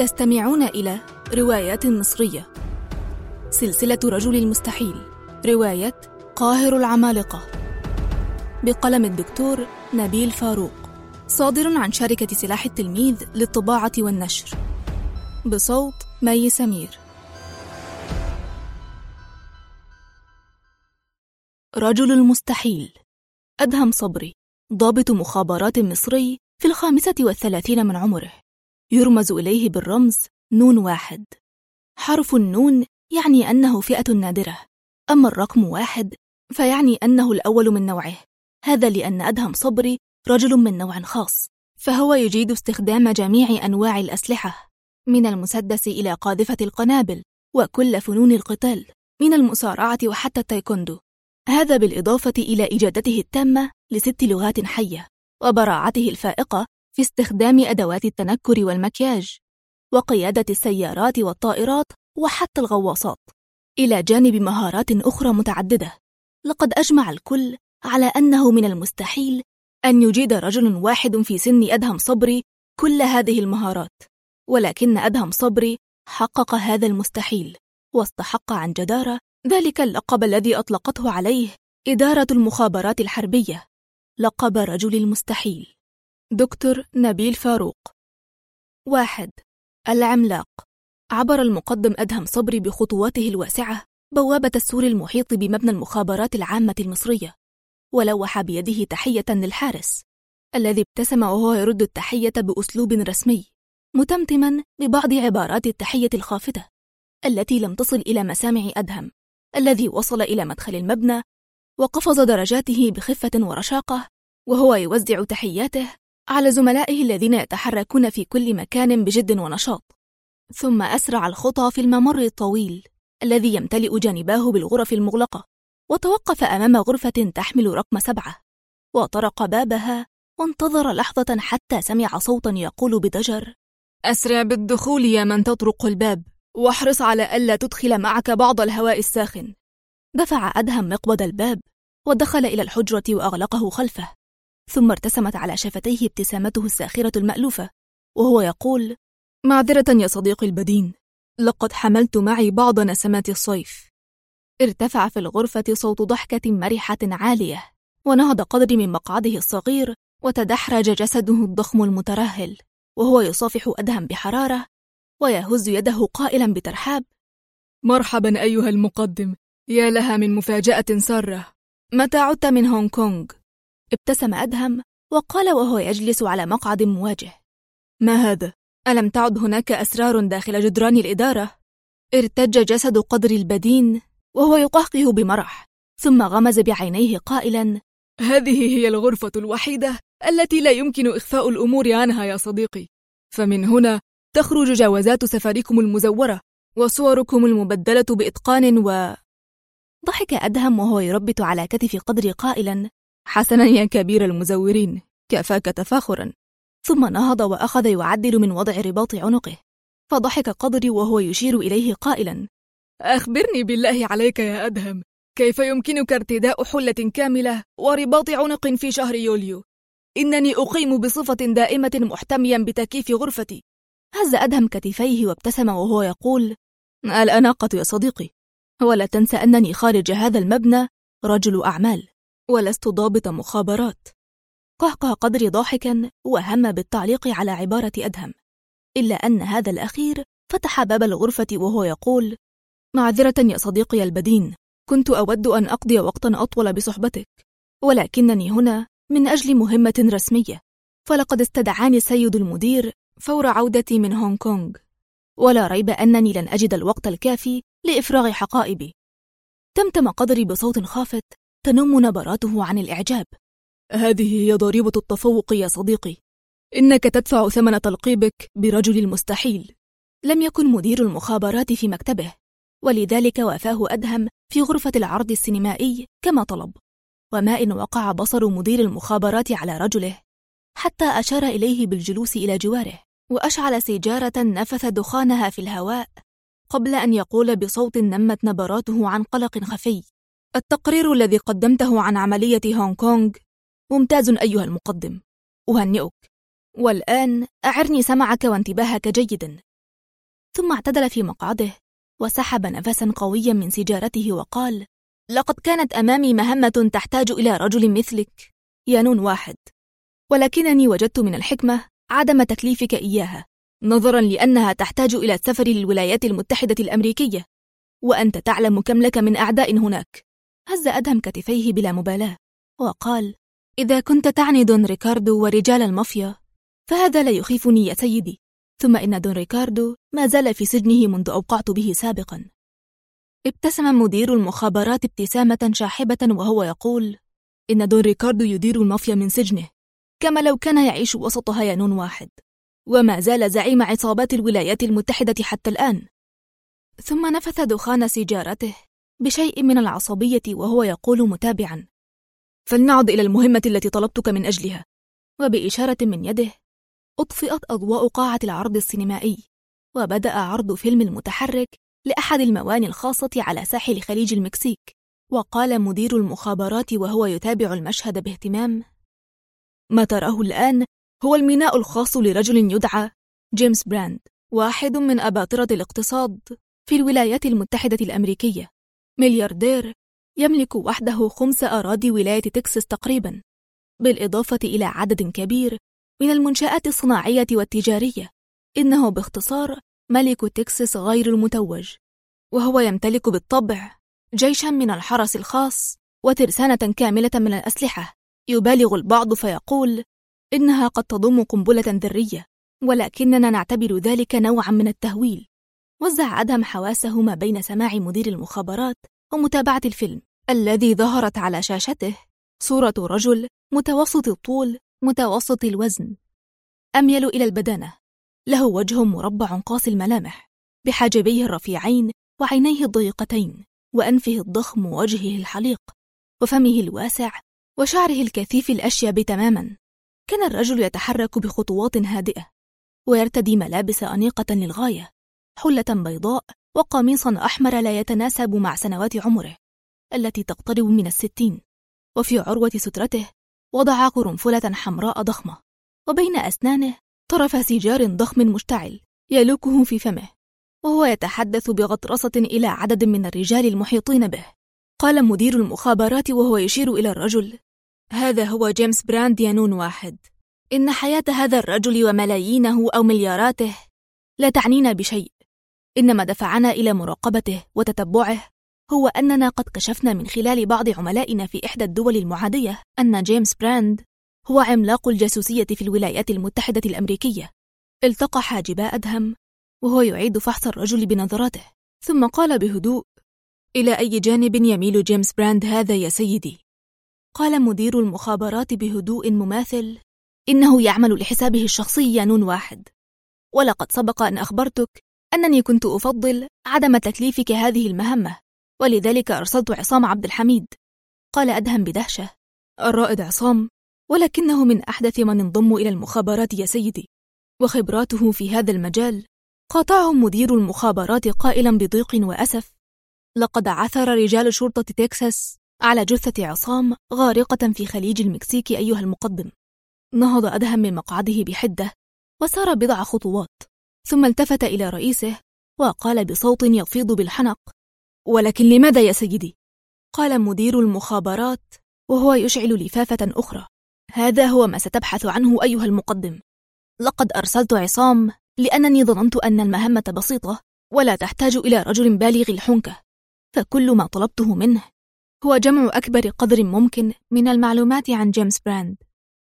تستمعون إلى روايات مصرية. سلسلة رجل المستحيل، رواية قاهر العمالقة، بقلم الدكتور نبيل فاروق، صادر عن شركة سلاح التلميذ للطباعة والنشر، بصوت مي سمير. رجل المستحيل. أدهم صبري، ضابط مخابرات مصري في 35 من عمره، يرمز إليه بالرمز نون 1. حرف النون يعني أنه فئة نادرة، أما الرقم 1 فيعني أنه الأول من نوعه. هذا لأن أدهم صبري رجل من نوع خاص، فهو يجيد استخدام جميع أنواع الأسلحة، من المسدس إلى قاذفة القنابل، وكل فنون القتال، من المصارعة وحتى التايكوندو. هذا بالإضافة إلى إجادته التامة ل6 لغات حية، وبراعته الفائقة في استخدام أدوات التنكر والمكياج، وقيادة السيارات والطائرات وحتى الغواصات، إلى جانب مهارات أخرى متعددة. لقد أجمع الكل على أنه من المستحيل أن يجيد رجل واحد في سن أدهم صبري كل هذه المهارات، ولكن أدهم صبري حقق هذا المستحيل، واستحق عن جدارة ذلك اللقب الذي أطلقته عليه إدارة المخابرات الحربية، لقب رجل المستحيل. دكتور نبيل فاروق. 1. العملاق. عبر المقدم أدهم صبري بخطواته الواسعة بوابة السور المحيط بمبنى المخابرات العامة المصرية، ولوح بيده تحية للحارس، الذي ابتسم وهو يرد التحية بأسلوب رسمي، متمتما ببعض عبارات التحية الخافتة التي لم تصل إلى مسامع أدهم، الذي وصل إلى مدخل المبنى وقفز درجاته بخفة ورشاقة، وهو يوزع تحياته على زملائه الذين يتحركون في كل مكان بجد ونشاط. ثم أسرع الخطى في الممر الطويل الذي يمتلئ جانباه بالغرف المغلقة، وتوقف أمام غرفة تحمل رقم 7، وطرق بابها وانتظر لحظة حتى سمع صوتا يقول بضجر: أسرع بالدخول يا من تطرق الباب، واحرص على ألا تدخل معك بعض الهواء الساخن. دفع أدهم مقبض الباب ودخل إلى الحجرة وأغلقه خلفه، ثم ارتسمت على شفتيه ابتسامته الساخرة المألوفة وهو يقول: معذرة يا صديقي البدين، لقد حملت معي بعض نسمات الصيف. ارتفع في الغرفة صوت ضحكة مرحة عالية، ونهض قدري من مقعده الصغير وتدحرج جسده الضخم المترهل، وهو يصافح أدهم بحرارة ويهز يده قائلا بترحاب: مرحبا أيها المقدم، يا لها من مفاجأة سارة، متى عدت من هونغ كونغ؟ ابتسم أدهم وقال وهو يجلس على مقعد مواجه: ما هذا؟ ألم تعد هناك أسرار داخل جدران الإدارة؟ ارتج جسد قدر البدين وهو يقهقه بمرح، ثم غمز بعينيه قائلا: هذه هي الغرفة الوحيدة التي لا يمكن إخفاء الأمور عنها يا صديقي، فمن هنا تخرج جوازات سفركم المزورة وصوركم المبدلة بإتقان ضحك أدهم وهو يربط على كتف قدر قائلا: حسنا يا كبير المزورين، كفاك تفاخرا. ثم نهض وأخذ يعدل من وضع رباط عنقه، فضحك قدري وهو يشير إليه قائلا: أخبرني بالله عليك يا أدهم، كيف يمكنك ارتداء حلة كاملة ورباط عنق في شهر يوليو؟ إنني أقيم بصفة دائمة محتميا بتكييف غرفتي. هز أدهم كتفيه وابتسم وهو يقول: الأناقة يا صديقي، ولا تنسى أنني خارج هذا المبنى رجل أعمال، ولست ضابط مخابرات. قهقه قدري ضاحكا وهم بالتعليق على عبارة أدهم، إلا أن هذا الأخير فتح باب الغرفة وهو يقول: معذرة يا صديقي البدين، كنت أود أن أقضي وقتا أطول بصحبتك، ولكنني هنا من أجل مهمة رسمية، فلقد استدعاني السيد المدير فور عودتي من هونغ كونغ، ولا ريب أنني لن أجد الوقت الكافي لإفراغ حقائبي. تمتم قدري بصوت خافت تنم نبراته عن الإعجاب: هذه هي ضريبة التفوق يا صديقي، إنك تدفع ثمن تلقيبك برجل المستحيل. لم يكن مدير المخابرات في مكتبه، ولذلك وافاه أدهم في غرفة العرض السينمائي كما طلب، وما إن وقع بصر مدير المخابرات على رجله حتى أشار إليه بالجلوس إلى جواره، وأشعل سيجارة نفث دخانها في الهواء قبل أن يقول بصوت نمت نبراته عن قلق خفي: التقرير الذي قدمته عن عملية هونغ كونغ ممتاز أيها المقدم، أهنئك، والآن أعرني سمعك وانتباهك جيدا. ثم اعتدل في مقعده وسحب نفسا قويا من سيجارته وقال: لقد كانت أمامي مهمة تحتاج إلى رجل مثلك يا نون واحد، ولكنني وجدت من الحكمة عدم تكليفك إياها، نظرا لأنها تحتاج إلى السفر للولايات المتحدة الأمريكية، وأنت تعلم كم لك من أعداء هناك. هز أدهم كتفيه بلا مبالاة وقال: إذا كنت تعني دون ريكاردو ورجال المافيا فهذا لا يخيفني يا سيدي، ثم إن دون ريكاردو ما زال في سجنه منذ أوقعت به سابقا. ابتسم مدير المخابرات ابتسامة شاحبة وهو يقول: إن دون ريكاردو يدير المافيا من سجنه كما لو كان يعيش وسطها يا نون واحد، وما زال زعيم عصابات الولايات المتحدة حتى الآن. ثم نفث دخان سيجارته بشيء من العصبية وهو يقول متابعا: فلنعد إلى المهمة التي طلبتك من أجلها. وبإشارة من يده أطفئت أضواء قاعة العرض السينمائي، وبدأ عرض فيلم المتحرك لأحد الموانئ الخاصة على ساحل خليج المكسيك. وقال مدير المخابرات وهو يتابع المشهد باهتمام: ما تراه الآن هو الميناء الخاص لرجل يدعى جيمس براند، واحد من أباطرة الاقتصاد في الولايات المتحدة الأمريكية، ملياردير يملك وحده 5 أراضي ولاية تكساس تقريبا، بالإضافة إلى عدد كبير من المنشآت الصناعية والتجارية. إنه باختصار ملك تكساس غير المتوج، وهو يمتلك بالطبع جيشا من الحرس الخاص وترسانة كاملة من الأسلحة. يبالغ البعض فيقول إنها قد تضم قنبلة ذرية، ولكننا نعتبر ذلك نوعا من التهويل. وزع أدهم حواسه ما بين سماع مدير المخابرات ومتابعة الفيلم الذي ظهرت على شاشته صورة رجل متوسط الطول متوسط الوزن، أميل إلى البدانة، له وجه مربع قاسي الملامح بحاجبيه الرفيعين وعينيه الضيقتين وأنفه الضخم ووجهه الحليق وفمه الواسع وشعره الكثيف الأشيب تماما. كان الرجل يتحرك بخطوات هادئة ويرتدي ملابس أنيقة للغاية، حلة بيضاء وقميصا أحمر لا يتناسب مع سنوات عمره التي تقترب من 60. وفي عروة سترته وضع قرنفلة حمراء ضخمة، وبين أسنانه طرف سيجار ضخم مشتعل يلوكه في فمه، وهو يتحدث بغطرسة إلى عدد من الرجال المحيطين به. قال مدير المخابرات وهو يشير إلى الرجل: هذا هو جيمس براند يا نون واحد. إن حياة هذا الرجل وملايينه أو ملياراته لا تعنينا بشيء، إنما دفعنا إلى مراقبته وتتبعه هو أننا قد كشفنا من خلال بعض عملائنا في إحدى الدول المعادية أن جيمس براند هو عملاق الجاسوسية في الولايات المتحدة الأمريكية. التقى حاجبا أدهم وهو يعيد فحص الرجل بنظراته، ثم قال بهدوء: إلى أي جانب يميل جيمس براند هذا يا سيدي؟ قال مدير المخابرات بهدوء مماثل: إنه يعمل لحسابه الشخصي يا نون واحد، ولقد سبق أن أخبرتك أنني كنت أفضل عدم تكليفك هذه المهمة، ولذلك أرسلت عصام عبد الحميد. قال أدهم بدهشة: الرائد عصام، ولكنه من أحدث من انضم إلى المخابرات يا سيدي، وخبراته في هذا المجال. قاطعه مدير المخابرات قائلا بضيق وأسف: لقد عثر رجال شرطة تكساس على جثة عصام غارقة في خليج المكسيك أيها المقدم. نهض أدهم من مقعده بحدة وسار بضع خطوات، ثم التفت إلى رئيسه وقال بصوت يفيض بالحنق: ولكن لماذا يا سيدي؟ قال مدير المخابرات وهو يشعل لفافة أخرى: هذا هو ما ستبحث عنه أيها المقدم. لقد أرسلت عصام لأنني ظننت أن المهمة بسيطة ولا تحتاج إلى رجل بالغ الحنكة، فكل ما طلبته منه هو جمع أكبر قدر ممكن من المعلومات عن جيمس براند،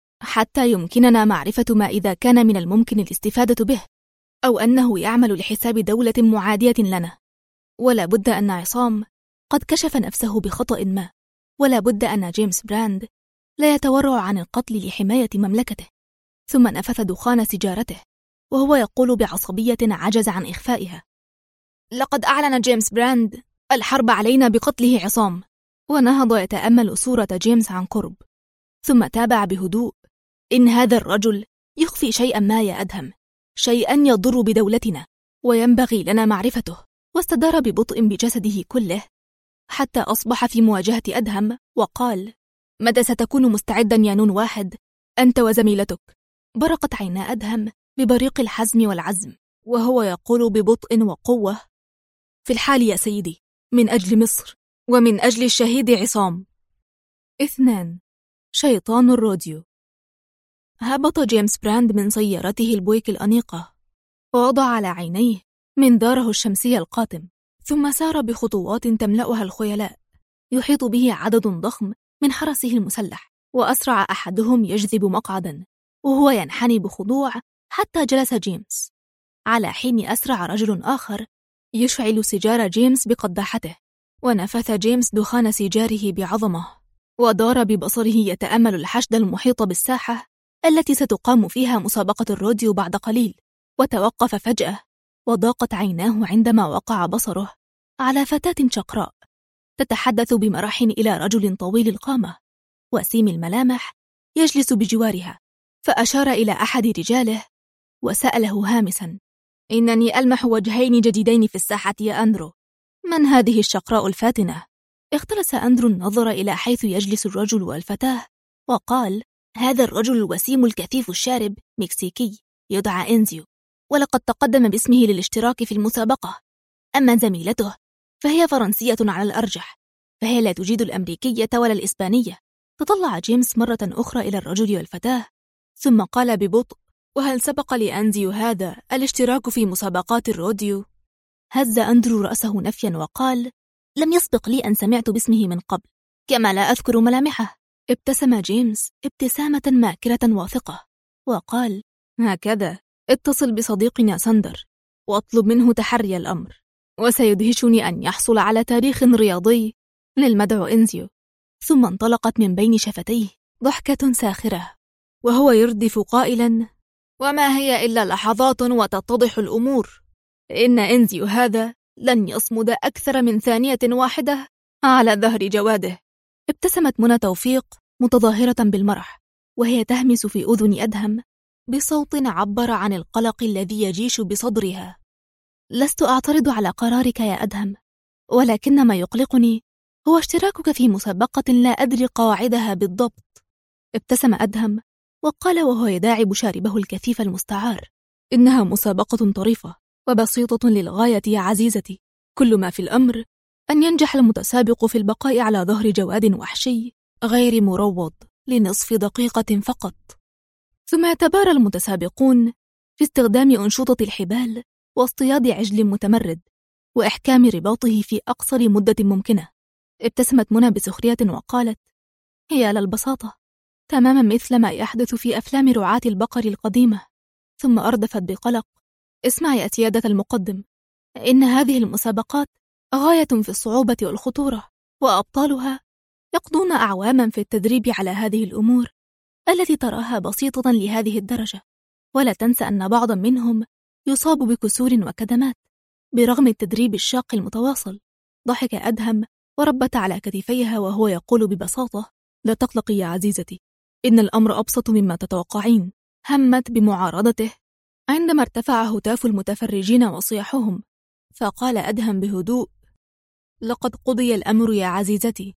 حتى يمكننا معرفة ما إذا كان من الممكن الاستفادة به، أو أنه يعمل لحساب دولة معادية لنا. ولا بد أن عصام قد كشف نفسه بخطأ ما، ولا بد أن جيمس براند لا يتورع عن القتل لحماية مملكته. ثم نفث دخان سيجارته وهو يقول بعصبية عجز عن إخفائها: لقد أعلن جيمس براند الحرب علينا بقتله عصام. ونهض يتأمل صورة جيمس عن قرب، ثم تابع بهدوء: إن هذا الرجل يخفي شيئا ما يا أدهم، شيئا يضر بدولتنا، وينبغي لنا معرفته. واستدار ببطء بجسده كله حتى أصبح في مواجهة أدهم وقال: متى ستكون مستعدا يا نون واحد، أنت وزميلتك؟ برقت عينا أدهم ببريق الحزم والعزم، وهو يقول ببطء وقوة: في الحال يا سيدي، من أجل مصر ومن أجل الشهيد عصام. 2. شيطان الراديو. هبط جيمس براند من سيارته البويك الأنيقة ووضع على عينيه منظاره الشمسي القاتم، ثم سار بخطوات تملأها الخيلاء. يحيط به عدد ضخم من حرسه المسلح، وأسرع أحدهم يجذب مقعدا وهو ينحني بخضوع حتى جلس جيمس، على حين أسرع رجل آخر يشعل سيجار جيمس بقداحته. ونفث جيمس دخان سيجاره بعظمة، ودار ببصره يتأمل الحشد المحيط بالساحة التي ستقام فيها مسابقة الراديو بعد قليل. وتوقف فجأة، وضاقت عيناه عندما وقع بصره على فتاة شقراء تتحدث بمرح إلى رجل طويل القامة وسيم الملامح يجلس بجوارها، فأشار إلى أحد رجاله وسأله هامسا: إنني ألمح وجهين جديدين في الساحة يا أندرو، من هذه الشقراء الفاتنة؟ اختلس أندرو النظر إلى حيث يجلس الرجل والفتاة وقال: هذا الرجل الوسيم الكثيف الشارب مكسيكي يدعى إنزيو، ولقد تقدم باسمه للاشتراك في المسابقة. أما زميلته فهي فرنسية على الأرجح، فهي لا تجيد الأمريكية ولا الإسبانية. تطلع جيمس مرة أخرى إلى الرجل والفتاة، ثم قال ببطء: وهل سبق لأنزيو هذا الاشتراك في مسابقات الراديو؟ هز أندرو رأسه نفيا وقال: لم يسبق لي أن سمعت باسمه من قبل، كما لا أذكر ملامحه. ابتسم جيمس ابتسامة ماكرة واثقة وقال: هكذا، اتصل بصديقنا ساندر واطلب منه تحري الأمر، وسيدهشني أن يحصل على تاريخ رياضي للمدعو إنزيو. ثم انطلقت من بين شفتيه ضحكة ساخرة وهو يردف قائلا: وما هي إلا لحظات وتتضح الأمور. إن إنزيو هذا لن يصمد أكثر من ثانية واحدة على ظهر جواده. ابتسمت منى توفيق متظاهرة بالمرح، وهي تهمس في أذن أدهم بصوت عبر عن القلق الذي يجيش بصدرها: لست أعترض على قرارك يا أدهم، ولكن ما يقلقني هو اشتراكك في مسابقة لا أدري قواعدها بالضبط. ابتسم أدهم وقال وهو يداعب شاربه الكثيف المستعار: إنها مسابقة طريفة وبسيطة للغاية يا عزيزتي. كل ما في الأمر أن ينجح المتسابق في البقاء على ظهر جواد وحشي غير مروض لنصف دقيقة فقط. ثم يتبارى المتسابقون في استخدام أنشطة الحبال واصطياد عجل متمرد وإحكام رباطه في أقصر مدة ممكنة. ابتسمت منى بسخرية وقالت: هي للبساطة، تماما مثل ما يحدث في أفلام رعاة البقر القديمة. ثم أردفت بقلق: اسمع يا سيادة المقدم، إن هذه المسابقات غاية في الصعوبة والخطورة، وأبطالها يقضون أعواما في التدريب على هذه الأمور التي تراها بسيطة لهذه الدرجة. ولا تنسى أن بعضا منهم يصاب بكسور وكدمات برغم التدريب الشاق المتواصل. ضحك أدهم وربت على كتفيها وهو يقول ببساطة: لا تقلقي يا عزيزتي، إن الأمر أبسط مما تتوقعين. همت بمعارضته عندما ارتفع هتاف المتفرجين وصياحهم، فقال أدهم بهدوء: لقد قضي الأمر يا عزيزتي.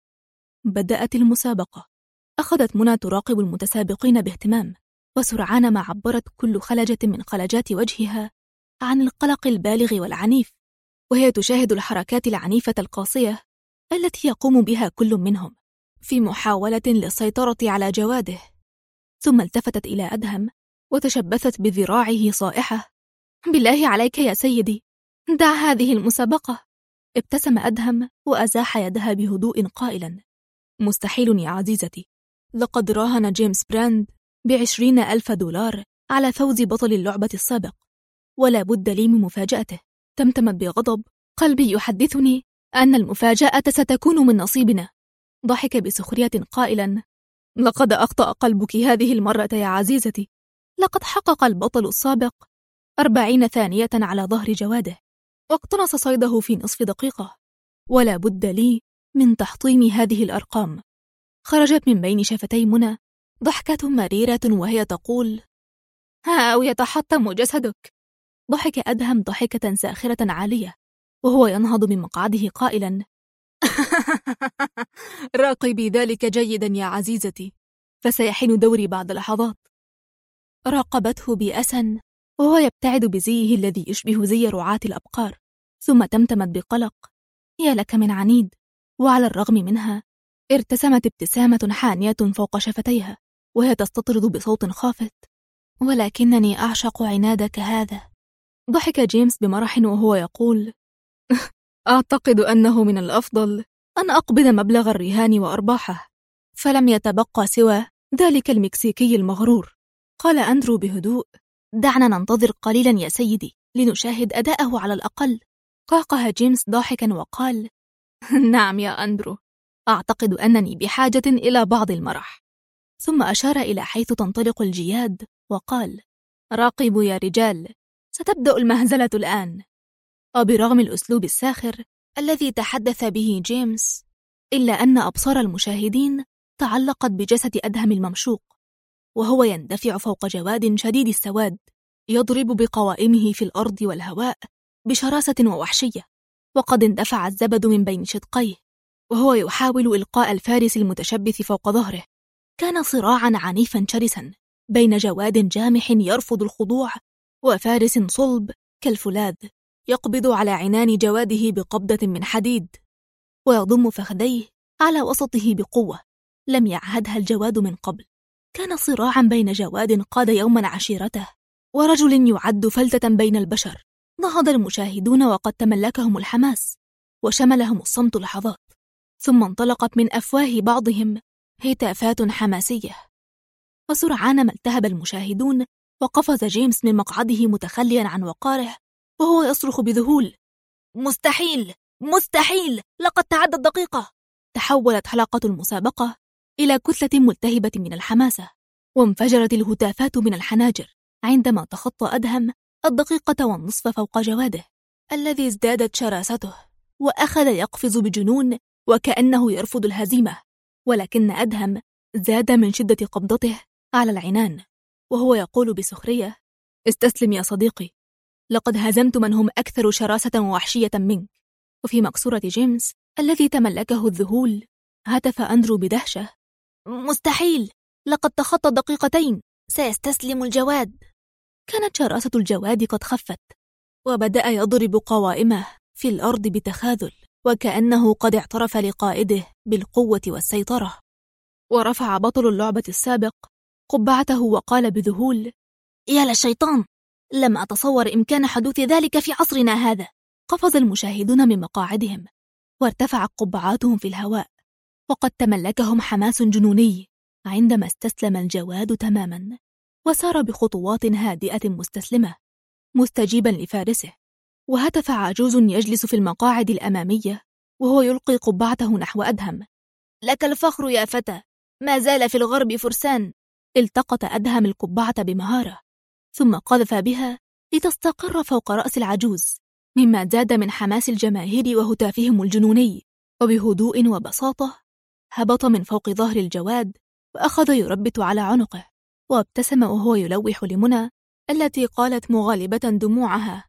بدأت المسابقة. أخذت منى تراقب المتسابقين باهتمام، وسرعان ما عبرت كل خلجة من خلجات وجهها عن القلق البالغ والعنيف، وهي تشاهد الحركات العنيفة القاسية التي يقوم بها كل منهم في محاولة للسيطرة على جواده. ثم التفتت إلى أدهم وتشبثت بذراعه صائحة: بالله عليك يا سيدي، دع هذه المسابقة. ابتسم أدهم وأزاح يدها بهدوء قائلا: مستحيل يا عزيزتي، لقد راهن جيمس براند $20,000 على فوز بطل اللعبة السابق، ولا بد لي من مفاجأته. تمتمت بغضب: قلبي يحدثني أن المفاجأة ستكون من نصيبنا. ضحك بسخرية قائلا: لقد أخطأ قلبك هذه المرة يا عزيزتي، لقد حقق البطل السابق 40 ثانية على ظهر جواده، واقتنص صيده في نصف دقيقة، ولا بد لي من تحطيم هذه الأرقام. خرجت من بين شفتي منى ضحكة مريرة وهي تقول: ها أو يتحطم جسدك. ضحك أدهم ضحكة ساخرة عالية وهو ينهض من مقعده قائلا: راقبي ذلك جيدا يا عزيزتي، فسيحين دوري بعد لحظات. راقبته بأسى وهو يبتعد بزيه الذي يشبه زي رعاة الأبقار. ثم تمتمت بقلق: يا لك من عنيد. وعلى الرغم منها ارتسمت ابتسامة حانية فوق شفتيها وهي تستطرد بصوت خافت: ولكنني أعشق عنادك هذا. ضحك جيمس بمرح وهو يقول: أعتقد أنه من الأفضل أن أقبض مبلغ الرهان وأرباحه، فلم يتبقى سوى ذلك المكسيكي المغرور. قال أندرو بهدوء: دعنا ننتظر قليلا يا سيدي لنشاهد أداءه على الأقل. قهقه جيمس ضاحكا وقال: نعم يا أندرو، أعتقد أنني بحاجة إلى بعض المرح. ثم أشار إلى حيث تنطلق الجياد وقال: راقبوا يا رجال، ستبدأ المهزلة الآن. وبرغم الأسلوب الساخر الذي تحدث به جيمس، إلا أن أبصار المشاهدين تعلقت بجسد أدهم الممشوق وهو يندفع فوق جواد شديد السواد يضرب بقوائمه في الأرض والهواء بشراسة ووحشية، وقد اندفع الزبد من بين شدقيه وهو يحاول إلقاء الفارس المتشبث فوق ظهره. كان صراعا عنيفا شرسا بين جواد جامح يرفض الخضوع وفارس صلب كالفولاذ يقبض على عنان جواده بقبضة من حديد ويضم فخذيه على وسطه بقوة لم يعهدها الجواد من قبل. كان صراعا بين جواد قاد يوما عشيرته ورجل يعد فلتة بين البشر. نهض المشاهدون وقد تملكهم الحماس وشملهم الصمت لحظات، ثم انطلقت من أفواه بعضهم هتافات حماسية. وسرعان ما التهب المشاهدون وقفز جيمس من مقعده متخليا عن وقاره وهو يصرخ بذهول: مستحيل مستحيل، لقد تعدت دقيقة. تحولت حلقة المسابقة إلى كتلة ملتهبة من الحماسة، وانفجرت الهتافات من الحناجر عندما تخطى أدهم الدقيقة والنصف فوق جواده الذي ازدادت شراسته وأخذ يقفز بجنون وكأنه يرفض الهزيمة. ولكن أدهم زاد من شدة قبضته على العنان وهو يقول بسخرية: استسلم يا صديقي، لقد هزمت من هم أكثر شراسة ووحشية منك. وفي مكسورة جيمس الذي تملكه الذهول هتف أندرو بدهشة: مستحيل، لقد تخطى دقيقتين، سيستسلم الجواد. كانت شراسة الجواد قد خفت وبدأ يضرب قوائمه في الأرض بتخاذل وكأنه قد اعترف لقائده بالقوة والسيطرة. ورفع بطل اللعبة السابق قبعته وقال بذهول: يا للشيطان، لم أتصور إمكان حدوث ذلك في عصرنا هذا. قفز المشاهدون من مقاعدهم وارتفعت قبعاتهم في الهواء وقد تملكهم حماس جنوني عندما استسلم الجواد تماما وسار بخطوات هادئة مستسلمة مستجيبا لفارسه. وهتف عجوز يجلس في المقاعد الأمامية وهو يلقي قبعته نحو أدهم: لك الفخر يا فتى، ما زال في الغرب فرسان. التقط أدهم القبعة بمهارة ثم قذف بها لتستقر فوق رأس العجوز، مما زاد من حماس الجماهير وهتافهم الجنوني. وبهدوء وبساطة هبط من فوق ظهر الجواد وأخذ يربت على عنقه، وابتسم وهو يلوح لمنى التي قالت مغالبة دموعها: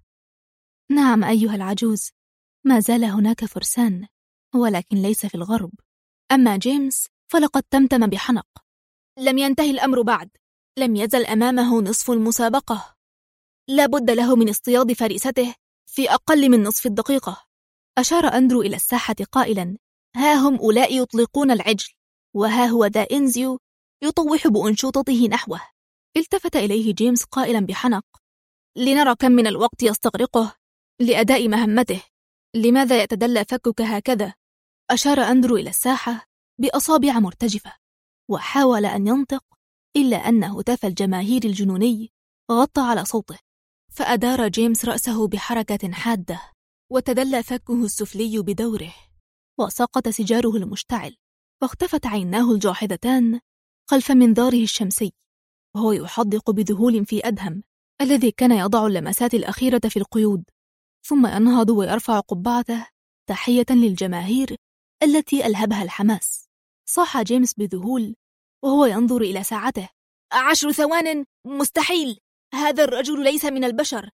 نعم أيها العجوز، ما زال هناك فرسان، ولكن ليس في الغرب. أما جيمس فلقد تمتم بحنق: لم ينتهي الأمر بعد، لم يزل أمامه نصف المسابقة، لا بد له من اصطياد فريسته في أقل من نصف الدقيقة. أشار أندرو إلى الساحة قائلا: ها هم أولئك يطلقون العجل، وها هو ذا إنزيو يطوح بأنشوطته نحوه. التفت إليه جيمس قائلا بحنق: لنرى كم من الوقت يستغرقه لأداء مهمته، لماذا يتدلى فكك هكذا؟ أشار أندرو إلى الساحة بأصابع مرتجفة وحاول أن ينطق، إلا أن هتاف الجماهير الجنوني غطى على صوته، فأدار جيمس رأسه بحركة حادة وتدلى فكه السفلي بدوره وسقط سجاره المشتعل، واختفت عيناه الجاحظتان خلف منظاره الشمسي وهو يحدق بذهول في أدهم الذي كان يضع اللمسات الأخيرة في القيود، ثم ينهض ويرفع قبعته تحية للجماهير التي ألهبها الحماس. صاح جيمس بذهول وهو ينظر إلى ساعته: 10 ثوان، مستحيل، هذا الرجل ليس من البشر،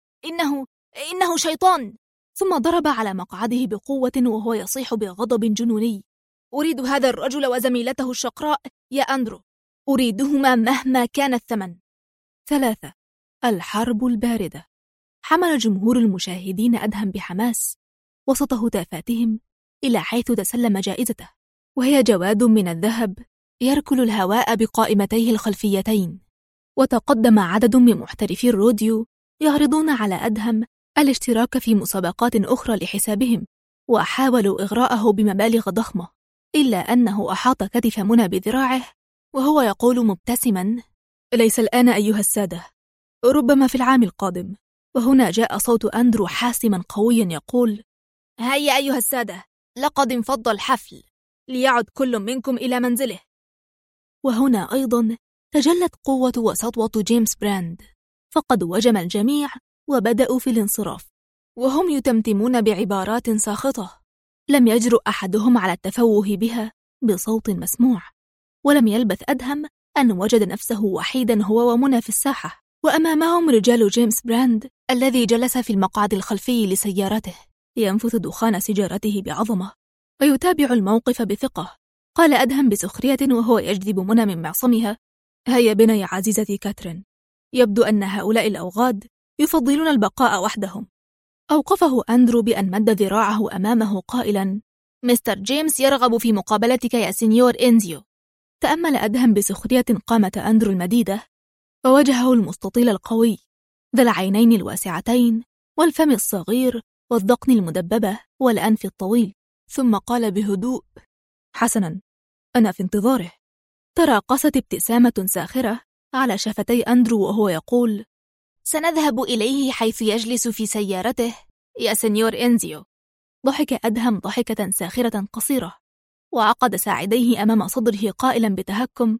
إنه شيطان. ثم ضرب على مقعده بقوة وهو يصيح بغضب جنوني: أريد هذا الرجل وزميلته الشقراء يا أندرو، أريدهما مهما كان الثمن. 3. الحرب الباردة. حمل جمهور المشاهدين أدهم بحماس وسط هتافاتهم إلى حيث تسلم جائزته، وهي جواد من الذهب يركل الهواء بقائمتيه الخلفيتين. وتقدم عدد من محترفي الروديو يعرضون على أدهم الاشتراك في مسابقات أخرى لحسابهم، وحاولوا إغراءه بمبالغ ضخمة، إلا أنه أحاط كتف منى بذراعه وهو يقول مبتسما: ليس الآن أيها السادة، ربما في العام القادم. وهنا جاء صوت أندرو حاسما قويا يقول: هيا أيها السادة، لقد انفض الحفل، ليعد كل منكم إلى منزله. وهنا أيضا تجلت قوة وسطوة جيمس براند، فقد وجم الجميع وبدأوا في الانصراف، وهم يتمتمون بعبارات ساخطة لم يجرؤ أحدهم على التفوه بها بصوت مسموع. ولم يلبث أدهم أن وجد نفسه وحيدا هو ومنى في الساحة، وأمامهم رجال جيمس براند الذي جلس في المقعد الخلفي لسيارته ينفث دخان سيجارته بعظمة ويتابع الموقف بثقة. قال أدهم بسخرية وهو يجذب منى من معصمها: هيا بنا يا عزيزتي كاترين، يبدو أن هؤلاء الأوغاد يفضلون البقاء وحدهم. أوقفه أندرو بأن مد ذراعه أمامه قائلا: مستر جيمس يرغب في مقابلتك يا سينيور إنزيو. تأمل أدهم بسخرية قامة أندرو المديدة ووجهه المستطيل القوي ذا العينين الواسعتين والفم الصغير والذقن المدببة والأنف الطويل، ثم قال بهدوء: حسنا، أنا في انتظاره. تراقصت ابتسامة ساخرة على شفتي أندرو وهو يقول: سنذهب إليه حيث يجلس في سيارته يا سنيور إنزيو. ضحك أدهم ضحكة ساخرة قصيرة وعقد ساعديه أمام صدره قائلا بتهكم: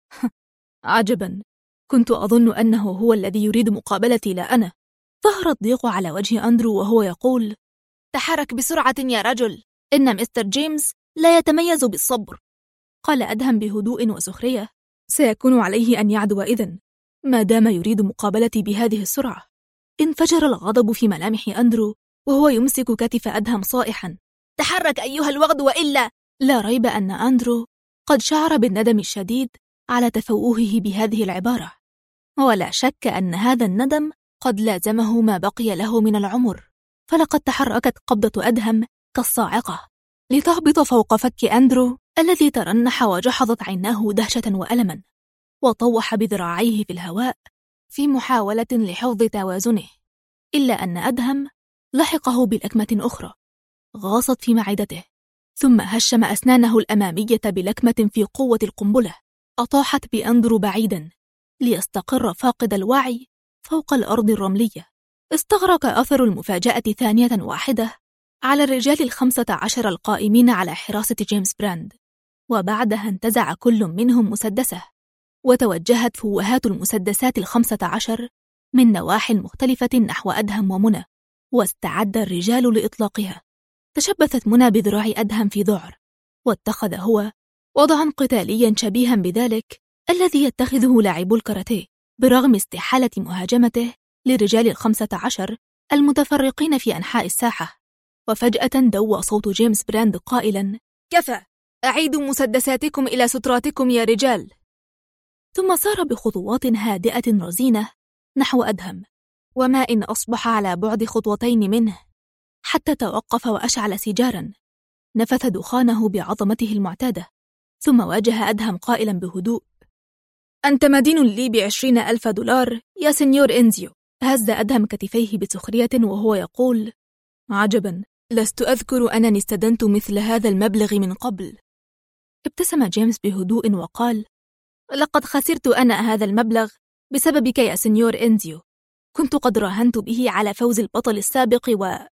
عجبا، كنت أظن أنه هو الذي يريد مقابلتي لا أنا. ظهر الضيق على وجه أندرو وهو يقول: تحرك بسرعة يا رجل، إن مستر جيمس لا يتميز بالصبر. قال أدهم بهدوء وسخرية: سيكون عليه أن يعدو إذن، ما دام يريد مقابلتي بهذه السرعة. انفجر الغضب في ملامح أندرو وهو يمسك كتف أدهم صائحا: تحرك أيها الوغد وإلا. لا ريب أن أندرو قد شعر بالندم الشديد على تفوهه بهذه العبارة، ولا شك أن هذا الندم قد لازمه ما بقي له من العمر. فلقد تحركت قبضة أدهم كالصاعقة لتهبط فوق فك أندرو الذي ترنح وجحظت عيناه دهشة وألما، وطوح بذراعيه في الهواء في محاولة لحفظ توازنه، إلا أن أدهم لحقه بلكمة أخرى غاصت في معدته، ثم هشم أسنانه الأمامية بلكمة في قوة القنبلة أطاحت بأندرو بعيدا ليستقر فاقد الوعي فوق الأرض الرملية. استغرق أثر المفاجأة ثانية واحدة على الرجال 15 القائمين على حراسة جيمس براند، وبعدها انتزع كل منهم مسدسه، وتوجهت فوهات المسدسات 15 من نواح مختلفة نحو أدهم ومنى، واستعد الرجال لإطلاقها. تشبثت منى بذراع أدهم في ذعر، واتخذ هو وضعا قتاليا شبيها بذلك الذي يتخذه لاعبو الكاراتيه، برغم استحالة مهاجمته لرجال 15 المتفرقين في أنحاء الساحة. وفجأة دوى صوت جيمس براند قائلا: كفى، أعيدوا مسدساتكم إلى ستراتكم يا رجال. ثم سار بخطوات هادئة رزينة نحو أدهم، وما إن أصبح على بعد خطوتين منه حتى توقف وأشعل سيجارا نفث دخانه بعظمته المعتادة، ثم واجه أدهم قائلا بهدوء: أنت مدين لي ب20,000 دولار يا سنيور إنزيو. هز أدهم كتفيه بسخرية وهو يقول: عجبا، لست أذكر أنني استدنت مثل هذا المبلغ من قبل. ابتسم جيمس بهدوء وقال: لقد خسرت أنا هذا المبلغ بسببك يا سنيور إنزيو، كنت قد راهنت به على فوز البطل السابق.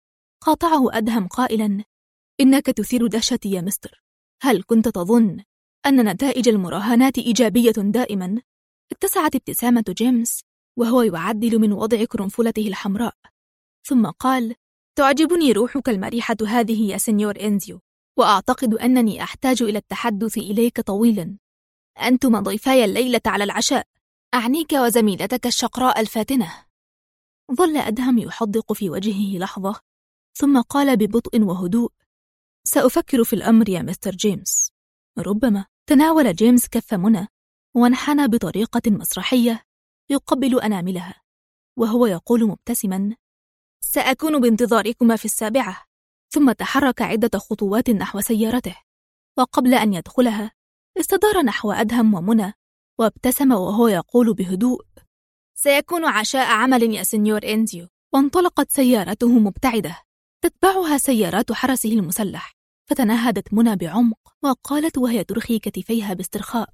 قاطعه أدهم قائلا: إنك تثير دهشتي يا مستر، هل كنت تظن أن نتائج المراهنات إيجابية دائما؟ اتسعت ابتسامة جيمس وهو يعدل من وضع كرنفلته الحمراء، ثم قال: تعجبني روحك المريحة هذه يا سنيور إنزيو، وأعتقد أنني أحتاج إلى التحدث إليك طويلا. أنتما ضيفاي الليلة على العشاء، أعنيك وزميلتك الشقراء الفاتنة. ظل أدهم يحدق في وجهه لحظة، ثم قال ببطء وهدوء: سأفكر في الأمر يا مستر جيمس. ربما. تناول جيمس كف منى وانحنى بطريقة مسرحية يقبل أناملها، وهو يقول مبتسما: سأكون بانتظاركما في 7. ثم تحرك عدة خطوات نحو سيارته، وقبل أن يدخلها استدار نحو أدهم ومنى وابتسم وهو يقول بهدوء: سيكون عشاء عمل يا سنيور إنزيو. وانطلقت سيارته مبتعدة تتبعها سيارات حرسه المسلح، فتنهدت منى بعمق وقالت وهي ترخي كتفيها باسترخاء: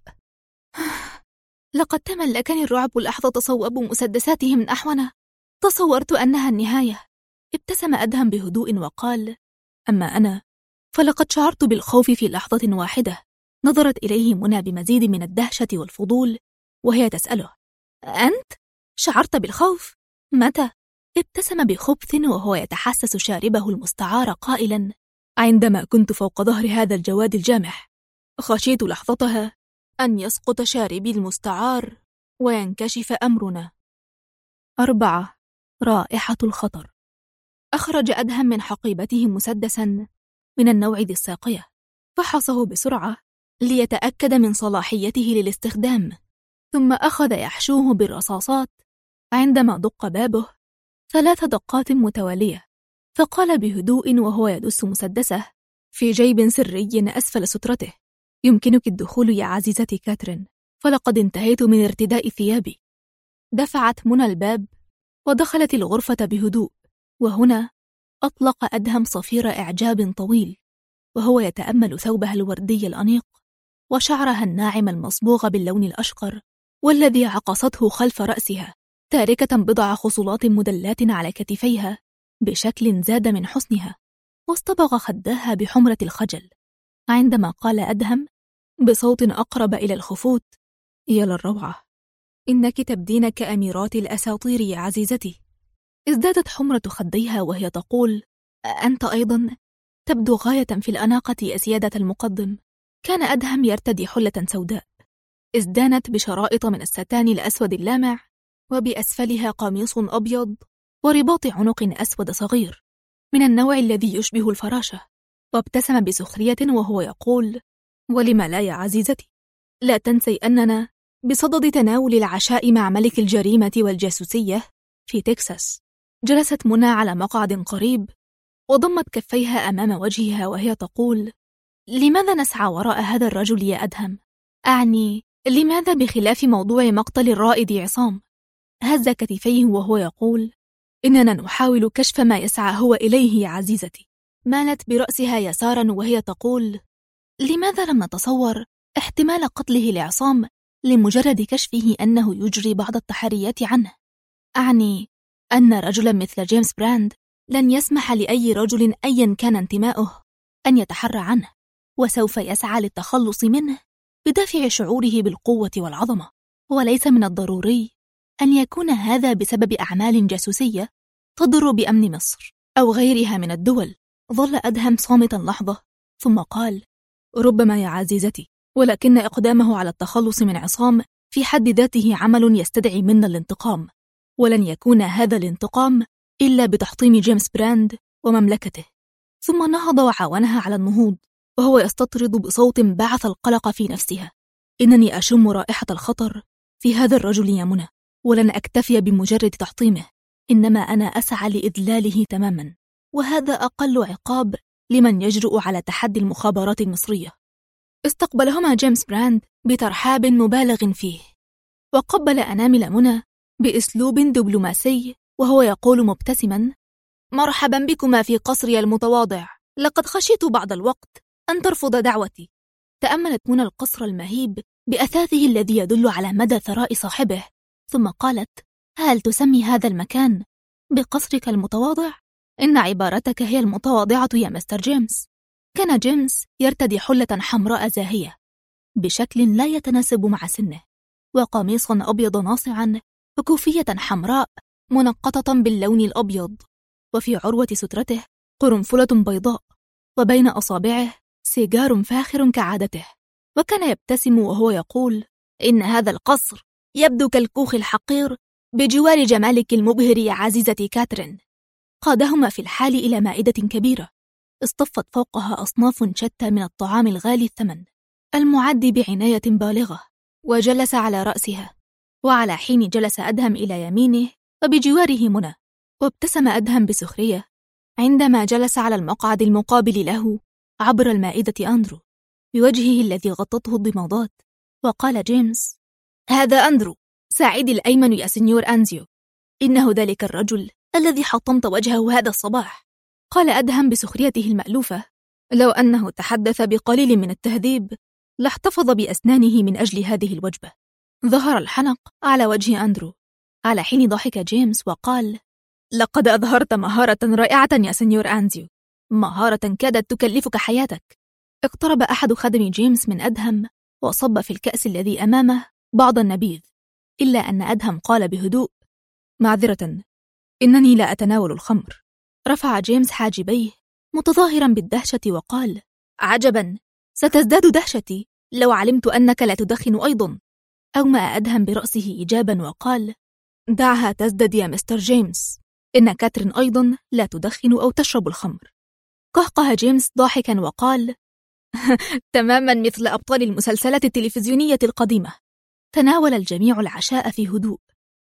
لقد تملكني الرعب لحظة صوبوا مسدساتهم نحونا. تصورت أنها النهاية. ابتسم أدهم بهدوء وقال: أما أنا فلقد شعرت بالخوف في لحظة واحدة. نظرت إليه منى بمزيد من الدهشة والفضول وهي تسأله: أنت شعرت بالخوف؟ متى؟ ابتسم بخبث وهو يتحسس شاربه المستعار قائلا: عندما كنت فوق ظهر هذا الجواد الجامح، خشيت لحظتها أن يسقط شاربي المستعار وينكشف أمرنا. 4. رائحة الخطر. أخرج أدهم من حقيبته مسدسا من النوع ذي الساقية، فحصه بسرعة ليتأكد من صلاحيته للاستخدام، ثم أخذ يحشوه بالرصاصات عندما دق بابه 3 دقات متوالية، فقال بهدوء وهو يدس مسدسه في جيب سري أسفل سترته: يمكنك الدخول يا عزيزتي كاترين، فلقد انتهيت من ارتداء ثيابي. دفعت منى الباب ودخلت الغرفة بهدوء، وهنا أطلق أدهم صفير إعجاب طويل وهو يتأمل ثوبها الوردي الأنيق وشعرها الناعم المصبوغ باللون الأشقر والذي عقصته خلف رأسها، تاركة بضع خصلات مدلات على كتفيها بشكل زاد من حسنها، واصطبغ خداها بحمرة الخجل، عندما قال أدهم بصوت أقرب إلى الخفوت: يا للروعة، إنك تبدين كأميرات الأساطير يا عزيزتي. ازدادت حمرة خديها وهي تقول: أنت أيضا تبدو غاية في الأناقة يا سيادة المقدم. كان أدهم يرتدي حلة سوداء ازدانت بشرائط من الستان الأسود اللامع، وبأسفلها قميص أبيض ورباط عنق أسود صغير من النوع الذي يشبه الفراشة، وابتسم بسخرية وهو يقول: ولم لا يا عزيزتي؟ لا تنسي أننا بصدد تناول العشاء مع ملك الجريمة والجاسوسية في تكساس. جلست منى على مقعد قريب وضمت كفيها أمام وجهها وهي تقول: لماذا نسعى وراء هذا الرجل يا أدهم؟ أعني لماذا بخلاف موضوع مقتل الرائد عصام؟ هز كتفيه وهو يقول: إننا نحاول كشف ما يسعى هو إليه يا عزيزتي. مالت برأسها يسارا وهي تقول: لماذا لم نتصور احتمال قتله لعصام لمجرد كشفه أنه يجري بعض التحريات عنه؟ أعني أن رجلا مثل جيمس براند لن يسمح لأي رجل أيا كان انتماؤه أن يتحرى عنه، وسوف يسعى للتخلص منه بدافع شعوره بالقوة والعظمة. وليس من الضروري أن يكون هذا بسبب أعمال جاسوسية تضر بأمن مصر أو غيرها من الدول. ظل أدهم صامتا لحظة ثم قال: ربما يا عزيزتي، ولكن إقدامه على التخلص من عصام في حد ذاته عمل يستدعي منا الانتقام، ولن يكون هذا الانتقام إلا بتحطيم جيمس براند ومملكته. ثم نهض وعاونها على النهوض وهو يستطرد بصوت بعث القلق في نفسها: إنني أشم رائحة الخطر في هذا الرجل يا منى، ولن أكتفي بمجرد تحطيمه، إنما أنا أسعى لإذلاله تماما، وهذا أقل عقاب لمن يجرؤ على تحدي المخابرات المصرية. استقبلهما جيمس براند بترحاب مبالغ فيه، وقبل أنامل منى بأسلوب دبلوماسي وهو يقول مبتسما: مرحبا بكما في قصري المتواضع، لقد خشيت بعض الوقت أن ترفض دعوتي. تأملت منى القصر المهيب بأثاثه الذي يدل على مدى ثراء صاحبه، ثم قالت: هل تسمي هذا المكان بقصرك المتواضع؟ إن عبارتك هي المتواضعة يا مستر جيمس. كان جيمس يرتدي حلة حمراء زاهية بشكل لا يتناسب مع سنه، وقميصا أبيض ناصعا، وكوفية حمراء منقطة باللون الأبيض، وفي عروة سترته قرنفلة بيضاء، وبين أصابعه سيجار فاخر كعادته. وكان يبتسم وهو يقول: إن هذا القصر يبدو كالكوخ الحقير بجوار جمالك المبهر يا عزيزتي كاترين. قادهما في الحال إلى مائدة كبيرة اصطفت فوقها أصناف شتى من الطعام الغالي الثمن المعد بعناية بالغة، وجلس على رأسها. وعلى حين جلس أدهم إلى يمينه وبجواره منى. وابتسم أدهم بسخرية عندما جلس على المقعد المقابل له عبر المائدة أندرو بوجهه الذي غطته الضمادات. وقال جيمس: هذا أندرو، ساعدي الأيمن يا سنيور أنزيو. إنه ذلك الرجل الذي حطمت وجهه هذا الصباح. قال أدهم بسخريته المألوفة: لو أنه تحدث بقليل من التهذيب لاحتفظ بأسنانه من أجل هذه الوجبة. ظهر الحنق على وجه أندرو، على حين ضحك جيمس وقال: لقد أظهرت مهارة رائعة يا سنيور أنزيو، مهارة كادت تكلفك حياتك. اقترب أحد خدم جيمس من أدهم وصب في الكأس الذي أمامه بعض النبيذ، إلا أن أدهم قال بهدوء: معذرة، إنني لا أتناول الخمر. رفع جيمس حاجبيه متظاهرا بالدهشة وقال: عجبا، ستزداد دهشتي لو علمت أنك لا تدخن أيضا. أومأ أدهم برأسه إيجابا وقال: دعها تزدد يا مستر جيمس، إن كاترين أيضا لا تدخن أو تشرب الخمر. قهقه جيمس ضاحكا وقال: تماما مثل أبطال المسلسلات التلفزيونية القديمة. تناول الجميع العشاء في هدوء،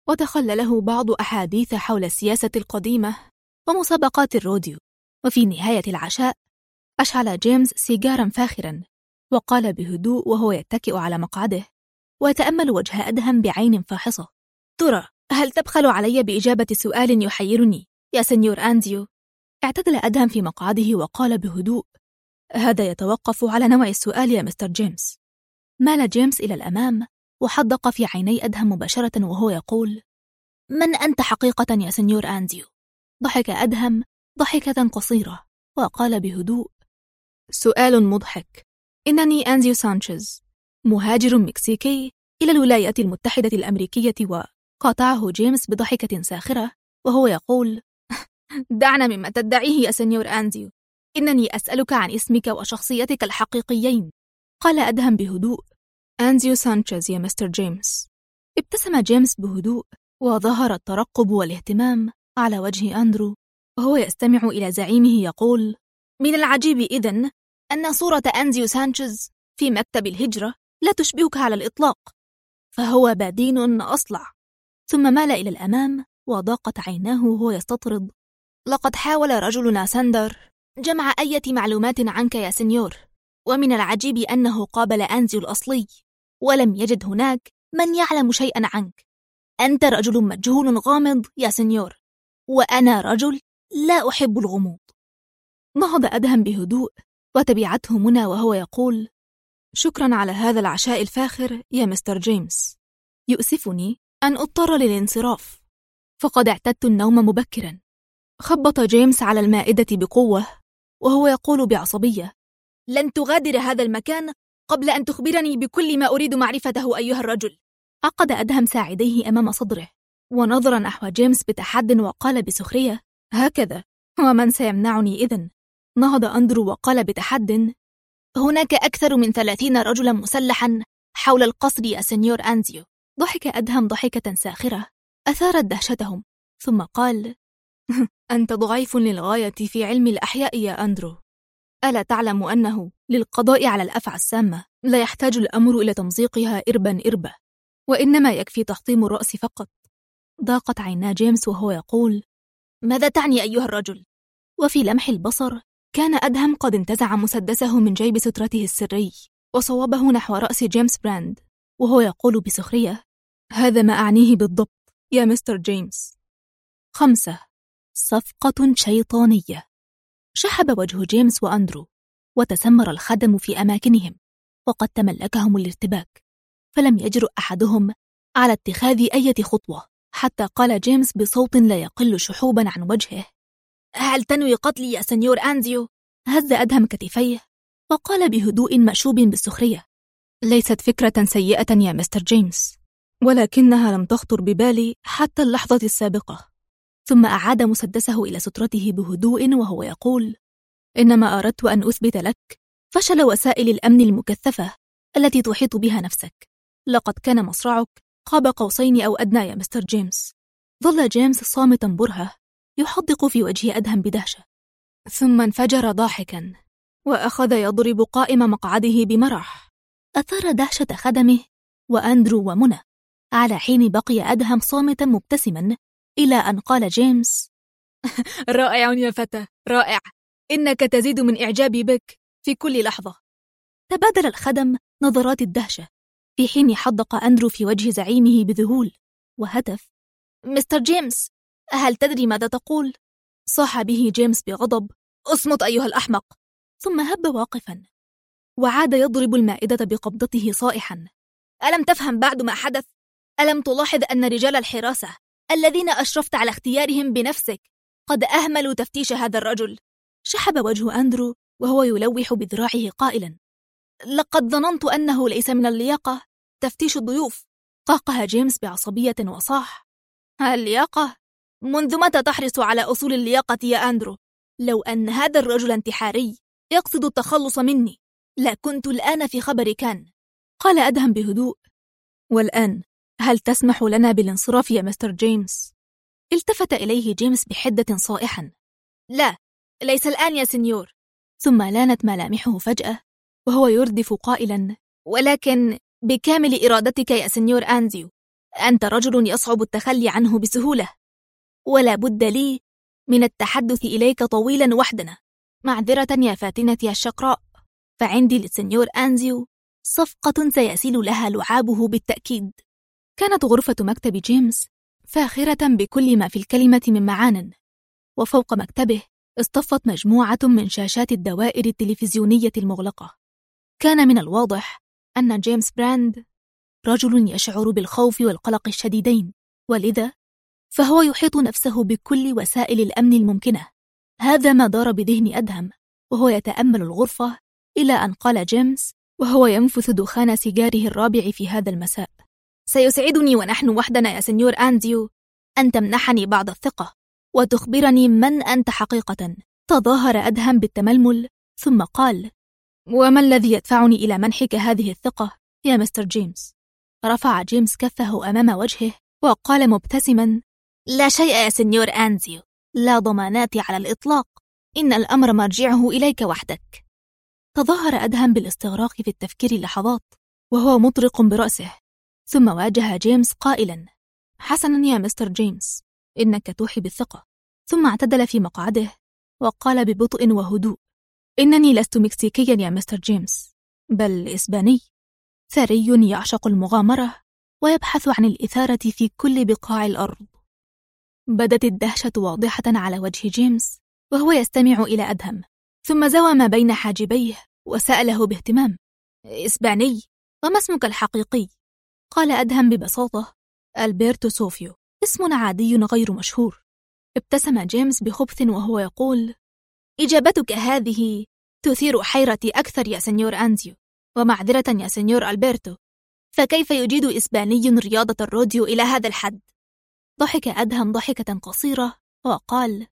وتخلله بعض أحاديث حول السياسة القديمة ومسابقات الروديو. وفي نهاية العشاء أشعل جيمس سيجارا فاخرا وقال بهدوء وهو يتكئ على مقعده ويتأمل وجه أدهم بعين فاحصة: ترى هل تبخل علي بإجابة سؤال يحيرني يا سنيور أنزيو؟ اعتدل أدهم في مقعده وقال بهدوء: هذا يتوقف على نوع السؤال يا مستر جيمس. مال جيمس إلى الأمام وحدق في عيني أدهم مباشرة وهو يقول: من أنت حقيقة يا سنيور أنزيو؟ ضحك أدهم ضحكة قصيرة وقال بهدوء: سؤال مضحك. إنني أنزيو سانشيز، مهاجر مكسيكي إلى الولايات المتحدة الأمريكية. وقاطعه جيمس بضحكة ساخرة وهو يقول: دعنا مما تدعيه يا سنيور أنزيو، إنني أسألك عن اسمك وشخصيتك الحقيقيين. قال أدهم بهدوء: أنزيو سانشيز يا مستر جيمس. ابتسم جيمس بهدوء وظهر الترقب والاهتمام على وجه أندرو وهو يستمع إلى زعيمه يقول: من العجيب إذن أن صورة أنزيو سانشيز في مكتب الهجرة لا تشبهك على الإطلاق، فهو بدين أصلع. ثم مال إلى الأمام وضاقت عيناه وهو يستطرد: لقد حاول رجلنا ساندر جمع أي معلومات عنك يا سنيور، ومن العجيب أنه قابل أنزيو الأصلي ولم يجد هناك من يعلم شيئا عنك. أنت رجل مجهول غامض يا سنيور، وأنا رجل لا أحب الغموض. نهض أدهم بهدوء وتبعته منى وهو يقول: شكرا على هذا العشاء الفاخر يا مستر جيمس. يؤسفني أن أضطر للانصراف، فقد اعتدت النوم مبكرا. خبط جيمس على المائدة بقوة وهو يقول بعصبية: لن تغادر هذا المكان قبل أن تخبرني بكل ما أريد معرفته أيها الرجل. عقد أدهم ساعديه أمام صدره ونظر نحو جيمس بتحد وقال بسخرية: هكذا، ومن سيمنعني إذن؟ نهض أندرو وقال بتحد: هناك أكثر من 30 رجلا مسلحا حول القصر يا سنيور أنزيو. ضحك أدهم ضحكة ساخرة أثارت دهشتهم، ثم قال: أنت ضعيف للغاية في علم الأحياء يا أندرو. ألا تعلم أنه للقضاء على الأفعى السامة لا يحتاج الأمر إلى تمزيقها إربا إربا، وإنما يكفي تحطيم الرأس فقط؟ ضاقت عينا جيمس وهو يقول: ماذا تعني أيها الرجل؟ وفي لمح البصر كان أدهم قد انتزع مسدسه من جيب سترته السري وصوبه نحو رأس جيمس براند وهو يقول بسخرية: هذا ما أعنيه بالضبط يا مستر جيمس. 5. صفقة شيطانية. شحب وجه جيمس وأندرو وتسمر الخدم في أماكنهم، وقد تملكهم الارتباك، فلم يجرؤ أحدهم على اتخاذ أي خطوة، حتى قال جيمس بصوت لا يقل شحوبا عن وجهه: هل تنوي قتلي يا سنيور أنزيو؟ هز أدهم كتفيه وقال بهدوء مشوب بالسخرية: ليست فكرة سيئة يا مستر جيمس، ولكنها لم تخطر ببالي حتى اللحظة السابقة. ثم أعاد مسدسه إلى سترته بهدوء وهو يقول: إنما أردت أن أثبت لك فشل وسائل الأمن المكثفة التي تحيط بها نفسك. لقد كان مصرعك قاب قوسين أو أدنى يا مستر جيمس. ظل جيمس صامتا برهة يحدق في وجه أدهم بدهشة، ثم انفجر ضاحكا وأخذ يضرب قائم مقعده بمرح. أثار دهشة خدمه وأندرو ومنى، على حين بقي أدهم صامتا مبتسما إلى أن قال جيمس: رائع يا فتى، رائع، إنك تزيد من إعجابي بك في كل لحظة. تبادل الخدم نظرات الدهشة، في حين حدق أندرو في وجه زعيمه بذهول وهتف: مستر جيمس، هل تدري ماذا تقول؟ صاح به جيمس بغضب: اصمت أيها الأحمق. ثم هب واقفا، وعاد يضرب المائدة بقبضته صائحا: ألم تفهم بعد ما حدث؟ ألم تلاحظ أن رجال الحراسة الذين أشرفت على اختيارهم بنفسك قد أهملوا تفتيش هذا الرجل؟ شحب وجه أندرو وهو يلوح بذراعه قائلا: لقد ظننت أنه ليس من اللياقة تفتيش الضيوف. قاقها جيمس بعصبية وصاح: اللياقة؟ منذ متى تحرص على أصول اللياقة يا أندرو؟ لو أن هذا الرجل انتحاري يقصد التخلص مني لكنت الآن في خبر كان. قال أدهم بهدوء: والآن هل تسمح لنا بالانصراف يا مستر جيمس؟ التفت إليه جيمس بحدة صائحا: لا، ليس الآن يا سنيور. ثم لانت ملامحه فجأة وهو يردف قائلا: ولكن بكامل إرادتك يا سنيور أنزيو، أنت رجل يصعب التخلي عنه بسهولة، ولا بد لي من التحدث إليك طويلا وحدنا. معذرة يا فاتنتي الشقراء، فعندي للسنيور أنزيو صفقة سيسيل لها لعابه بالتأكيد. كانت غرفة مكتب جيمس فاخرة بكل ما في الكلمة من معان، وفوق مكتبه اصطفت مجموعة من شاشات الدوائر التلفزيونية المغلقة. كان من الواضح أن جيمس براند رجل يشعر بالخوف والقلق الشديدين، ولذا فهو يحيط نفسه بكل وسائل الأمن الممكنة. هذا ما دار بذهن أدهم وهو يتأمل الغرفة، إلى أن قال جيمس وهو ينفث دخان سيجاره الرابع في هذا المساء: سيسعدني ونحن وحدنا يا سنيور أنزيو أن تمنحني بعض الثقة وتخبرني من أنت حقيقة. تظاهر أدهم بالتململ ثم قال: وما الذي يدفعني إلى منحك هذه الثقة يا مستر جيمس؟ رفع جيمس كفه أمام وجهه وقال مبتسما: لا شيء يا سنيور أنزيو، لا ضمانات على الإطلاق، إن الأمر مرجعه إليك وحدك. تظاهر أدهم بالاستغراق في التفكير لحظات وهو مطرق برأسه، ثم واجه جيمس قائلا: حسنا يا مستر جيمس، إنك توحي بالثقة. ثم اعتدل في مقعده وقال ببطء وهدوء: إنني لست مكسيكيا يا مستر جيمس، بل إسباني، ثري يعشق المغامرة ويبحث عن الإثارة في كل بقاع الأرض. بدت الدهشة واضحة على وجه جيمس وهو يستمع إلى أدهم، ثم زوى ما بين حاجبيه وسأله باهتمام: إسباني؟ وما اسمك الحقيقي؟ قال أدهم ببساطة: ألبرتو سوفيو، اسم عادي غير مشهور. ابتسم جيمس بخبث وهو يقول: إجابتك هذه تثير حيرتي أكثر يا سنيور أنزيو، ومعذرة يا سنيور ألبرتو، فكيف يجيد إسباني رياضة الروديو إلى هذا الحد؟ ضحك أدهم ضحكة قصيرة وقال: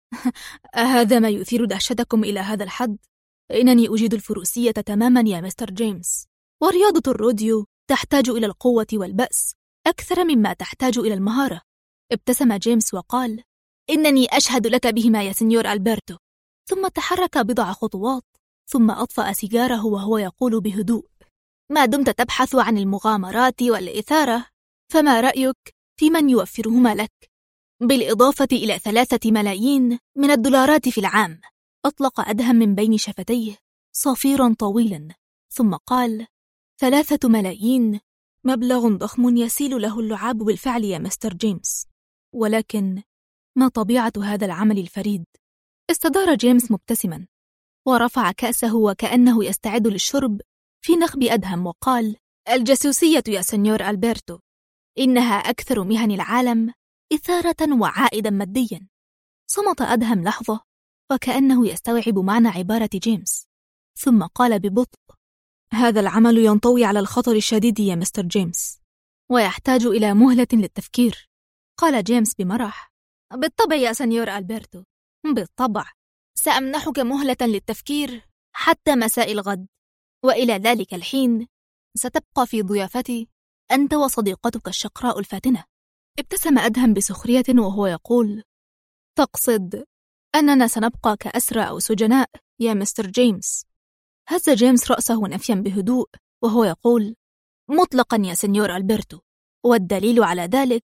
هذا ما يثير دهشتكم إلى هذا الحد؟ إنني أجيد الفروسية تماما يا مستر جيمس، ورياضة الروديو تحتاج إلى القوة والبأس أكثر مما تحتاج إلى المهارة. ابتسم جيمس وقال: إنني أشهد لك بهما يا سنيور ألبرتو. ثم تحرك بضع خطوات ثم أطفأ سيجاره وهو يقول بهدوء: ما دمت تبحث عن المغامرات والإثارة، فما رأيك في من يوفرهما لك؟ بالإضافة إلى 3 ملايين من الدولارات في العام. أطلق أدهم من بين شفتيه صفيرا طويلا ثم قال: 3 ملايين مبلغ ضخم يسيل له اللعاب بالفعل يا مستر جيمس، ولكن ما طبيعة هذا العمل الفريد؟ استدار جيمس مبتسما ورفع كأسه وكأنه يستعد للشرب في نخب أدهم وقال: الجاسوسية يا سنيور ألبرتو، إنها أكثر مهن العالم إثارة وعائدا ماديا. صمت أدهم لحظة وكأنه يستوعب معنى عبارة جيمس، ثم قال ببطء: هذا العمل ينطوي على الخطر الشديد يا مستر جيمس، ويحتاج إلى مهلة للتفكير. قال جيمس بمرح: بالطبع يا سنيور ألبرتو، بالطبع، سأمنحك مهلة للتفكير حتى مساء الغد، وإلى ذلك الحين ستبقى في ضيافتي أنت وصديقتك الشقراء الفاتنة. ابتسم أدهم بسخرية وهو يقول: تقصد أننا سنبقى كأسرى أو سجناء يا مستر جيمس؟ هز جيمس رأسه نفيا بهدوء وهو يقول: مطلقا يا سنيور ألبرتو، والدليل على ذلك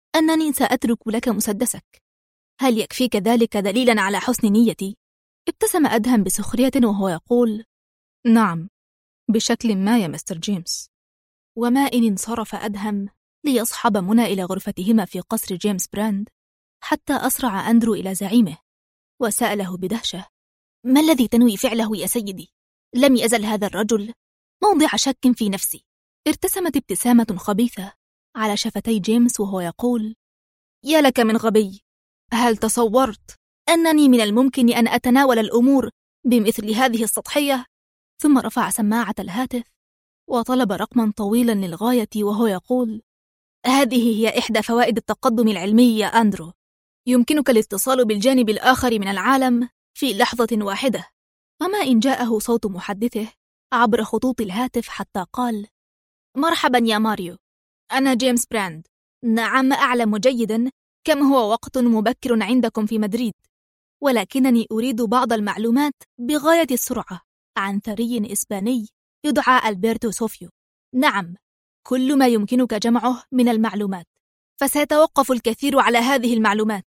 أنني سأترك لك مسدسك. هل يكفيك ذلك دليلا على حسن نيتي؟ ابتسم أدهم بسخرية وهو يقول: نعم، بشكل ما يا مستر جيمس. وما إن انصرف أدهم ليصحب منى إلى غرفتهما في قصر جيمس براند، حتى أسرع أندرو إلى زعيمه وسأله بدهشة: ما الذي تنوي فعله يا سيدي؟ لم يزل هذا الرجل موضع شك في نفسي. ارتسمت ابتسامة خبيثة على شفتي جيمس وهو يقول: يا لك من غبي، هل تصورت أنني من الممكن أن أتناول الأمور بمثل هذه السطحية؟ ثم رفع سماعة الهاتف وطلب رقما طويلا للغاية وهو يقول: هذه هي إحدى فوائد التقدم العلمي يا أندرو، يمكنك الاتصال بالجانب الآخر من العالم في لحظة واحدة. وما إن جاءه صوت محدثه عبر خطوط الهاتف حتى قال: مرحبا يا ماريو، أنا جيمس براند. نعم، أعلم جيدا كم هو وقت مبكر عندكم في مدريد، ولكنني أريد بعض المعلومات بغاية السرعة عن ثري إسباني يدعى ألبرتو سوفيو. نعم، كل ما يمكنك جمعه من المعلومات، فسيتوقف الكثير على هذه المعلومات.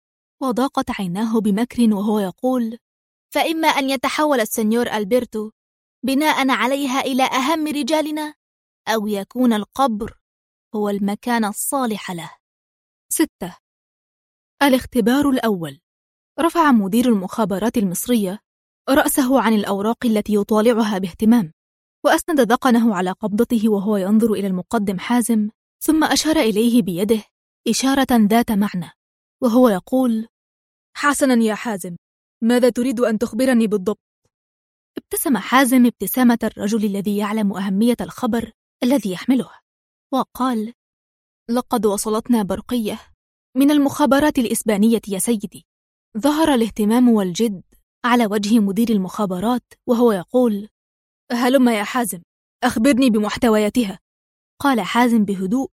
وضاقت عيناه بمكر وهو يقول: فإما أن يتحول السنيور ألبرتو بناء عليها إلى أهم رجالنا، أو يكون القبر هو المكان الصالح له. 6. الاختبار الأول. رفع مدير المخابرات المصرية رأسه عن الأوراق التي يطالعها باهتمام، وأسند ذقنه على قبضته وهو ينظر إلى المقدم حازم، ثم أشار إليه بيده إشارة ذات معنى وهو يقول: حسناً يا حازم، ماذا تريد أن تخبرني بالضبط؟ ابتسم حازم ابتسامة الرجل الذي يعلم أهمية الخبر الذي يحمله، وقال: لقد وصلتنا برقية من المخابرات الإسبانية يا سيدي. ظهر الاهتمام والجد على وجه مدير المخابرات وهو يقول: هلم يا حازم، أخبرني بمحتوياتها. قال حازم بهدوء: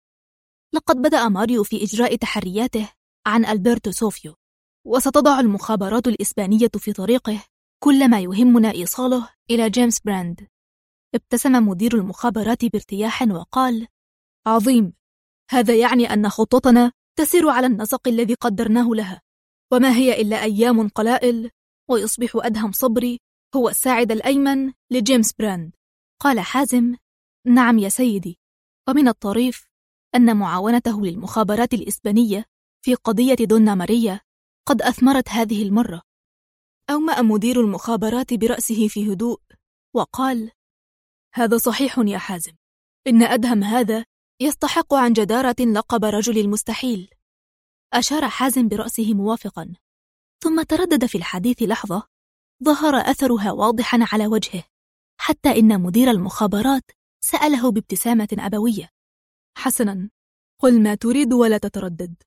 لقد بدأ ماريو في إجراء تحرياته عن ألبرتو سوفيو، وستضع المخابرات الإسبانية في طريقه كل ما يهمنا إيصاله إلى جيمس براند. ابتسم مدير المخابرات بارتياح وقال: عظيم، هذا يعني أن خطتنا تسير على النسق الذي قدرناه لها، وما هي إلا أيام قلائل ويصبح أدهم صبري هو الساعد الأيمن لجيمس براند. قال حازم: نعم يا سيدي، ومن الطريف أن معاونته للمخابرات الإسبانية في قضية دونا ماريا قد أثمرت هذه المرة. أومأ مدير المخابرات برأسه في هدوء وقال: هذا صحيح يا حازم، إن أدهم هذا يستحق عن جدارة لقب رجل المستحيل. أشار حازم برأسه موافقا، ثم تردد في الحديث لحظة ظهر أثرها واضحا على وجهه، حتى إن مدير المخابرات سأله بابتسامة أبوية: حسنا، قل ما تريد ولا تتردد.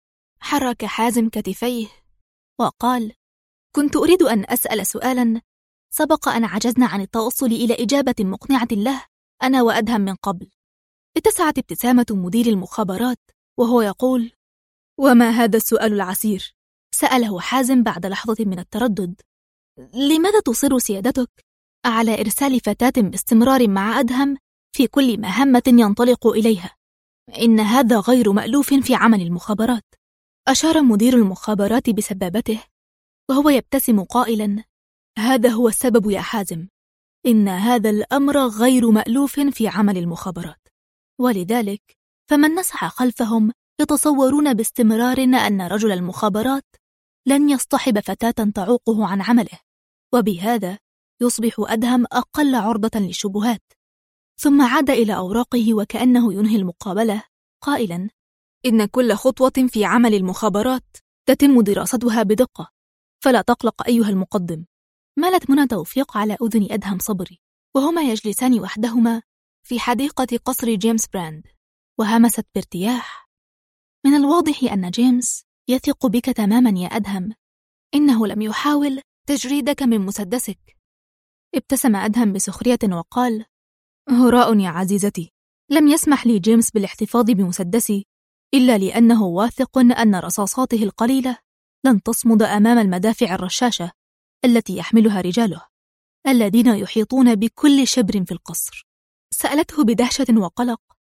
حرك حازم كتفيه وقال: كنت أريد أن أسأل سؤالا سبق أن عجزنا عن التوصل إلى إجابة مقنعة له أنا وأدهم من قبل. اتسعت ابتسامة مدير المخابرات وهو يقول: وما هذا السؤال العسير؟ سأله حازم بعد لحظة من التردد: لماذا تصر سيادتك على إرسال فتاة باستمرار مع أدهم في كل مهمة ينطلق إليها؟ إن هذا غير مألوف في عمل المخابرات. أشار مدير المخابرات بسبابته وهو يبتسم قائلا: هذا هو السبب يا حازم، إن هذا الأمر غير مألوف في عمل المخابرات، ولذلك فمن نسعى خلفهم يتصورون باستمرار أن رجل المخابرات لن يصطحب فتاة تعوقه عن عمله، وبهذا يصبح أدهم أقل عرضة للشبهات. ثم عاد إلى أوراقه وكأنه ينهي المقابلة قائلا: إن كل خطوة في عمل المخابرات تتم دراستها بدقة، فلا تقلق أيها المقدم. مالت منى توفيق على أذن أدهم صبري وهما يجلسان وحدهما في حديقة قصر جيمس براند، وهمست بارتياح: من الواضح أن جيمس يثق بك تماما يا أدهم، إنه لم يحاول تجريدك من مسدسك. ابتسم أدهم بسخرية وقال: هراء يا عزيزتي، لم يسمح لي جيمس بالاحتفاظ بمسدسي إلا لأنه واثق أن رصاصاته القليلة لن تصمد أمام المدافع الرشاشة التي يحملها رجاله الذين يحيطون بكل شبر في القصر. سألته بدهشة وقلق: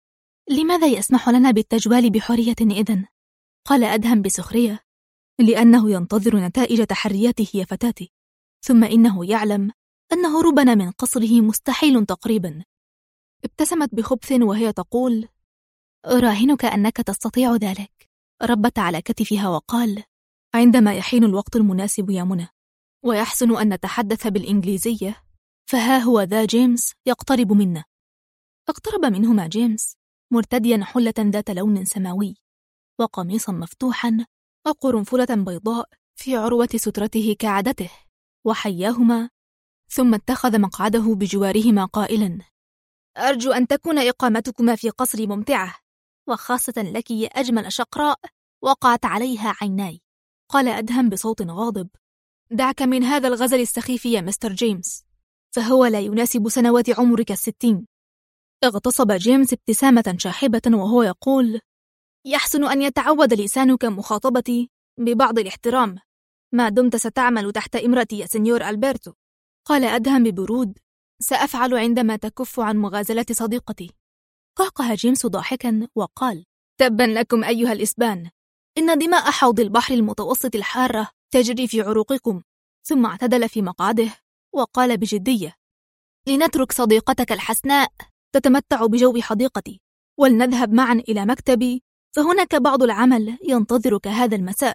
لماذا يسمح لنا بالتجوال بحرية إذن؟ قال أدهم بسخرية: لأنه ينتظر نتائج تحرياته يا فتاتي، ثم إنه يعلم أن هروبنا من قصره مستحيل تقريبا. ابتسمت بخبث وهي تقول: أراهنك أنك تستطيع ذلك. ربت على كتفها وقال: عندما يحين الوقت المناسب يا منى، ويحسن أن نتحدث بالإنجليزية، فها هو ذا جيمس يقترب منا. اقترب منهما جيمس مرتديا حلة ذات لون سماوي وقميصا مفتوحا وقرنفلة بيضاء في عروة سترته كعادته، وحياهما، ثم اتخذ مقعده بجوارهما قائلا: أرجو أن تكون إقامتكما في قصري ممتعة، وخاصة لك يا أجمل شقراء وقعت عليها عيناي. قال أدهم بصوت غاضب: دعك من هذا الغزل السخيف يا مستر جيمس، فهو لا يناسب سنوات عمرك 60. اغتصب جيمس ابتسامة شاحبة وهو يقول: يحسن أن يتعود لسانك مخاطبتي ببعض الاحترام ما دمت ستعمل تحت إمرتي يا سنيور ألبرتو. قال أدهم ببرود: سأفعل عندما تكف عن مغازلة صديقتي. قهقه جيمس ضاحكا وقال: تبا لكم أيها الإسبان، إن دماء حوض البحر المتوسط الحارة تجري في عروقكم. ثم اعتدل في مقعده وقال بجدية: لنترك صديقتك الحسناء تتمتع بجو حديقتي، ولنذهب معا إلى مكتبي، فهناك بعض العمل ينتظرك هذا المساء.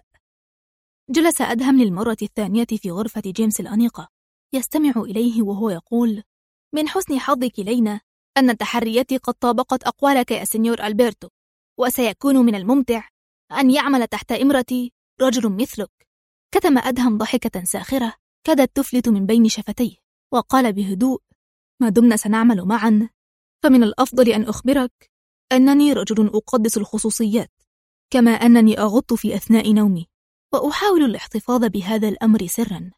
جلس أدهم للمرة الثانية في غرفة جيمس الأنيقة يستمع إليه وهو يقول: من حسن حظك لينا أن تحرياتي قد طابقت أقوالك يا سنيور ألبرتو، وسيكون من الممتع أن يعمل تحت إمرتي رجل مثلك. كتم أدهم ضحكة ساخرة كادت تفلت من بين شفتيه، وقال بهدوء: ما دمنا سنعمل معا، فمن الأفضل أن أخبرك أنني رجل أقدس الخصوصيات، كما أنني أغط في أثناء نومي، وأحاول الاحتفاظ بهذا الأمر سرا.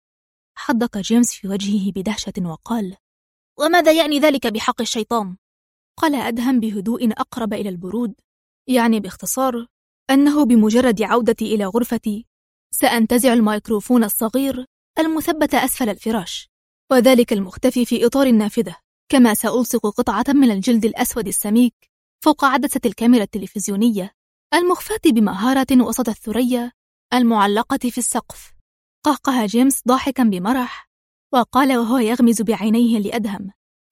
حدق جيمس في وجهه بدهشة وقال: وماذا يعني ذلك بحق الشيطان؟ قال أدهم بهدوء أقرب إلى البرود: يعني باختصار أنه بمجرد عودتي إلى غرفتي سأنتزع الميكروفون الصغير المثبت أسفل الفراش، وذلك المختفي في إطار النافذة، كما سألصق قطعة من الجلد الأسود السميك فوق عدسة الكاميرا التلفزيونية المخفاة بمهارة وسط الثريا المعلقة في السقف. قهقه جيمس ضاحكا بمرح وقال وهو يغمز بعينيه لأدهم: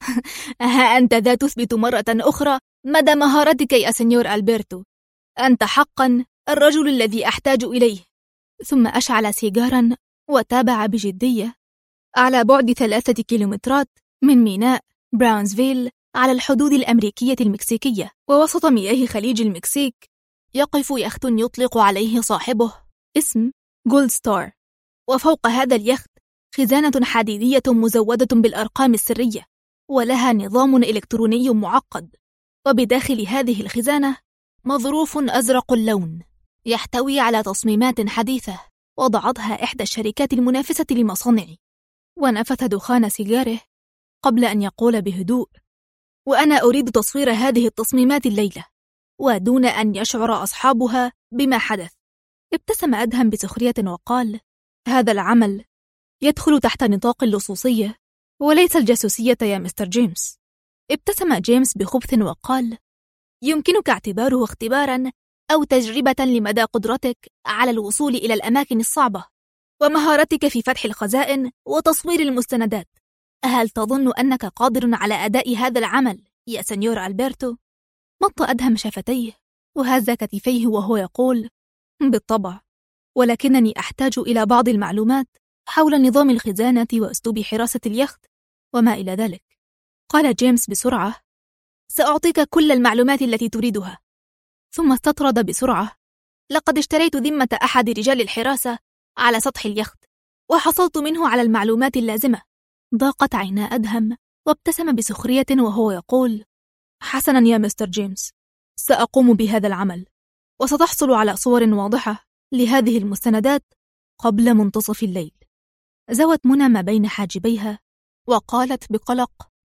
ها أنت ذا تثبت مرة أخرى مدى مهارتك يا سنيور ألبرتو، أنت حقا الرجل الذي أحتاج إليه. ثم أشعل سيجارا وتابع بجدية: على بعد 3 كيلومترات من ميناء براونزفيل على الحدود الأمريكية المكسيكية ووسط مياه خليج المكسيك يقف يخت يطلق عليه صاحبه اسم جولد ستار، وفوق هذا اليخت خزانة حديدية مزودة بالأرقام السرية ولها نظام إلكتروني معقد، وبداخل هذه الخزانة مظروف أزرق اللون يحتوي على تصميمات حديثة وضعتها إحدى الشركات المنافسة لمصانعي. ونفث دخان سيجاره قبل أن يقول بهدوء: وأنا أريد تصوير هذه التصميمات الليلة ودون أن يشعر أصحابها بما حدث. ابتسم أدهم بسخرية وقال: هذا العمل يدخل تحت نطاق اللصوصية وليس الجاسوسية يا مستر جيمس. ابتسم جيمس بخبث وقال: يمكنك اعتباره اختبارا أو تجربة لمدى قدرتك على الوصول إلى الأماكن الصعبة ومهارتك في فتح الخزائن وتصوير المستندات. هل تظن أنك قادر على أداء هذا العمل يا سنيور ألبرتو؟ مط أدهم شفتيه وهز كتفيه وهو يقول: بالطبع، ولكنني أحتاج إلى بعض المعلومات حول نظام الخزانة وأسلوب حراسة اليخت وما إلى ذلك. قال جيمس بسرعة: سأعطيك كل المعلومات التي تريدها. ثم استطرد بسرعة: لقد اشتريت ذمة أحد رجال الحراسة على سطح اليخت وحصلت منه على المعلومات اللازمة. ضاقت عينا أدهم وابتسم بسخرية وهو يقول: حسنا يا مستر جيمس، سأقوم بهذا العمل، وستحصل على صور واضحة لهذه المستندات قبل منتصف الليل. زوت منى ما بين حاجبيها وقالت بقلق: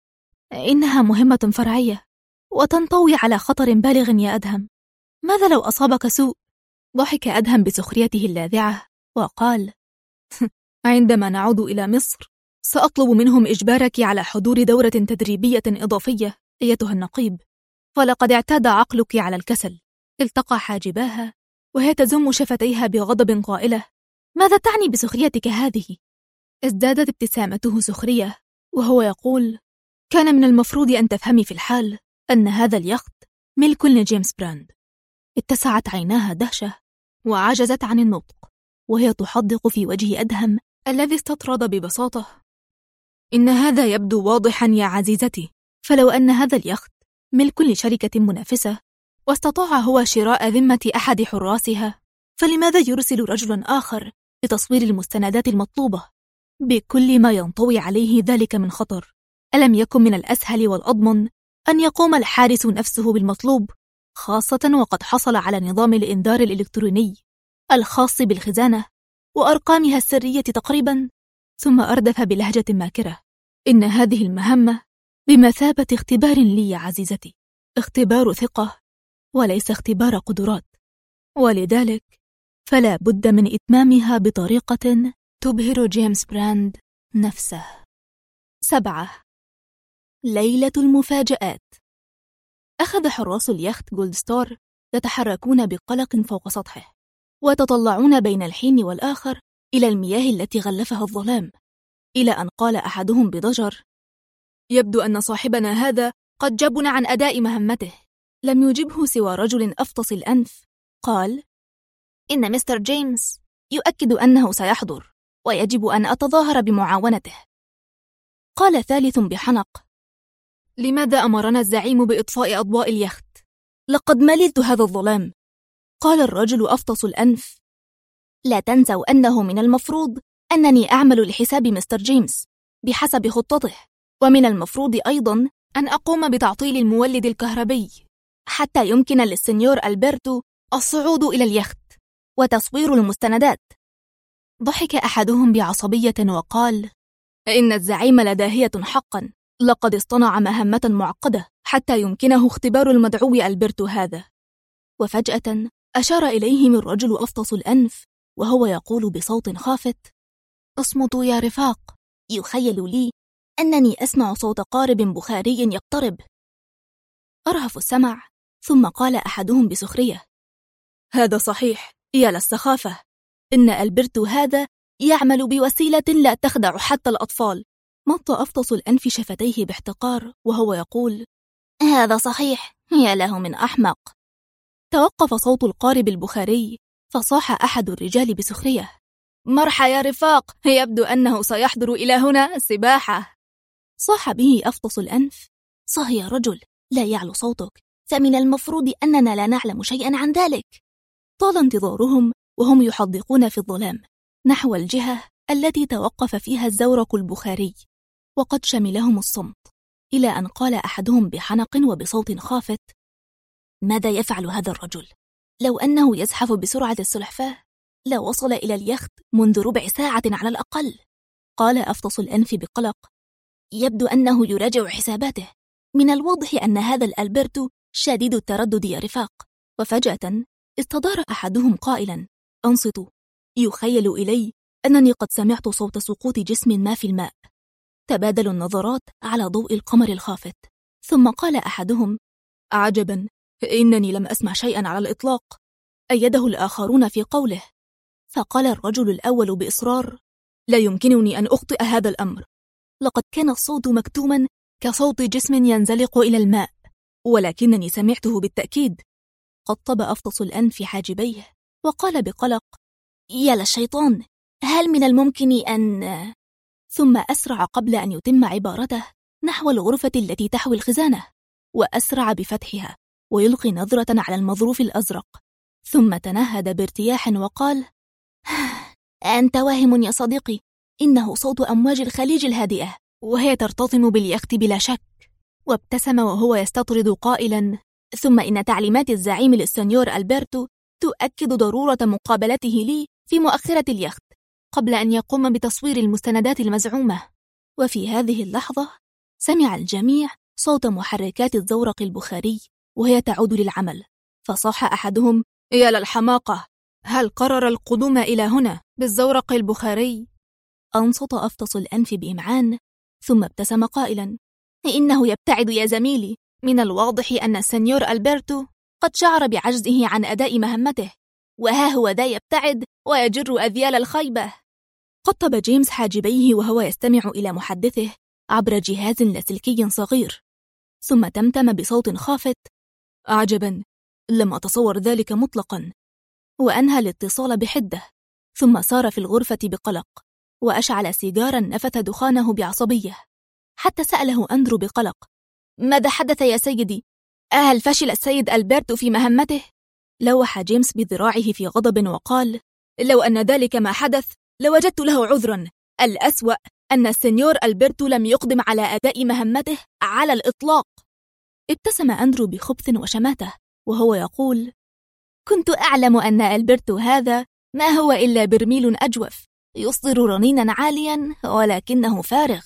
إنها مهمة فرعية وتنطوي على خطر بالغ يا أدهم، ماذا لو أصابك سوء؟ ضحك أدهم بسخريته اللاذعة وقال: عندما نعود إلى مصر سأطلب منهم إجبارك على حضور دورة تدريبية إضافية أيتها النقيب، فلقد اعتاد عقلك على الكسل. التقى حاجباها وهي تزم شفتيها بغضب قائلة: ماذا تعني بسخريتك هذه؟ ازدادت ابتسامته سخرية وهو يقول: كان من المفروض أن تفهمي في الحال أن هذا اليخت ملك لجيمس براند. اتسعت عيناها دهشة وعجزت عن النطق وهي تحدق في وجه أدهم الذي استطرد ببساطة: إن هذا يبدو واضحا يا عزيزتي، فلو أن هذا اليخت ملك لشركة منافسة واستطاع هو شراء ذمة أحد حراسها، فلماذا يرسل رجل آخر لتصوير المستندات المطلوبة بكل ما ينطوي عليه ذلك من خطر؟ ألم يكن من الأسهل والأضمن أن يقوم الحارس نفسه بالمطلوب، خاصة وقد حصل على نظام الإنذار الإلكتروني الخاص بالخزانة وأرقامها السرية تقريبا؟ ثم أردف بلهجة ماكرة: إن هذه المهمة بمثابة اختبار لي يا عزيزتي، اختبار ثقة وليس اختبار قدرات، ولذلك فلا بد من إتمامها بطريقة تبهر جيمس براند نفسه. 7. ليلة المفاجآت. أخذ حراس اليخت جولد ستار يتحركون بقلق فوق سطحه ويتطلعون بين الحين والآخر إلى المياه التي غلفها الظلام، إلى أن قال أحدهم بضجر: يبدو أن صاحبنا هذا قد جبن عن أداء مهمته. لم يجبه سوى رجل أفطس الأنف قال: إن مستر جيمس يؤكد أنه سيحضر ويجب أن أتظاهر بمعاونته. قال ثالث بحنق: لماذا أمرنا الزعيم بإطفاء أضواء اليخت؟ لقد مللت هذا الظلام. قال الرجل أفطس الأنف: لا تنسوا أنه من المفروض أنني أعمل لحساب مستر جيمس بحسب خطته، ومن المفروض أيضا أن أقوم بتعطيل المولد الكهربي حتى يمكن للسنيور ألبرتو الصعود إلى اليخت وتصوير المستندات. ضحك أحدهم بعصبية وقال: إن الزعيم لداهية حقا، لقد اصطنع مهمة معقدة حتى يمكنه اختبار المدعو ألبرتو هذا. وفجأة أشار إليهم الرجل أفطس الأنف وهو يقول بصوت خافت: اصمتوا يا رفاق، يخيل لي أنني أسمع صوت قارب بخاري يقترب. أرهف السمع، ثم قال أحدهم بسخرية: هذا صحيح، يا للسخافة، إن ألبرتو هذا يعمل بوسيلة لا تخدع حتى الأطفال. مط أفطس الأنف شفتيه باحتقار وهو يقول: هذا صحيح، يا له من أحمق. توقف صوت القارب البخاري فصاح أحد الرجال بسخرية: مرحى يا رفاق، يبدو أنه سيحضر إلى هنا سباحة. صاح به أفطس الأنف: صه يا رجل، لا يعلو صوتك، فمن المفروض أننا لا نعلم شيئا عن ذلك. طال انتظارهم وهم يحدقون في الظلام نحو الجهة التي توقف فيها الزورق البخاري، وقد شملهم الصمت، إلى أن قال أحدهم بحنق وبصوت خافت: ماذا يفعل هذا الرجل؟ لو أنه يزحف بسرعة السلحفاة لوصل إلى اليخت منذ ربع ساعة على الأقل. قال أفطس الأنف بقلق: يبدو أنه يراجع حساباته، من الواضح أن هذا الألبرتو شديد التردد يا رفاق. وفجأة استدار أحدهم قائلا: أنصتوا، يخيل إلي أنني قد سمعت صوت سقوط جسم ما في الماء. تبادلوا النظرات على ضوء القمر الخافت، ثم قال أحدهم: عجبا، إنني لم أسمع شيئا على الإطلاق. أيده الآخرون في قوله، فقال الرجل الأول بإصرار: لا يمكنني أن أخطئ هذا الأمر، لقد كان الصوت مكتوما كصوت جسم ينزلق إلى الماء، ولكنني سمعته بالتأكيد. قطب أفطس الأنف حاجبيه وقال بقلق: يا للشيطان، هل من الممكن أن... ثم أسرع قبل أن يتم عبارته نحو الغرفة التي تحوي الخزانة، وأسرع بفتحها ويلقي نظرة على المظروف الأزرق، ثم تنهد بارتياح وقال: أنت واهم يا صديقي، إنه صوت أمواج الخليج الهادئة وهي ترتطم باليخت بلا شك. وابتسم وهو يستطرد قائلا: ثم إن تعليمات الزعيم للسنيور ألبرتو تؤكد ضرورة مقابلته لي في مؤخرة اليخت قبل أن يقوم بتصوير المستندات المزعومة. وفي هذه اللحظة سمع الجميع صوت محركات الزورق البخاري وهي تعود للعمل، فصاح أحدهم: يا للحماقة، هل قرر القدوم إلى هنا بالزورق البخاري؟ أنصت أفطس الأنف بإمعان، ثم ابتسم قائلا: إنه يبتعد يا زميلي، من الواضح أن السنيور ألبرتو قد شعر بعجزه عن أداء مهمته، وها هو ذا يبتعد ويجر أذيال الخيبة. قطب جيمس حاجبيه وهو يستمع إلى محدثه عبر جهاز لاسلكي صغير، ثم تمتم بصوت خافت: عجباً، لم أتصور ذلك مطلقاً. وأنهى الاتصال بحدة، ثم سار في الغرفة بقلق، وأشعل سيجاراً نفث دخانه بعصبية، حتى سأله أندرو بقلق: ماذا حدث يا سيدي؟ هل فشل السيد ألبرتو في مهمته؟ لوح جيمس بذراعه في غضب وقال: لو أن ذلك ما حدث لوجدت له عذراً. الأسوأ أن السنيور ألبرتو لم يقدم على أداء مهمته على الإطلاق. ابتسم أندرو بخبث وشماتة وهو يقول: كنت أعلم أن ألبرتو هذا ما هو إلا برميل أجوف يصدر رنيناً عالياً ولكنه فارغ.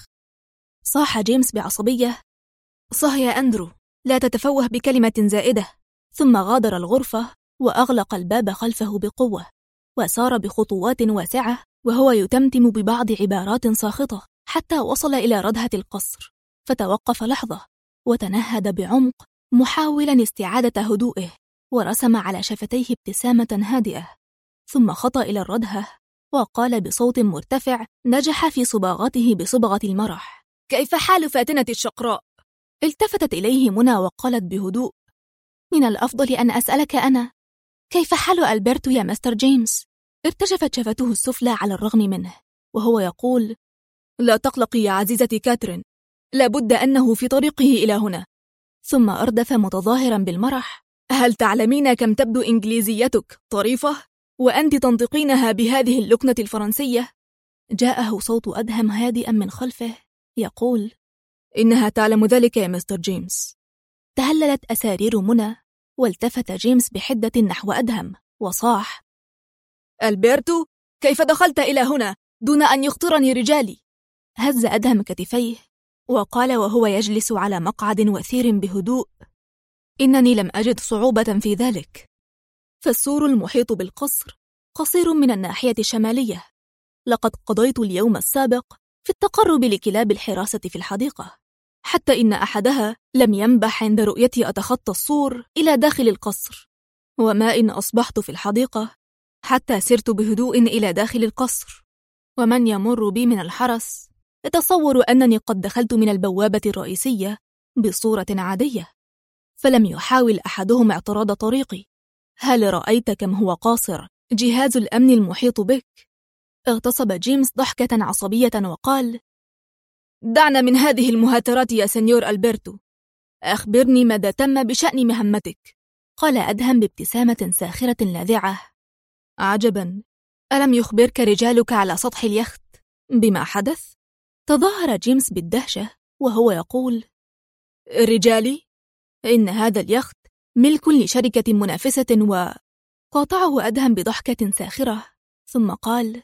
صاح جيمس بعصبية: صح يا أندرو، لا تتفوه بكلمة زائدة. ثم غادر الغرفة وأغلق الباب خلفه بقوة، وسار بخطوات واسعة وهو يتمتم ببعض عبارات ساخطة، حتى وصل إلى ردهة القصر، فتوقف لحظة وتنهد بعمق محاولا استعادة هدوئه، ورسم على شفتيه ابتسامة هادئة، ثم خطأ إلى الردهة وقال بصوت مرتفع نجح في صباغته بصبغة المرح: كيف حال فاتنة الشقراء؟ التفتت إليه منى وقالت بهدوء: من الأفضل أن أسألك أنا، كيف حال ألبرتو يا مستر جيمس؟ ارتجفت شفته السفلى على الرغم منه وهو يقول: لا تقلقي يا عزيزتي كاترين، لابد أنه في طريقه إلى هنا. ثم أردف متظاهرا بالمرح: هل تعلمين كم تبدو إنجليزيتك طريفة وأنت تنطقينها بهذه اللكنة الفرنسية؟ جاءه صوت أدهم هادئا من خلفه يقول: إنها تعلم ذلك يا مستر جيمس. تهللت أسارير منى، والتفت جيمس بحدة نحو أدهم وصاح: ألبرتو، كيف دخلت إلى هنا دون أن يخطرني رجالي؟ هز أدهم كتفيه وقال وهو يجلس على مقعد وثير بهدوء: إنني لم أجد صعوبة في ذلك، فالسور المحيط بالقصر قصير من الناحية الشمالية. لقد قضيت اليوم السابق في التقرب لكلاب الحراسة في الحديقة، حتى إن أحدها لم ينبح عند رؤيتي أتخطى السور إلى داخل القصر، وما إن أصبحت في الحديقة حتى سرت بهدوء إلى داخل القصر، ومن يمر بي من الحرس يتصور أنني قد دخلت من البوابة الرئيسية بصورة عادية، فلم يحاول أحدهم اعتراض طريقي. هل رأيت كم هو قاصر جهاز الأمن المحيط بك؟ اغتصب جيمس ضحكة عصبية وقال: دعنا من هذه المهاترات يا سنيور ألبرتو، أخبرني ماذا تم بشأن مهمتك. قال أدهم بابتسامة ساخرة لاذعة: عجبا، ألم يخبرك رجالك على سطح اليخت بما حدث؟ تظاهر جيمس بالدهشة وهو يقول: رجالي؟ إن هذا اليخت ملك لشركة منافسة قاطعه أدهم بضحكة ساخرة، ثم قال: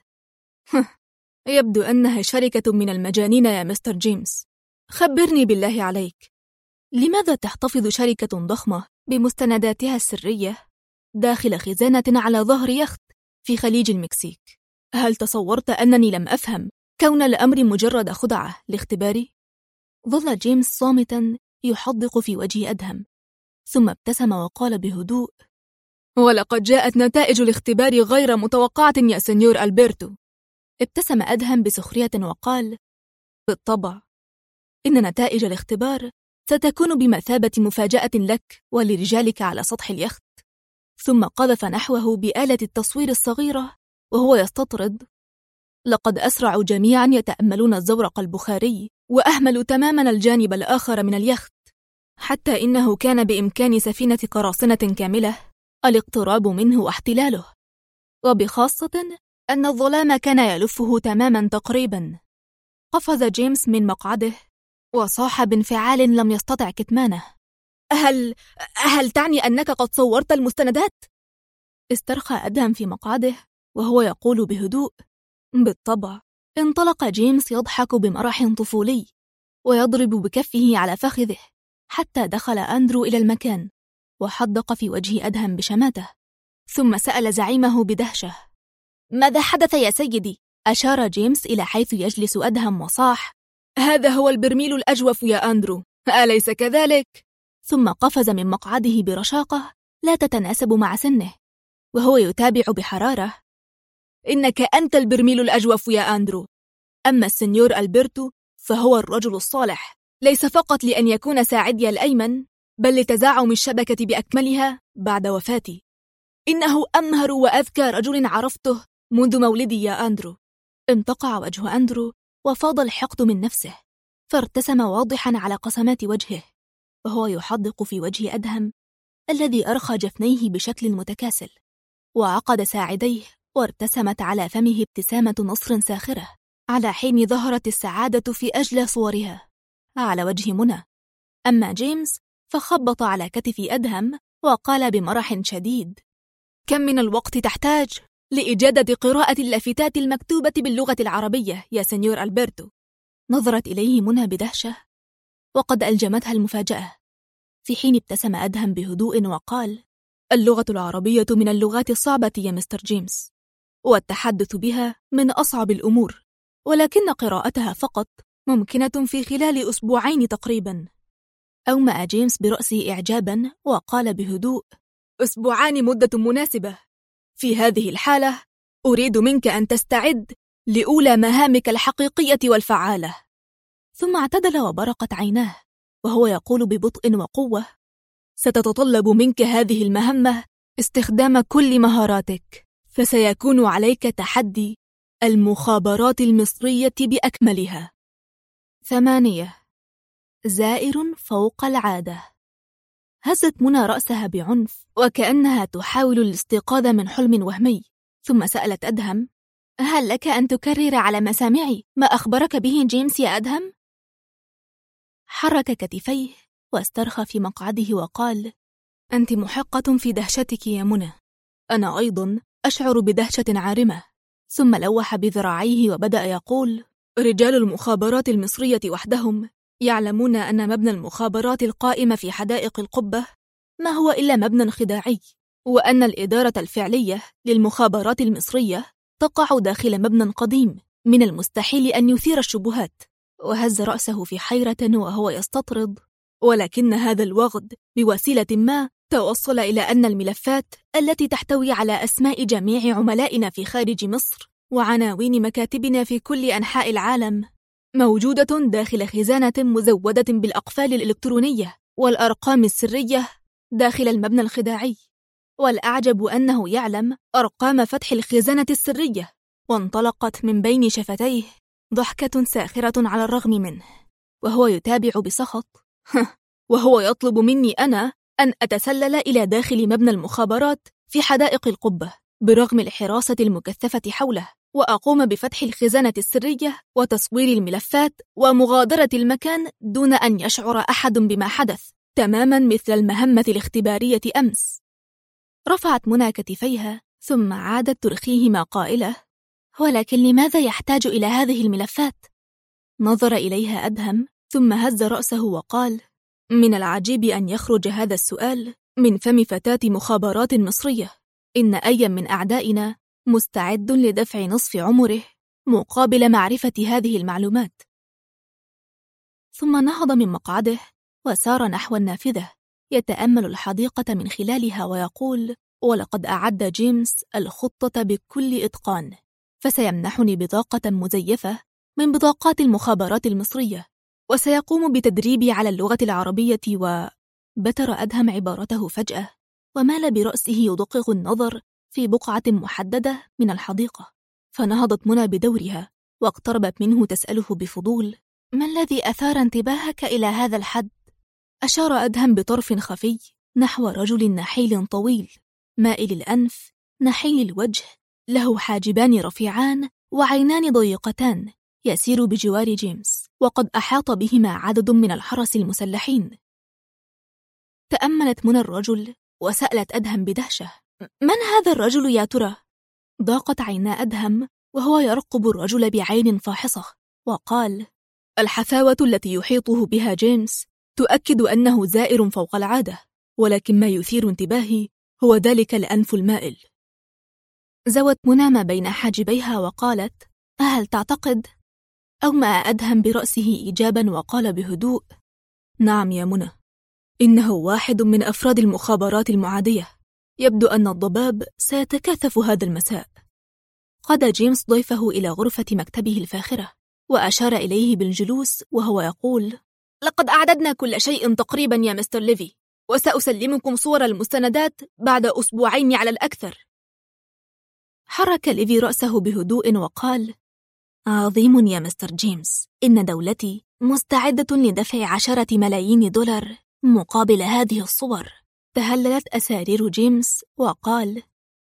يبدو أنها شركة من المجانين يا مستر جيمس. خبرني بالله عليك، لماذا تحتفظ شركة ضخمة بمستنداتها السرية داخل خزانة على ظهر يخت في خليج المكسيك؟ هل تصورت أنني لم أفهم كون الأمر مجرد خدعة لاختباري؟ ظل جيمس صامتا يحدق في وجه أدهم، ثم ابتسم وقال بهدوء: ولقد جاءت نتائج الاختبار غير متوقعة يا سنيور ألبرتو. ابتسم أدهم بسخرية وقال: بالطبع، إن نتائج الاختبار ستكون بمثابة مفاجأة لك ولرجالك على سطح اليخت. ثم قذف نحوه بآلة التصوير الصغيرة وهو يستطرد: لقد أسرعوا جميعا يتأملون الزورق البخاري وأهملوا تماما الجانب الآخر من اليخت، حتى إنه كان بإمكان سفينة قراصنة كاملة الاقتراب منه واحتلاله، وبخاصة أن الظلام كان يلفه تماما تقريبا. قفز جيمس من مقعده وصاح بانفعال لم يستطع كتمانه: هل تعني أنك قد صورت المستندات؟ استرخى أدهم في مقعده وهو يقول بهدوء: بالطبع. انطلق جيمس يضحك بمرح طفولي ويضرب بكفه على فخذه، حتى دخل أندرو إلى المكان وحدق في وجه أدهم بشماته، ثم سأل زعيمه بدهشة: ماذا حدث يا سيدي؟ أشار جيمس إلى حيث يجلس أدهم وصاح: هذا هو البرميل الأجوف يا أندرو، أليس كذلك؟ ثم قفز من مقعده برشاقة لا تتناسب مع سنه، وهو يتابع بحرارة: إنك أنت البرميل الأجوف يا أندرو. أما السنيور ألبرتو فهو الرجل الصالح، ليس فقط لأن يكون ساعدي الأيمن، بل لتزاعم الشبكة بأكملها بعد وفاتي. إنه أمهر وأذكى رجل عرفته منذ مولدي يا أندرو. انتقع وجه أندرو وفاض الحقد من نفسه، فارتسم واضحا على قسمات وجهه، وهو يحدق في وجه أدهم الذي أرخى جفنيه بشكل متكاسل، وعقد ساعديه، وارتسمت على فمه ابتسامة نصر ساخرة، على حين ظهرت السعادة في أجلى صورها على وجه منى. أما جيمس فخبط على كتف أدهم وقال بمرح شديد: كم من الوقت تحتاج لإجادة قراءة اللافتات المكتوبة باللغة العربية يا سنيور ألبرتو؟ نظرت إليه منى بدهشة، وقد ألجمتها المفاجأة، في حين ابتسم أدهم بهدوء وقال: اللغة العربية من اللغات الصعبة يا مستر جيمس، والتحدث بها من أصعب الأمور، ولكن قراءتها فقط ممكنة في خلال أسبوعين تقريبا. أومأ جيمس برأسه إعجابا وقال بهدوء: أسبوعان مدة مناسبة. في هذه الحالة أريد منك أن تستعد لأولى مهامك الحقيقية والفعالة. ثم اعتدل وبرقت عيناه وهو يقول ببطء وقوة: ستتطلب منك هذه المهمة استخدام كل مهاراتك، فسيكون عليك تحدي المخابرات المصرية بأكملها. 8. زائر فوق العادة. هزت منى رأسها بعنف وكأنها تحاول الاستيقاظ من حلم وهمي، ثم سألت أدهم: هل لك أن تكرر على مسامعي ما أخبرك به جيمس يا أدهم؟ حرك كتفيه واسترخى في مقعده وقال: أنت محقة في دهشتك يا منى، أنا أيضا أشعر بدهشة عارمة. ثم لوح بذراعيه وبدأ يقول: رجال المخابرات المصرية وحدهم يعلمون أن مبنى المخابرات القائم في حدائق القبة ما هو إلا مبنى خداعي، وأن الإدارة الفعلية للمخابرات المصرية تقع داخل مبنى قديم من المستحيل أن يثير الشبهات. وهز رأسه في حيرة وهو يستطرد: ولكن هذا الوغد بوسيلة ما توصل إلى أن الملفات التي تحتوي على أسماء جميع عملائنا في خارج مصر وعناوين مكاتبنا في كل أنحاء العالم موجودة داخل خزانة مزودة بالأقفال الإلكترونية والأرقام السرية داخل المبنى الخداعي. والأعجب أنه يعلم أرقام فتح الخزانة السرية. وانطلقت من بين شفتيه ضحكة ساخرة على الرغم منه، وهو يتابع بسخط: وهو يطلب مني أنا أن أتسلل إلى داخل مبنى المخابرات في حدائق القبة برغم الحراسة المكثفة حوله، وأقوم بفتح الخزانة السرية وتصوير الملفات ومغادرة المكان دون أن يشعر أحد بما حدث، تماما مثل المهمة الاختبارية أمس. رفعت منى كتفيها ثم عادت ترخيهما قائلة: ولكن لماذا يحتاج إلى هذه الملفات؟ نظر إليها أدهم ثم هز رأسه وقال: من العجيب أن يخرج هذا السؤال من فم فتاة مخابرات مصرية. إن أي من أعدائنا مستعد لدفع نصف عمره مقابل معرفة هذه المعلومات. ثم نهض من مقعده وسار نحو النافذة يتأمل الحديقة من خلالها ويقول: ولقد أعد جيمس الخطة بكل إتقان، فسيمنحني بطاقة مزيفة من بطاقات المخابرات المصرية، وسيقوم بتدريبي على اللغة العربية. بتر أدهم عبارته فجأة ومال برأسه يدقق النظر في بقعة محددة من الحديقة. فنهضت منى بدورها واقتربت منه تسأله بفضول: ما الذي أثار انتباهك إلى هذا الحد؟ أشار أدهم بطرف خفي نحو رجل نحيل طويل مائل الأنف نحيل الوجه، له حاجبان رفيعان وعينان ضيقتان، يسير بجوار جيمس وقد أحاط بهما عدد من الحرس المسلحين. تأملت منى الرجل وسألت أدهم بدهشة: من هذا الرجل يا ترى؟ ضاقت عينا أدهم وهو يرقب الرجل بعين فاحصة وقال: الحفاوة التي يحيطه بها جيمس تؤكد أنه زائر فوق العادة، ولكن ما يثير انتباهي هو ذلك الأنف المائل. زوت منى ما بين حاجبيها وقالت: هل تعتقد؟ أومأ أدهم برأسه إيجابا وقال بهدوء: نعم يا منى، إنه واحد من أفراد المخابرات المعادية. يبدو أن الضباب سيتكاثف هذا المساء. قاد جيمس ضيفه إلى غرفة مكتبه الفاخرة، وأشار إليه بالجلوس وهو يقول: لقد أعددنا كل شيء تقريبا يا مستر ليفي، وسأسلمكم صور المستندات بعد أسبوعين على الأكثر. حرك ليفي رأسه بهدوء وقال: عظيم يا مستر جيمس، إن دولتي مستعدة لدفع 10 ملايين دولار مقابل هذه الصور. تهللت أسارير جيمس وقال: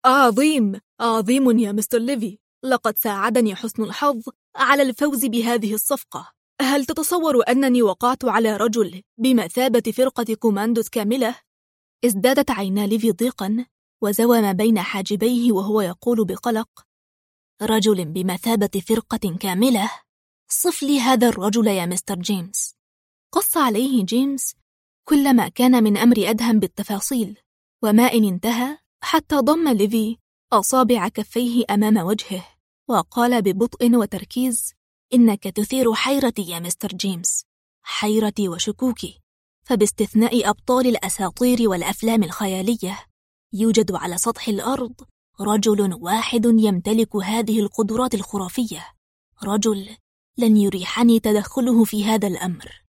عظيم يا مستر ليفي، لقد ساعدني حسن الحظ على الفوز بهذه الصفقة. هل تتصور أنني وقعت على رجل بمثابة فرقة كوماندوس كاملة؟ ازدادت عينا ليفي ضيقا، وزوى ما بين حاجبيه وهو يقول بقلق: رجل بمثابة فرقة كاملة؟ صف لي هذا الرجل يا مستر جيمس. قص عليه جيمس كل ما كان من أمر أدهم بالتفاصيل، وما إن انتهى حتى ضم ليفي أصابع كفيه أمام وجهه وقال ببطء وتركيز: إنك تثير حيرتي يا مستر جيمس، حيرتي وشكوكي. فباستثناء أبطال الأساطير والأفلام الخيالية، يوجد على سطح الأرض رجل واحد يمتلك هذه القدرات الخرافية، رجل لن يريحني تدخله في هذا الأمر.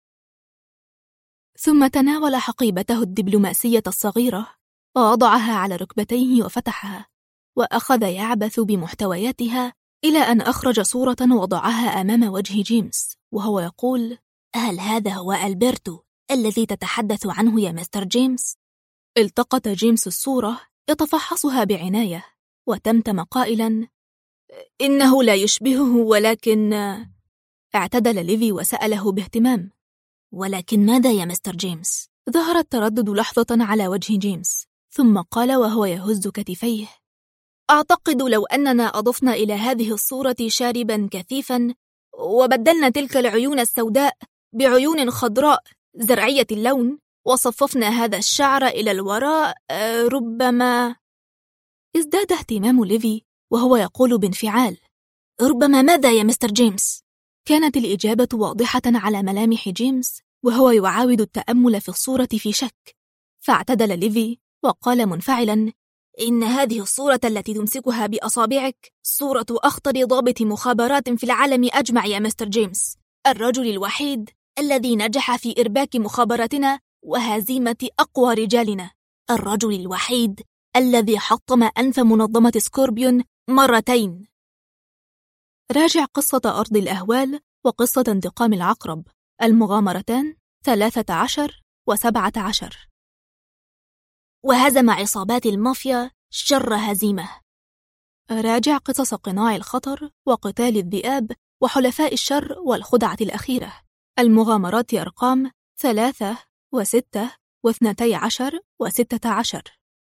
ثم تناول حقيبته الدبلوماسية الصغيرة ووضعها على ركبتيه وفتحها، وأخذ يعبث بمحتوياتها إلى أن أخرج صورة وضعها أمام وجه جيمس وهو يقول: هل هذا هو ألبرتو الذي تتحدث عنه يا مستر جيمس؟ التقط جيمس الصورة يتفحصها بعناية وتمتم قائلا: إنه لا يشبهه، ولكن... اعتدل ليفي وسأله باهتمام: ولكن ماذا يا مستر جيمس؟ ظهر التردد لحظة على وجه جيمس، ثم قال وهو يهز كتفيه: أعتقد لو أننا أضفنا إلى هذه الصورة شاربا كثيفا، وبدلنا تلك العيون السوداء بعيون خضراء زرعية اللون، وصففنا هذا الشعر إلى الوراء، ربما... ازداد اهتمام ليفي وهو يقول بانفعال: ربما ماذا يا مستر جيمس؟ كانت الإجابة واضحة على ملامح جيمس وهو يعاود التأمل في الصورة في شك. فاعتدل ليفي وقال منفعلا: إن هذه الصورة التي تمسكها بأصابعك صورة أخطر ضابط مخابرات في العالم أجمع يا مستر جيمس، الرجل الوحيد الذي نجح في إرباك مخابراتنا وهزيمة أقوى رجالنا، الرجل الوحيد الذي حطم أنف منظمة سكوربيون مرتين. راجع قصة أرض الأهوال وقصة انتقام العقرب، المغامرتان 13 و17. وهزم عصابات المافيا شر هزيمة. راجع قصص قناع الخطر وقتال الذئاب وحلفاء الشر والخدعة الأخيرة، المغامرات أرقام 3 و6 و12 و16.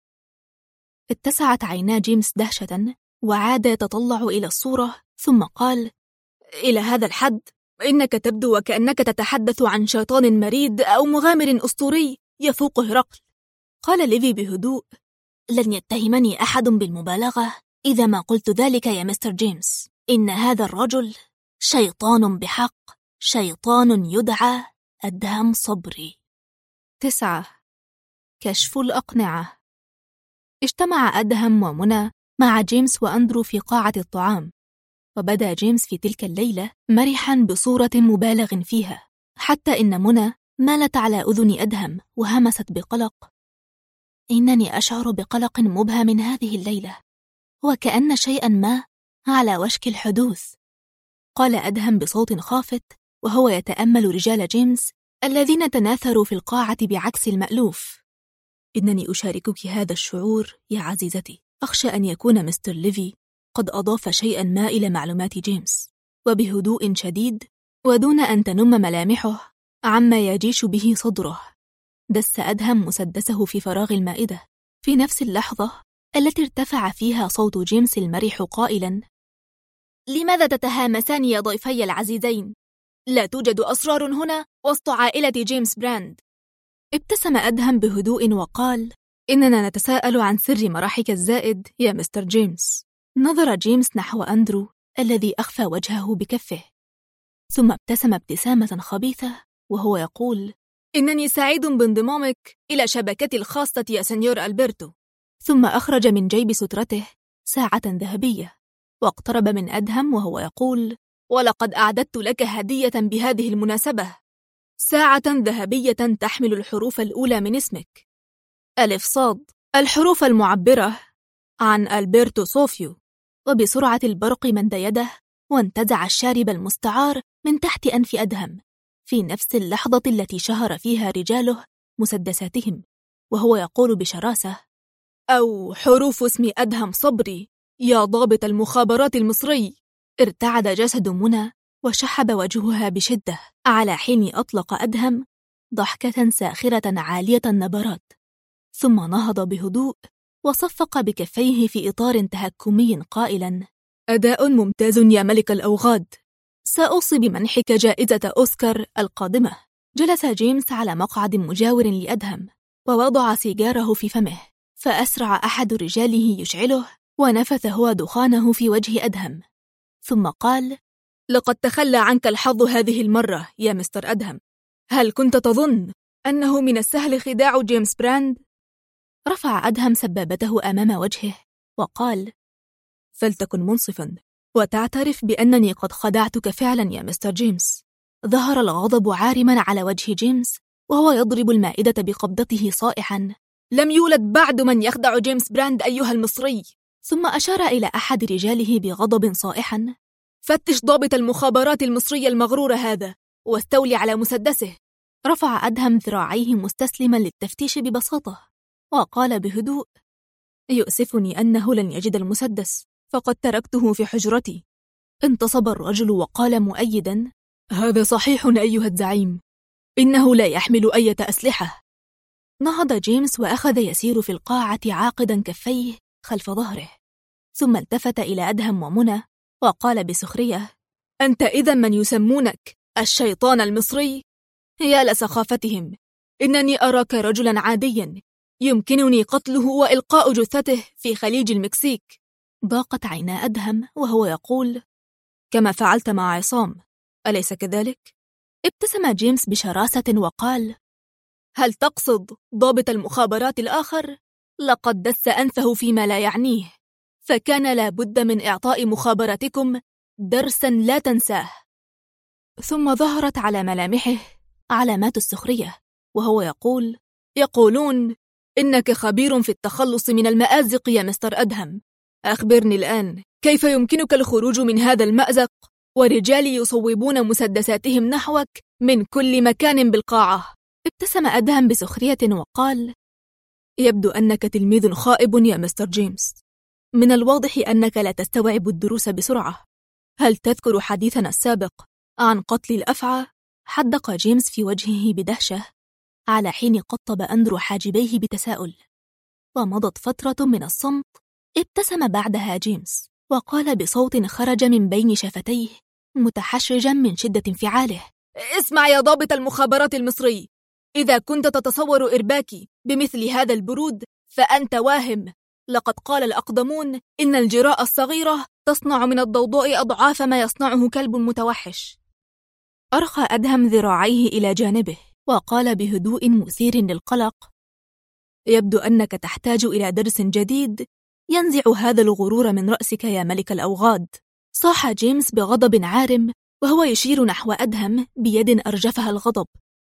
اتسعت عينا جيمس دهشة وعاد يتطلع إلى الصورة، ثم قال: إلى هذا الحد إنك تبدو وكأنك تتحدث عن شيطان مريد أو مغامر أسطوري يفوق هرقل. قال ليفي بهدوء: لن يتهمني أحد بالمبالغة إذا ما قلت ذلك يا مستر جيمس. إن هذا الرجل شيطان بحق، شيطان يدعى أدهم صبري. 9. كشف الأقنعة. اجتمع أدهم ومنى مع جيمس وأندرو في قاعة الطعام، وبدا جيمس في تلك الليلة مرحا بصورة مبالغ فيها، حتى إن منى مالت على أذن أدهم وهمست بقلق: إنني أشعر بقلق مبهم هذه الليلة، وكأن شيئا ما على وشك الحدوث. قال أدهم بصوت خافت وهو يتأمل رجال جيمس الذين تناثروا في القاعة بعكس المألوف: إنني أشاركك هذا الشعور يا عزيزتي. أخشى أن يكون مستر ليفي قد أضاف شيئا ما إلى معلومات جيمس. وبهدوء شديد ودون أن تنم ملامحه عما يجيش به صدره، دس أدهم مسدسه في فراغ المائدة في نفس اللحظة التي ارتفع فيها صوت جيمس المرح قائلا: لماذا تتهامسان يا ضيفي العزيزين؟ لا توجد أسرار هنا وسط عائلة جيمس براند. ابتسم أدهم بهدوء وقال: إننا نتساءل عن سر مرحك الزائد يا مستر جيمس. نظر جيمس نحو أندرو الذي أخفى وجهه بكفه، ثم ابتسم ابتسامة خبيثة وهو يقول: إنني سعيد بانضمامك إلى شبكتي الخاصة يا سنيور ألبرتو. ثم أخرج من جيب سترته ساعة ذهبية واقترب من أدهم وهو يقول: ولقد أعددت لك هدية بهذه المناسبة، ساعة ذهبية تحمل الحروف الأولى من اسمك، ألف صاد، الحروف المعبرة عن ألبرتو صوفيو. وبسرعة البرق مد يده وانتزع الشارب المستعار من تحت أنف أدهم في نفس اللحظة التي شهر فيها رجاله مسدساتهم، وهو يقول بشراسة: أو حروف اسم أدهم صبري يا ضابط المخابرات المصري. ارتعد جسد منى وشحب وجهها بشدة، على حين أطلق أدهم ضحكة ساخرة عالية النبرات، ثم نهض بهدوء وصفق بكفيه في إطار تهكمي قائلاً: أداء ممتاز يا ملك الأوغاد، سأوصي بمنحك جائزة أوسكار القادمة. جلس جيمس على مقعد مجاور لأدهم ووضع سيجاره في فمه، فأسرع أحد رجاله يشعله ونفث هو دخانه في وجه أدهم، ثم قال: لقد تخلى عنك الحظ هذه المرة يا مستر أدهم. هل كنت تظن أنه من السهل خداع جيمس براند؟ رفع أدهم سبابته أمام وجهه وقال: فلتكن منصفاً وتعترف بأنني قد خدعتك فعلاً يا مستر جيمس. ظهر الغضب عارماً على وجه جيمس وهو يضرب المائدة بقبضته صائحاً: لم يولد بعد من يخدع جيمس براند أيها المصري. ثم أشار إلى أحد رجاله بغضب صائحاً: فتش ضابط المخابرات المصرية المغرور هذا واستولي على مسدسه. رفع أدهم ذراعيه مستسلماً للتفتيش ببساطة وقال بهدوء: يؤسفني أنه لن يجد المسدس، فقد تركته في حجرتي. انتصب الرجل وقال مؤيداً: هذا صحيح أيها الزعيم، إنه لا يحمل أي أسلحة. نهض جيمس وأخذ يسير في القاعة عاقداً كفيه خلف ظهره، ثم التفت إلى أدهم ومنى وقال بسخرية: أنت إذن من يسمونك الشيطان المصري؟ يا لسخافتهم، إنني أراك رجلاً عادياً يمكنني قتله وإلقاء جثته في خليج المكسيك. ضاقت عينا أدهم وهو يقول: كما فعلت مع عصام، أليس كذلك؟ ابتسم جيمس بشراسة وقال: هل تقصد ضابط المخابرات الآخر؟ لقد دس أنفه فيما لا يعنيه، فكان لا بد من إعطاء مخابراتكم درساً لا تنساه. ثم ظهرت على ملامحه علامات السخرية وهو يقول: يقولون إنك خبير في التخلص من المآزق يا مستر أدهم. أخبرني الآن، كيف يمكنك الخروج من هذا المأزق ورجالي يصوبون مسدساتهم نحوك من كل مكان بالقاعة؟ ابتسم أدهم بسخرية وقال: يبدو أنك تلميذ خائب يا مستر جيمس، من الواضح أنك لا تستوعب الدروس بسرعة. هل تذكر حديثنا السابق عن قتل الأفعى؟ حدق جيمس في وجهه بدهشة، على حين قطب أندرو حاجبيه بتساؤل. ومضت فترة من الصمت. ابتسم بعدها جيمس وقال بصوت خرج من بين شفتيه متحشرجا من شدة انفعاله: اسمع يا ضابط المخابرات المصري، إذا كنت تتصور إرباكي بمثل هذا البرود فأنت واهم. لقد قال الأقدمون إن الجراء الصغيرة تصنع من الضوضاء أضعاف ما يصنعه كلب متوحش. أرخى أدهم ذراعيه إلى جانبه وقال بهدوء مثير للقلق: يبدو أنك تحتاج إلى درس جديد ينزع هذا الغرور من رأسك يا ملك الأوغاد. صاح جيمس بغضب عارم وهو يشير نحو أدهم بيد أرجفها الغضب: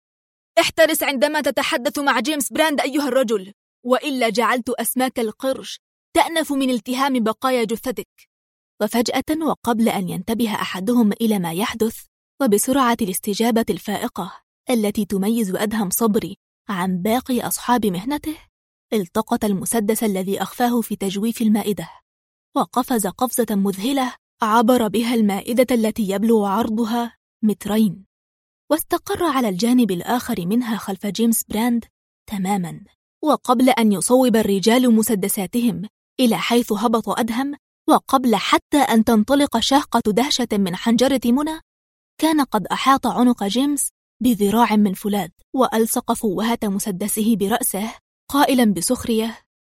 احترس عندما تتحدث مع جيمس براند أيها الرجل، وإلا جعلت أسماك القرش تأنف من التهام بقايا جثتك. وفجأة وقبل أن ينتبه أحدهم إلى ما يحدث، وبسرعة الاستجابة الفائقة التي تميز أدهم صبري عن باقي أصحاب مهنته، التقط المسدس الذي أخفاه في تجويف المائدة وقفز قفزة مذهلة عبر بها المائدة التي يبلغ عرضها 2 متر، واستقر على الجانب الآخر منها خلف جيمس براند تماماً. وقبل أن يصوب الرجال مسدساتهم إلى حيث هبط أدهم، وقبل حتى أن تنطلق شهقة دهشة من حنجرة منى، كان قد أحاط عنق جيمس بذراع من فولاذ وألصق فوهة مسدسه برأسه قائلاً بسخرية: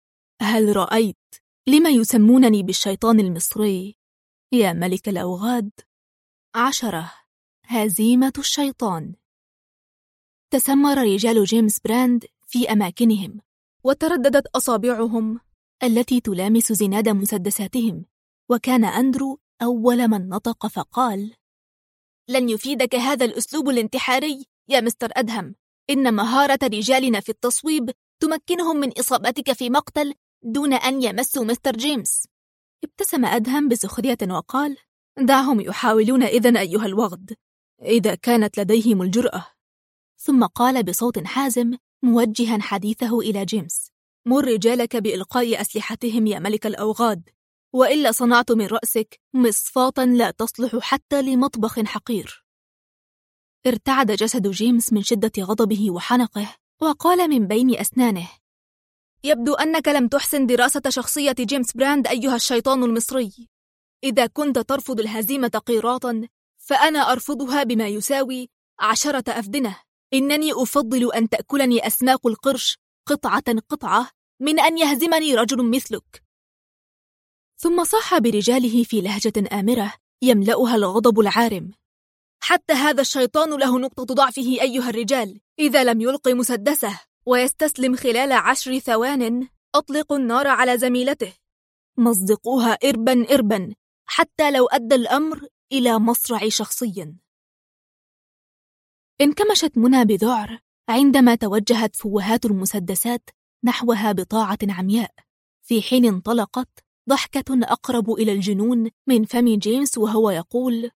هل رأيت لما يسمونني بالشيطان المصري يا ملك الأوغاد؟ 10. هزيمة الشيطان. تسمر رجال جيمس براند في أماكنهم، وترددت أصابعهم التي تلامس زناد مسدساتهم، وكان أندرو أول من نطق فقال: لن يفيدك هذا الأسلوب الانتحاري يا مستر أدهم. إن مهارة رجالنا في التصويب تمكنهم من إصابتك في مقتل دون أن يمسوا مستر جيمس. ابتسم أدهم بسخرية وقال: دعهم يحاولون إذن أيها الوغد، إذا كانت لديهم الجرأة. ثم قال بصوت حازم موجها حديثه إلى جيمس: مر رجالك بإلقاء أسلحتهم يا ملك الأوغاد، وإلا صنعت من رأسك مصفاة لا تصلح حتى لمطبخ حقير. ارتعد جسد جيمس من شدة غضبه وحنقه، وقال من بين أسنانه: يبدو أنك لم تحسن دراسة شخصية جيمس براند أيها الشيطان المصري. إذا كنت ترفض الهزيمة قيراطا، فأنا أرفضها بما يساوي 10 أفدنة. إنني أفضل أن تأكلني أسماك القرش قطعة قطعة من أن يهزمني رجل مثلك. ثم صاح برجاله في لهجة آمرة يملأها الغضب العارم: حتى هذا الشيطان له نقطة ضعفه أيها الرجال. إذا لم يلقي مسدسه ويستسلم خلال 10 ثوان، أطلقوا النار على زميلته. مصدقوها إربا إربا، حتى لو أدى الأمر إلى مصرع شخصي. انكمشت منى بذعر عندما توجهت فوهات المسدسات نحوها بطاعة عمياء، في حين انطلقت ضحكة أقرب إلى الجنون من فم جيمس وهو يقول: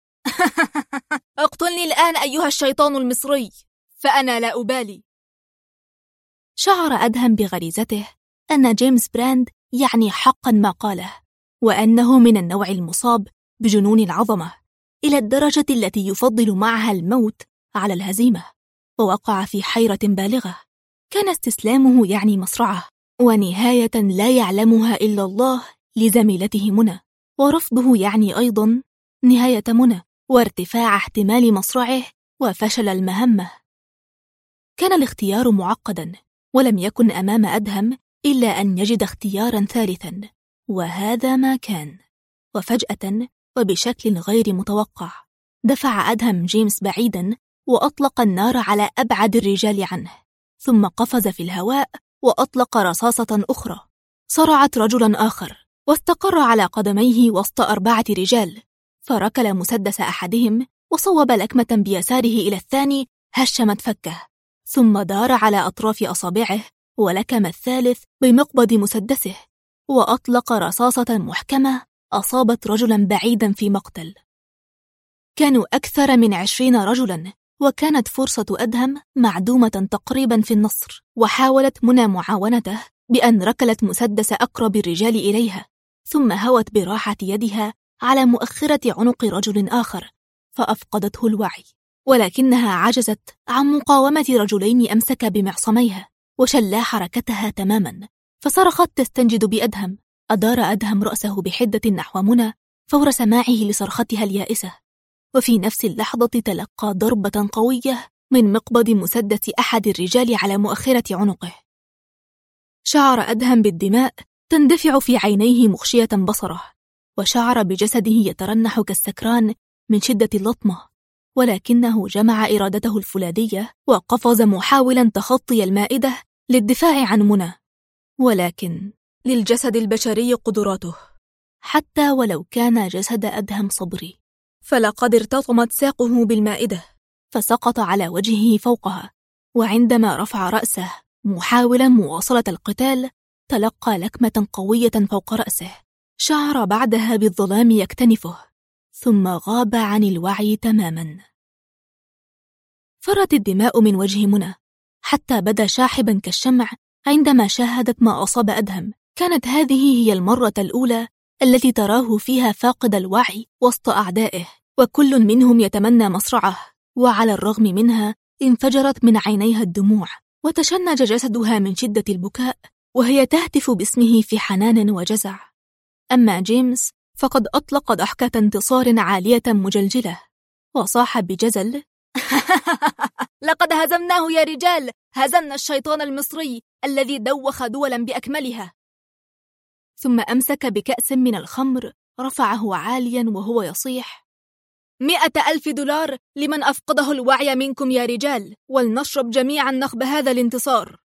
اقتلني الآن أيها الشيطان المصري، فأنا لا أبالي. شعر أدهم بغريزته أن جيمس براند يعني حقا ما قاله، وأنه من النوع المصاب بجنون العظمة إلى الدرجة التي يفضل معها الموت على الهزيمة، ووقع في حيرة بالغة. كان استسلامه يعني مصرعه، ونهاية لا يعلمها إلا الله لزميلته منى، ورفضه يعني أيضا نهاية منى وارتفاع احتمال مصرعه وفشل المهمة. كان الاختيار معقدا، ولم يكن أمام أدهم إلا أن يجد اختيارا ثالثا، وهذا ما كان. وفجأة وبشكل غير متوقع دفع أدهم جيمس بعيدا وأطلق النار على أبعد الرجال عنه، ثم قفز في الهواء وأطلق رصاصة أخرى صرعت رجلا آخر، واستقر على قدميه وسط 4 رجال، فركل مسدس أحدهم وصوب لكمة بيساره إلى الثاني هشمت فكه، ثم دار على أطراف أصابعه ولكم الثالث بمقبض مسدسه، وأطلق رصاصة محكمة أصابت رجلا بعيدا في مقتل. كانوا أكثر من 20 رجلا، وكانت فرصة أدهم معدومة تقريبا في النصر، وحاولت منى معاونته بأن ركلت مسدس أقرب الرجال إليها، ثم هوت براحة يدها على مؤخرة عنق رجل آخر فأفقدته الوعي، ولكنها عجزت عن مقاومة رجلين أمسك بمعصميها وشلا حركتها تماما، فصرخت تستنجد بأدهم. أدار أدهم رأسه بحدة نحو منى فور سماعه لصرختها اليائسة، وفي نفس اللحظة تلقى ضربة قوية من مقبض مسدس أحد الرجال على مؤخرة عنقه. شعر أدهم بالدماء تندفع في عينيه مخشية بصره، وشعر بجسده يترنح كالسكران من شدة اللطمة، ولكنه جمع إرادته الفولاذية وقفز محاولا تخطي المائدة للدفاع عن منى. ولكن للجسد البشري قدراته، حتى ولو كان جسد أدهم صبري، فلقد ارتطمت ساقه بالمائدة فسقط على وجهه فوقها، وعندما رفع رأسه محاولا مواصلة القتال تلقى لكمة قوية فوق رأسه، شعر بعدها بالظلام يكتنفه، ثم غاب عن الوعي تماما. فرت الدماء من وجه منى حتى بدا شاحبا كالشمع عندما شاهدت ما أصاب أدهم. كانت هذه هي المرة الأولى التي تراه فيها فاقد الوعي وسط أعدائه، وكل منهم يتمنى مصرعه، وعلى الرغم منها انفجرت من عينيها الدموع، وتشنج جسدها من شدة البكاء وهي تهتف باسمه في حنان وجزع. أما جيمس فقد أطلق ضحكة انتصار عالية مجلجلة وصاح بجزل: لقد هزمناه يا رجال، هزمنا الشيطان المصري الذي دوخ دولا بأكملها. ثم أمسك بكأس من الخمر رفعه عاليا وهو يصيح: 100,000 دولار لمن أفقده الوعي منكم يا رجال، ولنشرب جميعا نخب هذا الانتصار.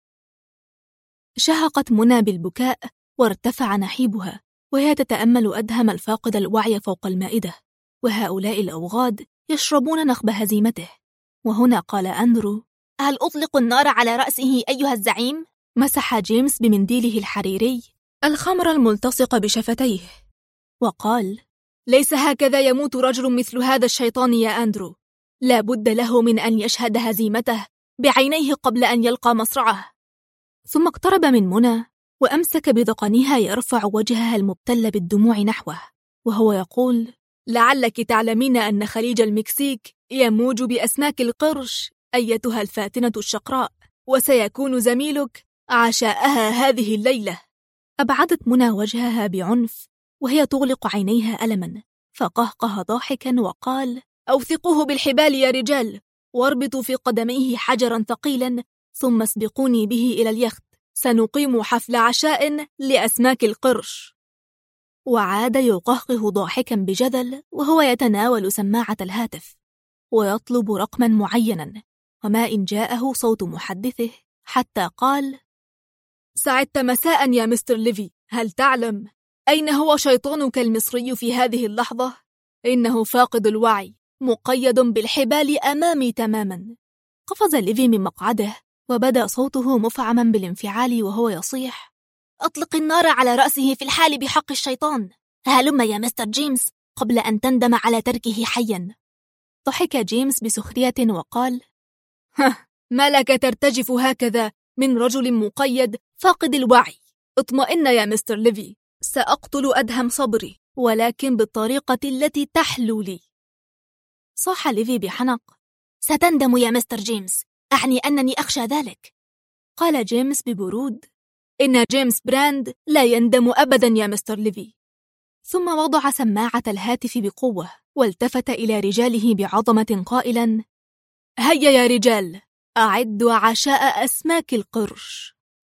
شهقت منى بالبكاء وارتفع نحيبها وهي تتأمل أدهم الفاقد الوعي فوق المائدة، وهؤلاء الأوغاد يشربون نخب هزيمته. وهنا قال أندرو: هل أطلق النار على رأسه أيها الزعيم؟ مسح جيمس بمنديله الحريري الخمر الملتصق بشفتيه وقال: ليس هكذا يموت رجل مثل هذا الشيطان يا أندرو. لا بد له من أن يشهد هزيمته بعينيه قبل أن يلقى مصرعه. ثم اقترب من منى وأمسك بذقنها يرفع وجهها المبتل بالدموع نحوه وهو يقول: لعلك تعلمين أن خليج المكسيك يموج بأسماك القرش أيتها الفاتنة الشقراء، وسيكون زميلك عشاءها هذه الليلة. أبعدت منى وجهها بعنف وهي تغلق عينيها ألما، فقهقه ضاحكا وقال: أوثقوه بالحبال يا رجال، واربطوا في قدميه حجرا ثقيلا، ثم اسبقوني به إلى اليخت. سنقيم حفل عشاء لأسماك القرش. وعاد يقهقه ضاحكا بجذل وهو يتناول سماعة الهاتف ويطلب رقما معينا، وما إن جاءه صوت محدثه حتى قال: سعدت مساء يا مستر ليفي. هل تعلم أين هو شيطانك المصري في هذه اللحظة؟ إنه فاقد الوعي، مقيد بالحبال أمامي تماما. قفز ليفي من مقعده وبدا صوته مفعما بالانفعال وهو يصيح: أطلق النار على رأسه في الحال بحق الشيطان. هلم يا مستر جيمس قبل أن تندم على تركه حيا. ضحك جيمس بسخرية وقال: ما لك ترتجف هكذا من رجل مقيد فاقد الوعي؟ اطمئن يا مستر ليفي، سأقتل أدهم صبري، ولكن بالطريقة التي تحلو لي. صاح ليفي بحنق: ستندم يا مستر جيمس، أعني أنني أخشى ذلك. قال جيمس ببرود: إن جيمس براند لا يندم أبدا يا مستر ليفي. ثم وضع سماعة الهاتف بقوة والتفت إلى رجاله بعظمة قائلا: هيا يا رجال، أعدوا عشاء أسماك القرش.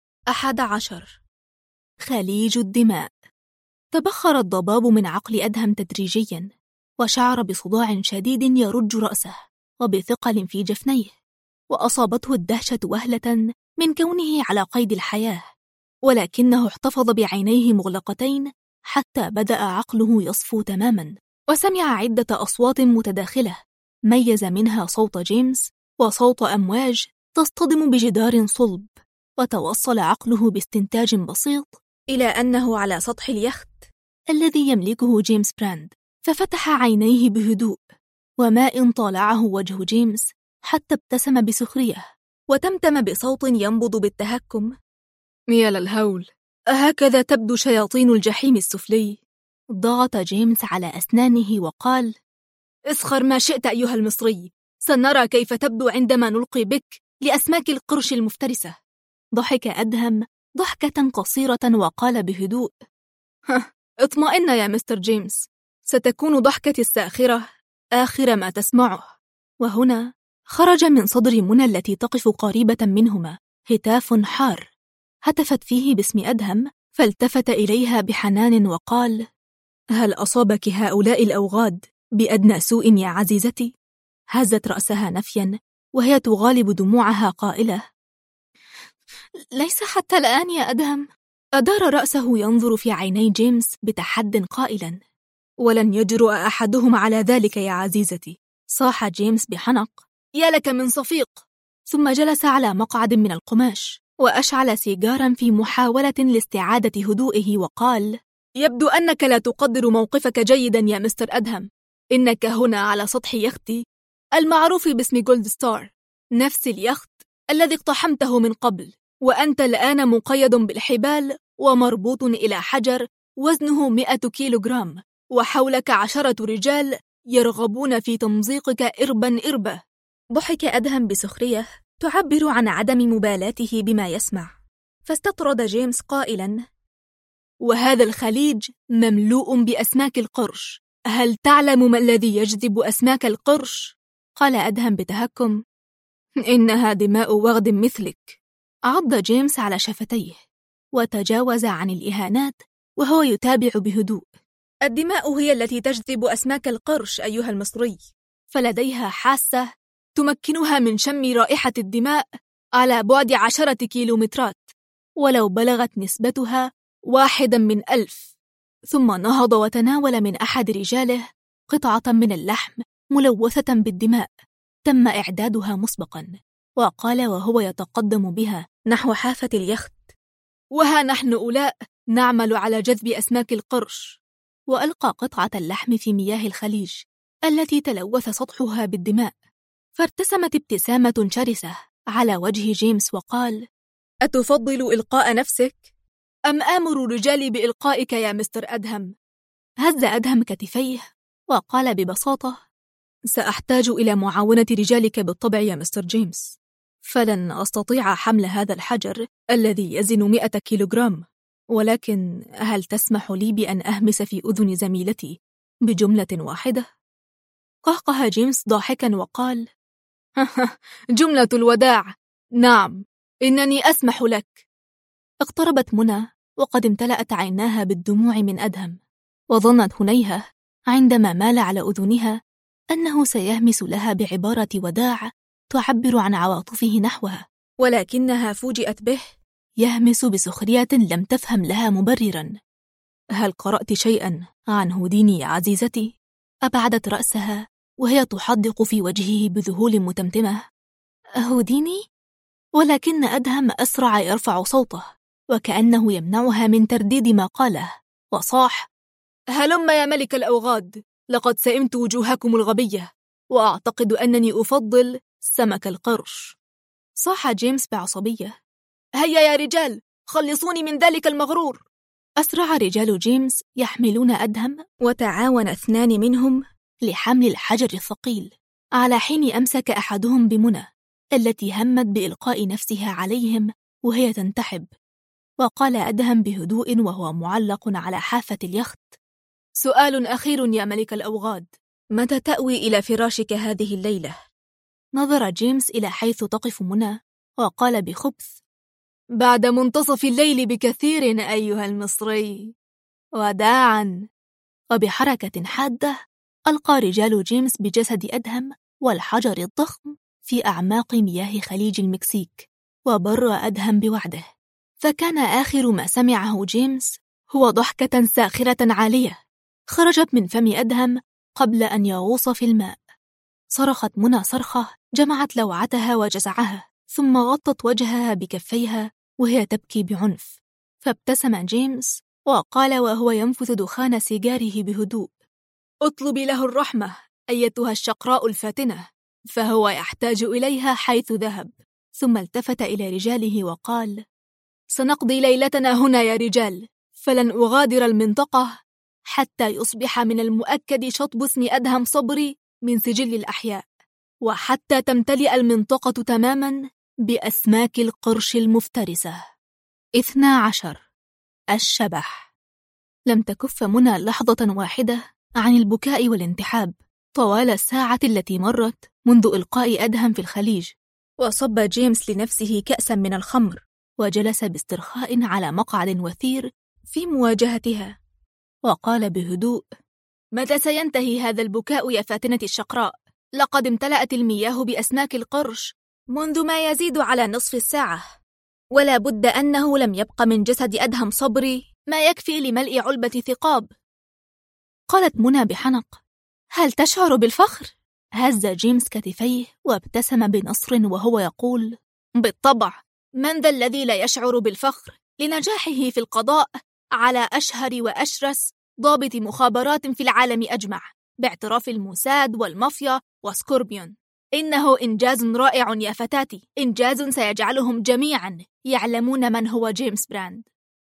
11. خليج الدماء. تبخر الضباب من عقل أدهم تدريجيا، وشعر بصداع شديد يرج رأسه وبثقل في جفنيه، وأصابته الدهشة وهلة من كونه على قيد الحياة، ولكنه احتفظ بعينيه مغلقتين حتى بدأ عقله يصفو تماما، وسمع عدة أصوات متداخلة ميز منها صوت جيمس وصوت أمواج تصطدم بجدار صلب، وتوصل عقله باستنتاج بسيط إلى أنه على سطح اليخت الذي يملكه جيمس براند، ففتح عينيه بهدوء، وما إن طالعه وجه جيمس حتى ابتسم بسخرية وتمتم بصوت ينبض بالتهكم: يا للهول، أهكذا تبدو شياطين الجحيم السفلي؟ ضغط جيمس على أسنانه وقال: اسخر ما شئت أيها المصري، سنرى كيف تبدو عندما نلقي بك لأسماك القرش المفترسة. ضحك أدهم ضحكة قصيرة وقال بهدوء: اطمئن يا مستر جيمس، ستكون ضحكتي الساخرة آخر ما تسمعه. وهنا خرج من صدر منى التي تقف قريبة منهما هتاف حار هتفت فيه باسم أدهم، فالتفت إليها بحنان وقال: هل أصابك هؤلاء الأوغاد بأدنى سوء يا عزيزتي؟ هزت رأسها نفيا وهي تغالب دموعها قائلة: ليس حتى الآن يا أدهم. أدار رأسه ينظر في عيني جيمس بتحد قائلا: ولن يجرؤ أحدهم على ذلك يا عزيزتي. صاح جيمس بحنق: يا لك من صفيق. ثم جلس على مقعد من القماش وأشعل سيجارا في محاولة لاستعادة هدوئه وقال: يبدو أنك لا تقدر موقفك جيدا يا مستر أدهم. إنك هنا على سطح يختي المعروف باسم جولد ستار، نفس اليخت الذي اقتحمته من قبل، وأنت الآن مقيد بالحبال ومربوط إلى حجر وزنه 100 كيلوغرام، وحولك 10 رجال يرغبون في تمزيقك إربا إربا. ضحك أدهم بسخرية تعبر عن عدم مبالاته بما يسمع، فاستطرد جيمس قائلا: وهذا الخليج مملوء بأسماك القرش، هل تعلم ما الذي يجذب أسماك القرش؟ قال أدهم بتهكم: إنها دماء وغد مثلك. عض جيمس على شفتيه وتجاوز عن الإهانات وهو يتابع بهدوء: الدماء هي التي تجذب أسماك القرش أيها المصري، فلديها حاسة تمكنها من شم رائحة الدماء على بعد 10 كيلومترات، ولو بلغت نسبتها 1/1000. ثم نهض وتناول من أحد رجاله قطعة من اللحم ملوثة بالدماء تم إعدادها مسبقاً، وقال وهو يتقدم بها نحو حافة اليخت: وها نحن أولاء نعمل على جذب أسماك القرش. وألقى قطعة اللحم في مياه الخليج التي تلوث سطحها بالدماء، فارتسمت ابتسامة شرسة على وجه جيمس وقال: أتفضل إلقاء نفسك أم آمر رجالي بإلقائك يا مستر أدهم؟ هز أدهم كتفيه وقال ببساطة: سأحتاج إلى معاونة رجالك بالطبع يا مستر جيمس، فلن أستطيع حمل هذا الحجر الذي يزن 100 كيلوغرام، ولكن هل تسمح لي بأن أهمس في أذن زميلتي بجملة واحدة؟ قهقه جيمس ضاحكا وقال: جملة الوداع، نعم، إنني أسمح لك. اقتربت منى وقد امتلأت عيناها بالدموع من أدهم، وظنت هنيهة عندما مال على أذنها أنه سيهمس لها بعبارة وداع تعبر عن عواطفه نحوها، ولكنها فوجئت به يهمس بسخرية لم تفهم لها مبررا. هل قرأت شيئا عن هوديني يا عزيزتي؟ أبعدت رأسها وهي تحدق في وجهه بذهول متمتمة. هوديني؟ ولكن أدهم أسرع يرفع صوته وكأنه يمنعها من ترديد ما قاله، وصاح: هلم يا ملك الأوغاد، لقد سئمت وجوهكم الغبية، وأعتقد أنني أفضل سمك القرش. صاح جيمس بعصبية: هيا يا رجال، خلصوني من ذلك المغرور. أسرع رجال جيمس يحملون أدهم، وتعاون 2 منهم لحمل الحجر الثقيل، على حين أمسك أحدهم بمنى التي همت بإلقاء نفسها عليهم وهي تنتحب. وقال أدهم بهدوء وهو معلق على حافة اليخت: سؤال أخير يا ملك الأوغاد، متى تأوي إلى فراشك هذه الليلة؟ نظر جيمس إلى حيث تقف منى وقال بخبث: بعد منتصف الليل بكثير أيها المصري، وداعا. وبحركة حادة ألقى رجال جيمس بجسد أدهم والحجر الضخم في أعماق مياه خليج المكسيك، وبر أدهم بوعده. فكان آخر ما سمعه جيمس هو ضحكة ساخرة عالية خرجت من فم أدهم قبل أن يغوص في الماء. صرخت منى صرخة جمعت لوعتها وجزعها، ثم غطت وجهها بكفيها وهي تبكي بعنف. فابتسم جيمس وقال وهو ينفث دخان سيجاره بهدوء: اطلبي له الرحمة أيتها الشقراء الفاتنة، فهو يحتاج إليها حيث ذهب. ثم التفت إلى رجاله وقال: سنقضي ليلتنا هنا يا رجال، فلن أغادر المنطقة حتى يصبح من المؤكد شطب اسم أدهم صبري من سجل الأحياء، وحتى تمتلئ المنطقة تماما بأسماك القرش المفترسة. 12. الشبح. لم تكف منى لحظة واحدة عن البكاء والانتحاب طوال الساعة التي مرت منذ إلقاء أدهم في الخليج. وصب جيمس لنفسه كأسا من الخمر وجلس باسترخاء على مقعد وثير في مواجهتها، وقال بهدوء: متى سينتهي هذا البكاء يا فاتنة الشقراء؟ لقد امتلأت المياه بأسماك القرش منذ ما يزيد على نصف الساعة، ولا بد أنه لم يبق من جسد أدهم صبري ما يكفي لملء علبة ثقاب. قالت منى بحنق: هل تشعر بالفخر؟ هز جيمس كتفيه وابتسم بنصر وهو يقول: بالطبع، من ذا الذي لا يشعر بالفخر لنجاحه في القضاء على أشهر وأشرس ضابط مخابرات في العالم أجمع باعتراف الموساد والمافيا وسكوربيون. إنه إنجاز رائع يا فتاتي، إنجاز سيجعلهم جميعا يعلمون من هو جيمس براند.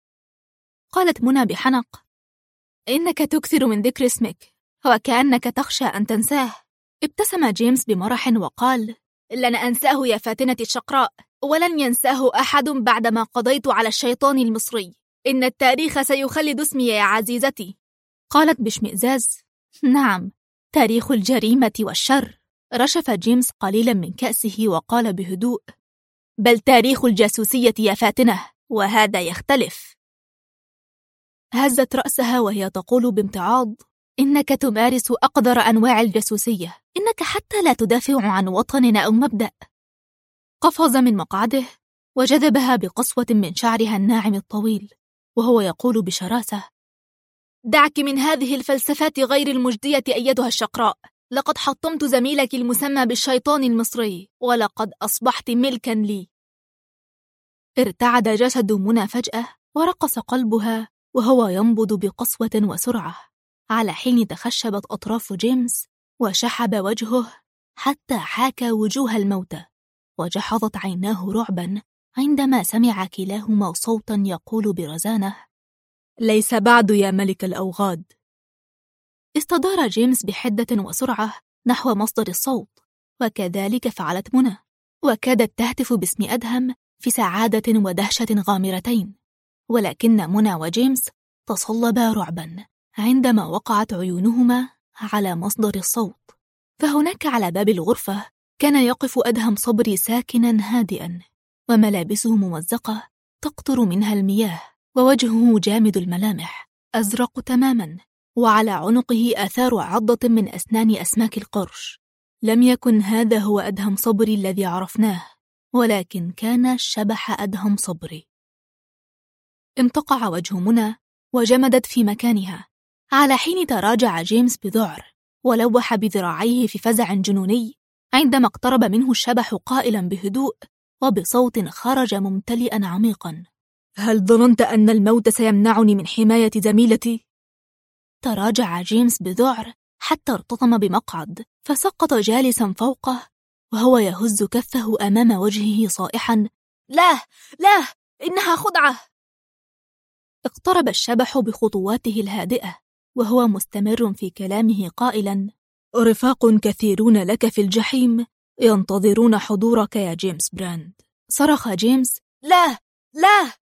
قالت منى بحنق: إنك تكثر من ذكر اسمك وكأنك تخشى أن تنساه. ابتسم جيمس بمرح وقال: لن أنساه يا فاتنة الشقراء، ولن ينساه أحد بعدما قضيت على الشيطان المصري. إن التاريخ سيخلد اسمي يا عزيزتي. قالت باشمئزاز: نعم، تاريخ الجريمة والشر. رشف جيمس قليلا من كأسه وقال بهدوء: بل تاريخ الجاسوسية يا فاتنة، وهذا يختلف. هزت رأسها وهي تقول بامتعاض: إنك تمارس أقذر أنواع الجاسوسية، إنك حتى لا تدافع عن وطن أو مبدأ. قفز من مقعده وجذبها بقسوة من شعرها الناعم الطويل وهو يقول بشراسة: دعك من هذه الفلسفات غير المجدية أيتها الشقراء. لقد حطمت زميلك المسمى بالشيطان المصري، ولقد أصبحت ملكا لي. ارتعد جسد منى فجأة ورقص قلبها وهو ينبض بقسوة وسرعة، على حين تخشبت أطراف جيمس وشحب وجهه حتى حاكى وجوه الموتى، وجحظت عيناه رعبا عندما سمع كلاهما صوتا يقول برزانة: ليس بعد يا ملك الأوغاد. استدار جيمس بحدة وسرعة نحو مصدر الصوت، وكذلك فعلت منى، وكادت تهتف باسم أدهم في سعادة ودهشة غامرتين، ولكن منى وجيمس تصلبا رعبا عندما وقعت عيونهما على مصدر الصوت. فهناك على باب الغرفة كان يقف أدهم صبري ساكنا هادئا، وملابسه ممزقة تقطر منها المياه، ووجهه جامد الملامح أزرق تماما، وعلى عنقه آثار عضة من أسنان أسماك القرش. لم يكن هذا هو أدهم صبري الذي عرفناه، ولكن كان شبح أدهم صبري. امتقع وجه منى وجمدت في مكانها، على حين تراجع جيمس بذعر ولوح بذراعيه في فزع جنوني عندما اقترب منه الشبح قائلا بهدوء وبصوت خرج ممتلئا عميقا: هل ظننت أن الموت سيمنعني من حماية زميلتي؟ تراجع جيمس بذعر حتى ارتطم بمقعد، فسقط جالسا فوقه وهو يهز كفه أمام وجهه صائحا: لا لا، إنها خدعة. اقترب الشبح بخطواته الهادئة وهو مستمر في كلامه قائلا: رفاق كثيرون لك في الجحيم ينتظرون حضورك يا جيمس براند. صرخ جيمس: لا لا.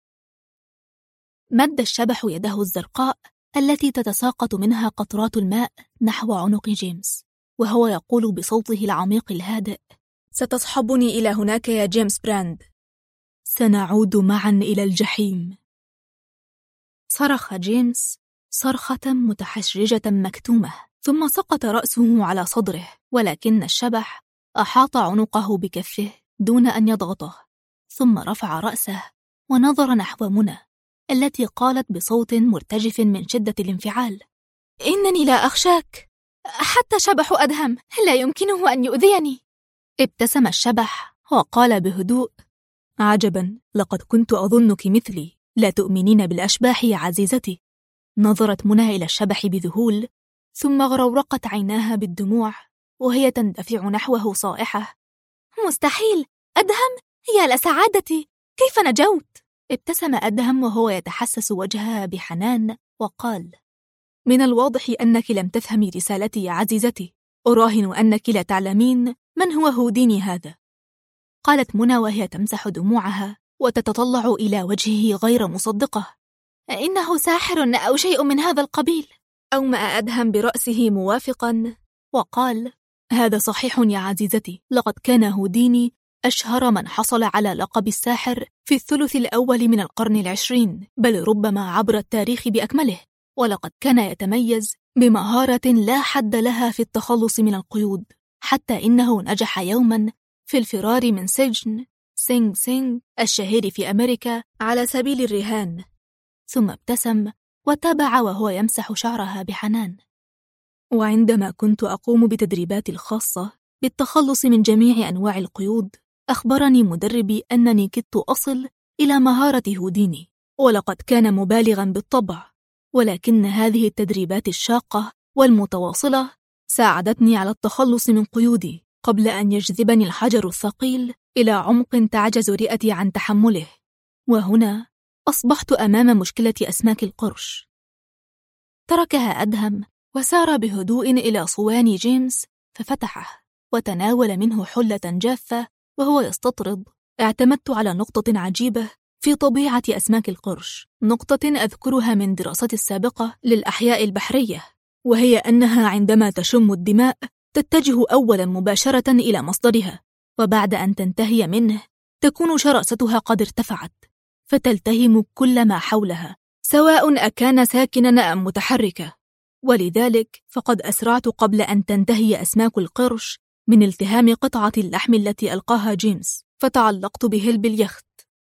مد الشبح يده الزرقاء التي تتساقط منها قطرات الماء نحو عنق جيمس وهو يقول بصوته العميق الهادئ: ستصحبني إلى هناك يا جيمس براند. سنعود معا إلى الجحيم. صرخ جيمس صرخة متحشرجة مكتومة، ثم سقط رأسه على صدره، ولكن الشبح أحاط عنقه بكفه دون أن يضغطه، ثم رفع رأسه ونظر نحو منى التي قالت بصوت مرتجف من شدة الانفعال: إنني لا أخشاك، حتى شبح أدهم لا يمكنه أن يؤذيني. ابتسم الشبح وقال بهدوء: عجبا، لقد كنت أظنك مثلي لا تؤمنين بالأشباح يا عزيزتي. نظرت منى إلى الشبح بذهول، ثم غرورقت عيناها بالدموع وهي تندفع نحوه صائحة: مستحيل، أدهم، يا لسعادتي، كيف نجوت؟ ابتسم أدهم وهو يتحسس وجهها بحنان وقال: من الواضح أنك لم تفهمي رسالتي يا عزيزتي، أراهن أنك لا تعلمين من هو هوديني هذا. قالت منى وهي تمسح دموعها وتتطلع إلى وجهه غير مصدقة: إنه ساحر أو شيء من هذا القبيل. أومأ أدهم برأسه موافقا وقال: هذا صحيح يا عزيزتي، لقد كان هوديني أشهر من حصل على لقب الساحر في الثلث الأول من القرن 20، بل ربما عبر التاريخ بأكمله، ولقد كان يتميز بمهارة لا حد لها في التخلص من القيود، حتى إنه نجح يوما في الفرار من سجن سينغ سينغ الشهير في أمريكا على سبيل الرهان. ثم ابتسم وتابع وهو يمسح شعرها بحنان: وعندما كنت أقوم بتدريباتي الخاصة بالتخلص من جميع أنواع القيود، أخبرني مدربي أنني كدت أصل إلى مهارة هوديني، ولقد كان مبالغا بالطبع، ولكن هذه التدريبات الشاقة والمتواصلة ساعدتني على التخلص من قيودي قبل أن يجذبني الحجر الثقيل إلى عمق تعجز رئتي عن تحمله. وهنا أصبحت أمام مشكلة أسماك القرش. تركها أدهم وسار بهدوء إلى صوان جيمس ففتحه وتناول منه حلة جافة وهو يستطرد: اعتمدت على نقطة عجيبة في طبيعة أسماك القرش، نقطة أذكرها من دراستي السابقة للأحياء البحرية، وهي أنها عندما تشم الدماء تتجه أولا مباشرة إلى مصدرها، وبعد أن تنتهي منه تكون شراستها قد ارتفعت فتلتهم كل ما حولها، سواء أكان ساكناً أم متحركا، ولذلك فقد أسرعت قبل أن تنتهي أسماك القرش من التهام قطعة اللحم التي ألقاها جيمس، فتعلقت بهيل باليخت.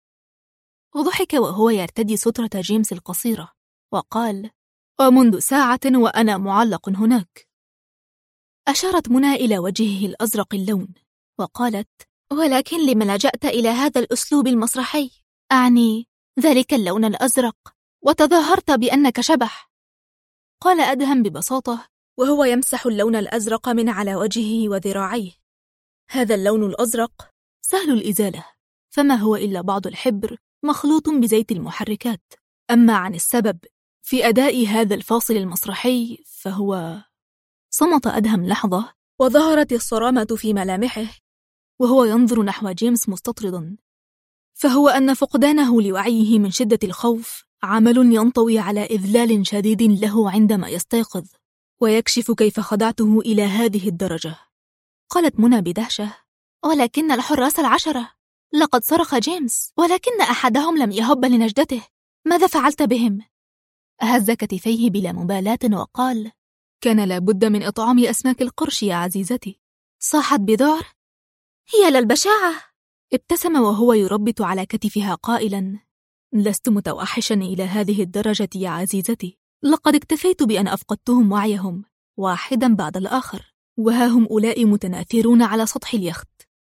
وضحك وهو يرتدي سترة جيمس القصيرة وقال: ومنذ ساعة وأنا معلق هناك. أشارت منى إلى وجهه الأزرق اللون وقالت: ولكن لم لجأت إلى هذا الأسلوب المسرحي؟ أعني ذلك اللون الأزرق، وتظاهرت بأنك شبح. قال أدهم ببساطة وهو يمسح اللون الأزرق من على وجهه وذراعيه: هذا اللون الأزرق سهل الإزالة، فما هو إلا بعض الحبر مخلوط بزيت المحركات. أما عن السبب في أداء هذا الفاصل المسرحي فهو... صمت أدهم لحظة وظهرت الصرامة في ملامحه وهو ينظر نحو جيمس مستطردا. فهو أن فقدانه لوعيه من شدة الخوف عمل ينطوي على إذلال شديد له عندما يستيقظ، ويكشف كيف خدعته إلى هذه الدرجة. قالت منى بدهشة: ولكن الحراس 10 لقد صرخ جيمس، ولكن أحدهم لم يهب لنجدته. ماذا فعلت بهم؟ هز كتفيه بلا مبالاة وقال: كان لابد من إطعام أسماك القرش يا عزيزتي. صاحت بذعر: هي للبشاعة. ابتسم وهو يربط على كتفها قائلا: لست متوحشا إلى هذه الدرجة يا عزيزتي، لقد اكتفيت بأن أفقدتهم وعيهم واحدا بعد الآخر، وها هم أولئك متناثرون على سطح اليخت.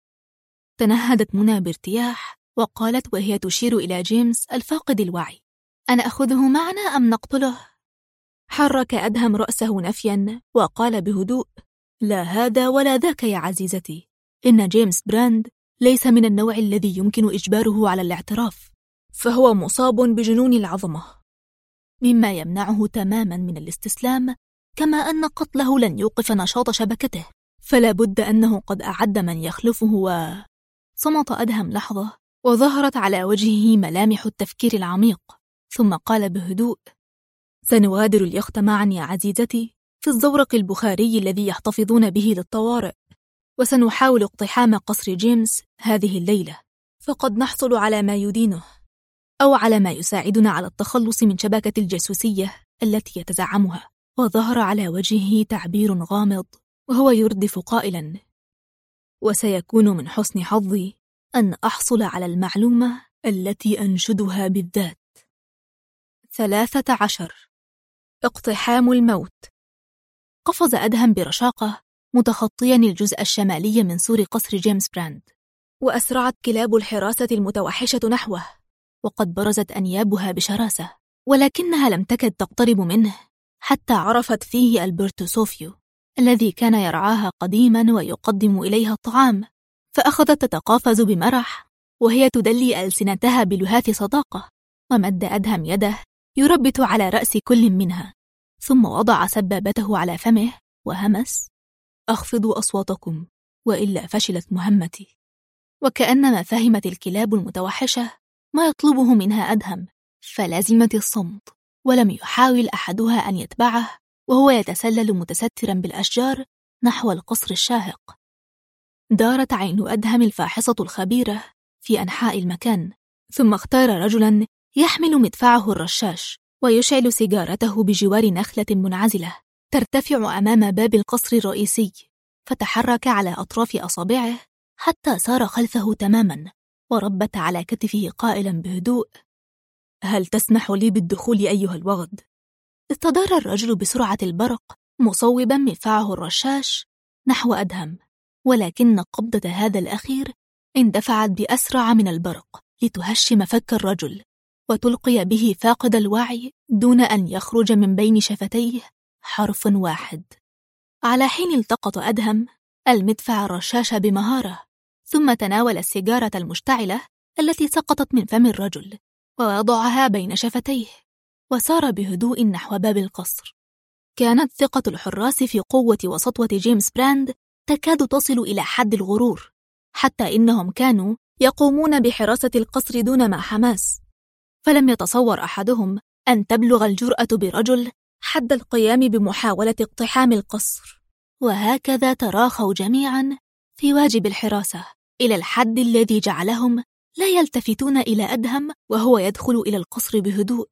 تنهدت منى بارتياح وقالت وهي تشير إلى جيمس الفاقد الوعي: أنا أخذه معنا أم نقتله؟ حرك أدهم رأسه نفيا وقال بهدوء: لا هذا ولا ذاك يا عزيزتي، إن جيمس براند ليس من النوع الذي يمكن إجباره على الاعتراف، فهو مصاب بجنون العظمة، مما يمنعه تماما من الاستسلام، كما أن قتله لن يوقف نشاط شبكته، فلا بد أنه قد أعد من يخلفه. صمت أدهم لحظة وظهرت على وجهه ملامح التفكير العميق، ثم قال بهدوء: سنغادر اليخت معا يا عزيزتي في الزورق البخاري الذي يحتفظون به للطوارئ، وسنحاول اقتحام قصر جيمس هذه الليلة، فقد نحصل على ما يدينه، أو على ما يساعدنا على التخلص من شبكة الجاسوسية التي يتزعمها. وظهر على وجهه تعبير غامض وهو يردف قائلا: وسيكون من حسن حظي أن أحصل على المعلومة التي أنشدها بالذات. 13. اقتحام الموت. قفز أدهم برشاقة متخطيا الجزء الشمالي من سور قصر جيمس براند، وأسرعت كلاب الحراسة المتوحشة نحوه، وقد برزت أنيابها بشراسة، ولكنها لم تكد تقترب منه حتى عرفت فيه ألبرتو صوفيو الذي كان يرعاها قديما ويقدم إليها الطعام، فأخذت تتقافز بمرح وهي تدلي ألسنتها بلهاث صداقة، ومد أدهم يده يربط على رأس كل منها، ثم وضع سبابته على فمه وهمس: أخفضوا أصواتكم وإلا فشلت مهمتي. وكأنما فهمت الكلاب المتوحشة ما يطلبه منها أدهم، فلازمت الصمت، ولم يحاول أحدها أن يتبعه وهو يتسلل متسترا بالأشجار نحو القصر الشاهق. دارت عين أدهم الفاحصة الخبيرة في أنحاء المكان، ثم اختار رجلا يحمل مدفعه الرشاش ويشعل سيجارته بجوار نخلة منعزلة ترتفع أمام باب القصر الرئيسي، فتحرك على أطراف أصابعه حتى صار خلفه تماما، وربت على كتفه قائلا بهدوء: هل تسمح لي بالدخول أيها الوغد؟ استدار الرجل بسرعة البرق مصوبا مدفعه الرشاش نحو أدهم، ولكن قبضة هذا الأخير اندفعت بأسرع من البرق لتهشم فك الرجل وتلقي به فاقد الوعي دون أن يخرج من بين شفتيه حرف واحد. على حين التقط أدهم المدفع الرشاش بمهارة، ثم تناول السيجارة المشتعلة التي سقطت من فم الرجل ووضعها بين شفتيه، وسار بهدوء نحو باب القصر. كانت ثقة الحراس في قوة وسطوة جيمس براند تكاد تصل إلى حد الغرور، حتى إنهم كانوا يقومون بحراسة القصر دون ما حماس، فلم يتصور أحدهم أن تبلغ الجرأة برجل حد القيام بمحاولة اقتحام القصر. وهكذا تراخوا جميعا في واجب الحراسة إلى الحد الذي جعلهم لا يلتفتون إلى أدهم وهو يدخل إلى القصر بهدوء،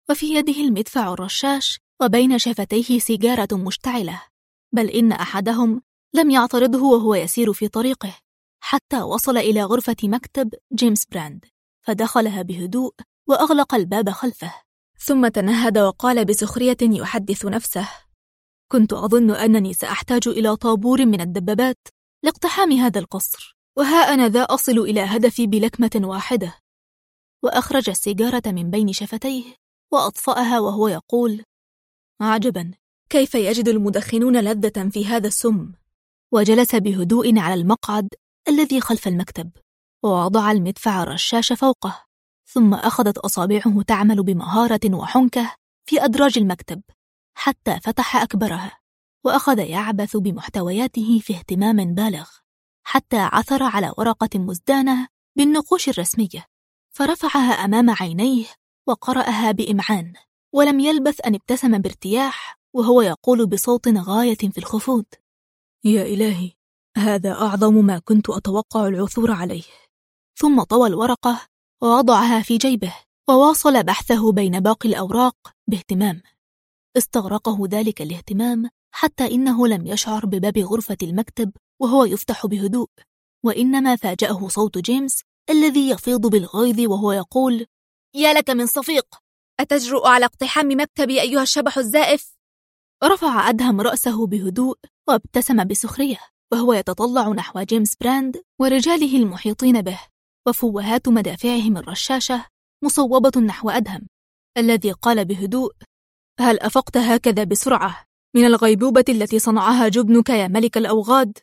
وفي يده المدفع الرشاش، وبين شفتيه سيجارة مشتعلة، بل إن أحدهم لم يعترضه وهو يسير في طريقه، حتى وصل إلى غرفة مكتب جيمس براند، فدخلها بهدوء وأغلق الباب خلفه، ثم تنهد وقال بسخرية يحدث نفسه: كنت أظن أنني سأحتاج إلى طابور من الدبابات لاقتحام هذا القصر، وها أنا ذا أصل إلى هدفي بلكمة واحدة. وأخرج السيجارة من بين شفتيه وأطفأها وهو يقول: عجبا، كيف يجد المدخنون لذة في هذا السم؟ وجلس بهدوء على المقعد الذي خلف المكتب، ووضع المدفع الرشاش فوقه، ثم أخذت أصابعه تعمل بمهارة وحنكة في أدراج المكتب حتى فتح أكبرها، وأخذ يعبث بمحتوياته في اهتمام بالغ، حتى عثر على ورقة مزدانة بالنقوش الرسمية، فرفعها أمام عينيه وقرأها بإمعان، ولم يلبث أن ابتسم بارتياح وهو يقول بصوت غاية في الخفوت: يا إلهي، هذا أعظم ما كنت أتوقع العثور عليه. ثم طوى الورقة ووضعها في جيبه، وواصل بحثه بين باقي الأوراق باهتمام. استغرقه ذلك الاهتمام حتى إنه لم يشعر بباب غرفة المكتب وهو يفتح بهدوء، وإنما فاجأه صوت جيمس الذي يفيض بالغيظ وهو يقول: يا لك من صفيق، أتجرؤ على اقتحام مكتبي أيها الشبح الزائف؟ رفع أدهم رأسه بهدوء وابتسم بسخرية وهو يتطلع نحو جيمس براند ورجاله المحيطين به، وفوهات مدافعهم الرشاشة مصوبة نحو أدهم، الذي قال بهدوء: هل أفقت هكذا بسرعة من الغيبوبة التي صنعها جبنك يا ملك الأوغاد؟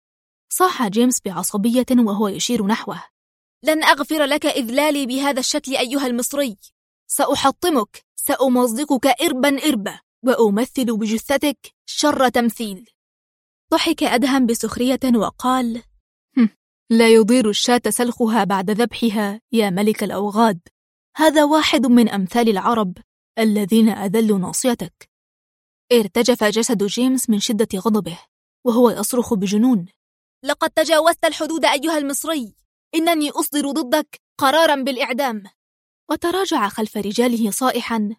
صاح جيمس بعصبية وهو يشير نحوه: لن أغفر لك إذلالي بهذا الشكل أيها المصري، سأحطمك، سأمزقك إربا إربا، وأمثل بجثتك شر تمثيل. ضحك أدهم بسخرية وقال: لا يضير الشاة سلخها بعد ذبحها يا ملك الأوغاد، هذا واحد من أمثال العرب الذين أذلوا ناصيتك. ارتجف جسد جيمس من شدة غضبه وهو يصرخ بجنون: لقد تجاوزت الحدود أيها المصري، إنني أصدر ضدك قرارا بالإعدام. وتراجع خلف رجاله صائحا: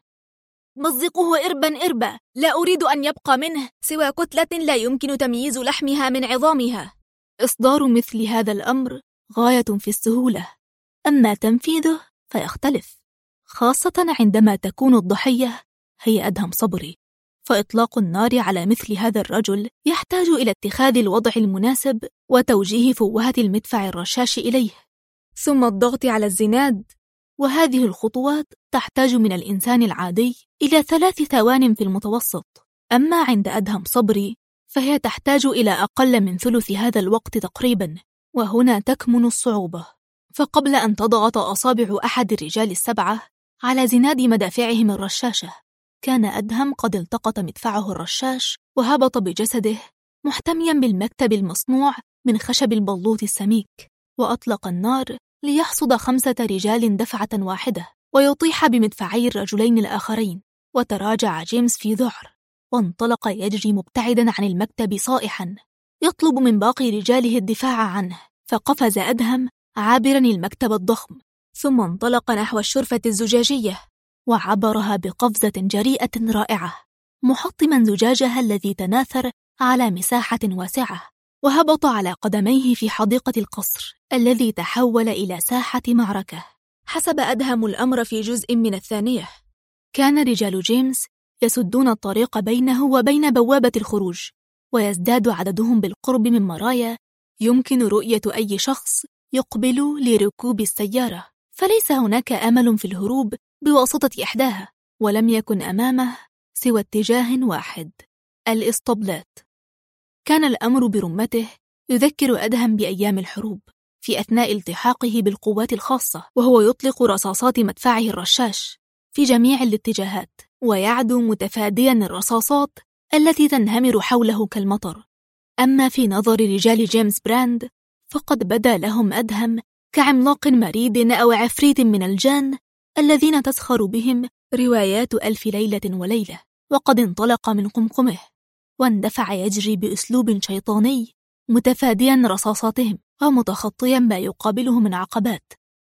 مزقوه إربا إربا، لا أريد أن يبقى منه سوى كتلة لا يمكن تمييز لحمها من عظامها. إصدار مثل هذا الأمر غاية في السهولة، أما تنفيذه فيختلف، خاصة عندما تكون الضحية هي أدهم صبري، فإطلاق النار على مثل هذا الرجل يحتاج إلى اتخاذ الوضع المناسب وتوجيه فوهة المدفع الرشاش إليه، ثم الضغط على الزناد، وهذه الخطوات تحتاج من الإنسان العادي إلى 3 ثوان في المتوسط، أما عند أدهم صبري فهي تحتاج إلى أقل من ثلث هذا الوقت تقريبا، وهنا تكمن الصعوبة. فقبل أن تضغط أصابع أحد الرجال ال7 على زناد مدافعهم الرشاشة، كان أدهم قد التقط مدفعه الرشاش وهبط بجسده محتميا بالمكتب المصنوع من خشب البلوط السميك، وأطلق النار ليحصد 5 رجال دفعة واحدة ويطيح بمدفعي الرجلين الآخرين. وتراجع جيمس في ذعر وانطلق يجري مبتعدا عن المكتب صائحا يطلب من باقي رجاله الدفاع عنه، فقفز أدهم عابرا المكتب الضخم، ثم انطلق نحو الشرفة الزجاجية وعبرها بقفزة جريئة رائعة، محطما زجاجها الذي تناثر على مساحة واسعة، وهبط على قدميه في حديقة القصر الذي تحول إلى ساحة معركة. حسب أدهم الأمر في جزء من الثانية، كان رجال جيمس يسدون الطريق بينه وبين بوابة الخروج، ويزداد عددهم بالقرب من مرايا يمكن رؤية أي شخص يقبل لركوب السيارة، فليس هناك أمل في الهروب بواسطة إحداها، ولم يكن أمامه سوى اتجاه واحد: الإسطبلات. كان الأمر برمته يذكر أدهم بأيام الحروب، في أثناء التحاقه بالقوات الخاصة وهو يطلق رصاصات مدفعه الرشاش في جميع الاتجاهات، ويعدو متفاديا الرصاصات التي تنهمر حوله كالمطر. أما في نظر رجال جيمس براند فقد بدا لهم أدهم كعملاق مريد أو عفريت من الجان الذين تسخر بهم روايات 1000 ليلة وليلة. وقد انطلق من قمقمه واندفع يجري بأسلوب شيطاني متفاديا رصاصاتهم ومتخطيا ما يقابله من عقبات،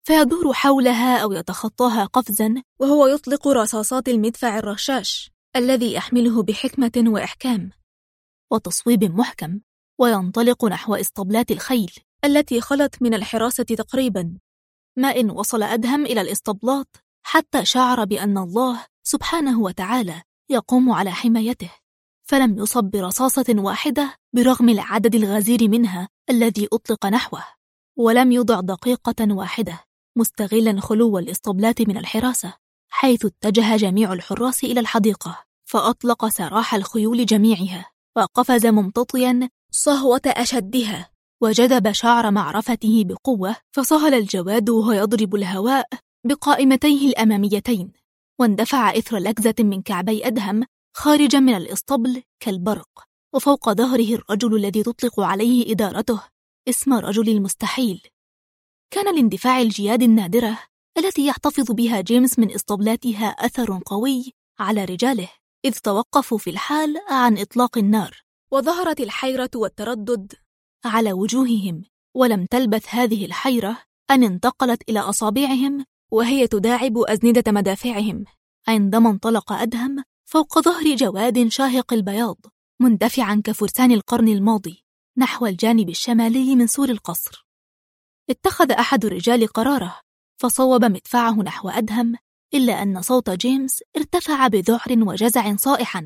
فيدور حولها أو يتخطاها قفزاً وهو يطلق رصاصات المدفع الرشاش الذي يحمله بحكمة وإحكام وتصويب محكم، وينطلق نحو إسطبلات الخيل التي خلت من الحراسة تقريباً. ما إن وصل أدهم إلى الإسطبلات حتى شعر بأن الله سبحانه وتعالى يقوم على حمايته، فلم يصب برصاصة واحدة برغم العدد الغزير منها الذي أطلق نحوه، ولم يضع دقيقة واحدة، مستغلاً خلو الإسطبلات من الحراسة، حيث اتجه جميع الحراس إلى الحديقة، فأطلق سراح الخيول جميعها، وقفز ممتطياً صهوة أشدها، وجذب شعر معرفته بقوة، فصهل الجواد وهو يضرب الهواء بقائمتيه الأماميتين، واندفع إثر لكزة من كعبي أدهم خارجاً من الإسطبل كالبرق، وفوق ظهره الرجل الذي تطلق عليه إدارته اسم رجل المستحيل. كان لاندفاع الجياد النادرة التي يحتفظ بها جيمس من إسطبلاتها أثر قوي على رجاله، إذ توقفوا في الحال عن إطلاق النار، وظهرت الحيرة والتردد على وجوههم، ولم تلبث هذه الحيرة أن انتقلت إلى أصابعهم وهي تداعب أزندة مدافعهم، عندما انطلق أدهم فوق ظهر جواد شاهق البياض مندفعاً كفرسان القرن الماضي نحو الجانب الشمالي من سور القصر. اتخذ أحد الرجال قراره، فصوب مدفعه نحو أدهم، إلا أن صوت جيمس ارتفع بذعر وجزع صائحاً: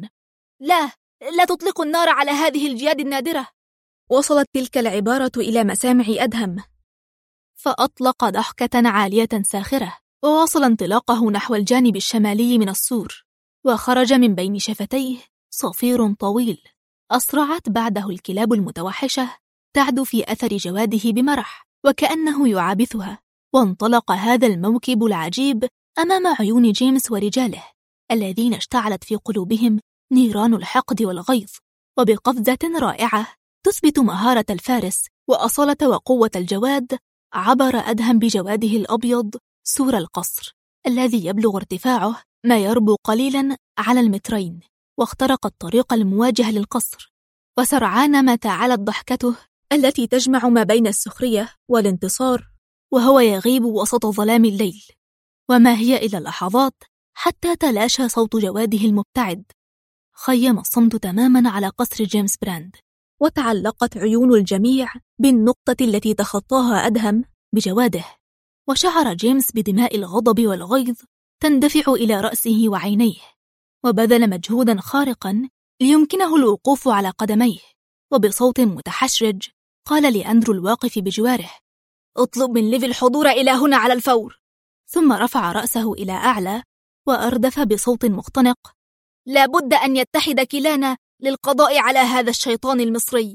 لا تطلقوا النار على هذه الجياد النادرة. وصلت تلك العبارة إلى مسامع أدهم، فأطلق ضحكة عالية ساخرة، وواصل انطلاقه نحو الجانب الشمالي من السور، وخرج من بين شفتيه صفير طويل أسرعت بعده الكلاب المتوحشة تعدو في أثر جواده بمرح وكأنه يعابثها. وانطلق هذا الموكب العجيب أمام عيون جيمس ورجاله الذين اشتعلت في قلوبهم نيران الحقد والغيظ، وبقفزة رائعة تثبت مهارة الفارس وأصالة وقوة الجواد عبر أدهم بجواده الأبيض سور القصر الذي يبلغ ارتفاعه ما يربو قليلاً على 2 متر، واخترق الطريق المواجه للقصر، وسرعان ما تعالت ضحكته التي تجمع ما بين السخرية والانتصار، وهو يغيب وسط ظلام الليل. وما هي إلا لحظات حتى تلاشى صوت جواده المبتعد. خيم الصمت تماماً على قصر جيمس براند، وتعلقت عيون الجميع بالنقطة التي تخطاها أدهم بجواده، وشعر جيمس بدماء الغضب والغيظ تندفع إلى رأسه وعينيه، وبذل مجهوداً خارقاً ليمكنه الوقوف على قدميه، وبصوت متحشرج قال لأندرو الواقف بجواره: اطلب من ليفي الحضور إلى هنا على الفور. ثم رفع رأسه إلى أعلى وأردف بصوت مختنق: لا بد أن يتحد كلانا للقضاء على هذا الشيطان المصري.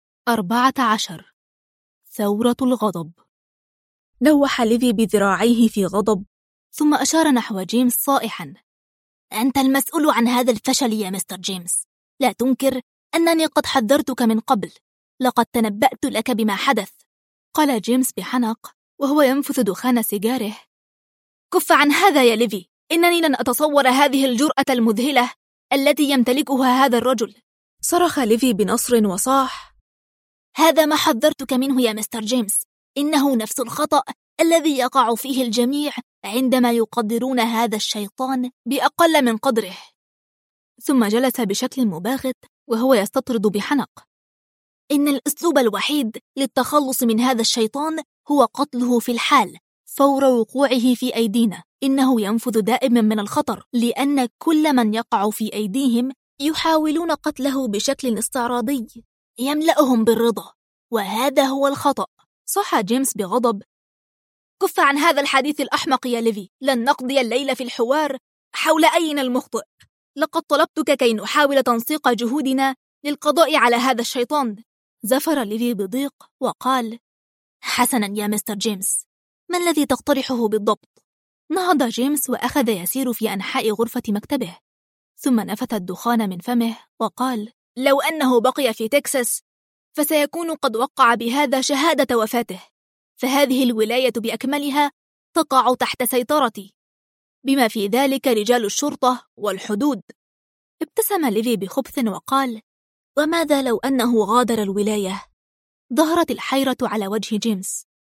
14. ثورة الغضب. لوح ليفي بذراعيه في غضب، ثم أشار نحو جيمس صائحاً: أنت المسؤول عن هذا الفشل يا مستر جيمس. لا تنكر أنني قد حذرتك من قبل، لقد تنبأت لك بما حدث. قال جيمس بحنق وهو ينفث دخان سيجاره: كف عن هذا يا ليفي، إنني لن أتصور هذه الجرأة المذهلة التي يمتلكها هذا الرجل. صرخ ليفي بنصر وصاح: هذا ما حذرتك منه يا مستر جيمس، إنه نفس الخطأ الذي يقع فيه الجميع عندما يقدرون هذا الشيطان بأقل من قدره. ثم جلس بشكل مباغت وهو يستطرد بحنق: إن الأسلوب الوحيد للتخلص من هذا الشيطان هو قتله في الحال فور وقوعه في أيدينا. إنه ينفذ دائما من الخطر، لأن كل من يقع في أيديهم يحاولون قتله بشكل استعراضي يملأهم بالرضا، وهذا هو الخطأ. صاح جيمس بغضب: كف عن هذا الحديث الأحمق يا ليفي، لن نقضي الليل في الحوار حول أين المخطئ. لقد طلبتك كي نحاول تنسيق جهودنا للقضاء على هذا الشيطان. زفر ليفي بضيق وقال: حسناً يا مستر جيمس، ما الذي تقترحه بالضبط؟ نهض جيمس وأخذ يسير في أنحاء غرفة مكتبه، ثم نفث الدخان من فمه وقال: لو أنه بقي في تكساس فسيكون قد وقع بهذا شهادة وفاته، فهذه الولاية بأكملها تقع تحت سيطرتي، بما في ذلك رجال الشرطة والحدود. ابتسم ليفي بخبث وقال: وماذا لو أنه غادر الولاية؟ ظهرت الحيرة على وجه جيمس،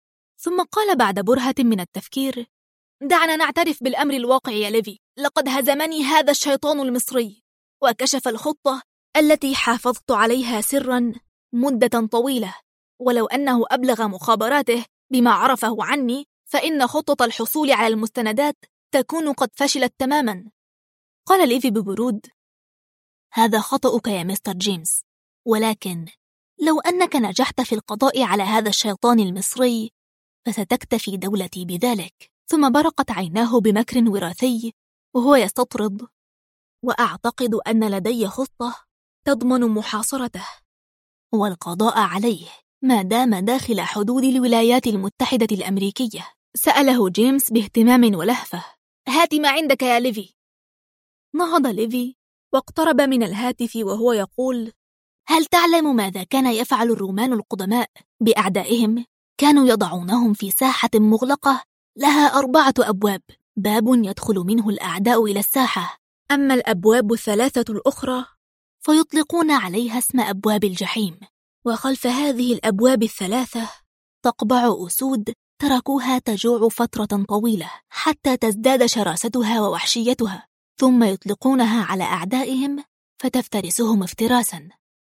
ثم قال بعد برهة من التفكير: دعنا نعترف بالأمر الواقع يا ليفي، لقد هزمني هذا الشيطان المصري، وكشف الخطة التي حافظت عليها سراً مدة طويلة، ولو أنه أبلغ مخابراته بما عرفه عني فإن خطة الحصول على المستندات تكون قد فشلت تماماً. قال ليفي ببرود: هذا خطأك يا مستر جيمس، ولكن لو أنك نجحت في القضاء على هذا الشيطان المصري فستكتفي دولتي بذلك. ثم برقت عيناه بمكر وراثي وهو يستطرد: وأعتقد أن لدي خطة تضمن محاصرته والقضاء عليه ما دام داخل حدود الولايات المتحدة الأمريكية. سأله جيمس باهتمام ولهفة: هات ما عندك يا ليفي. نهض ليفي واقترب من الهاتف وهو يقول: هل تعلم ماذا كان يفعل الرومان القدماء بأعدائهم؟ كانوا يضعونهم في ساحة مغلقة لها 4 أبواب، باب يدخل منه الأعداء إلى الساحة، أما الأبواب 3 الأخرى فيطلقون عليها اسم أبواب الجحيم، وخلف هذه الأبواب 3 تقبع أسود تركوها تجوع فترة طويلة حتى تزداد شراستها ووحشيتها، ثم يطلقونها على أعدائهم فتفترسهم افتراسا.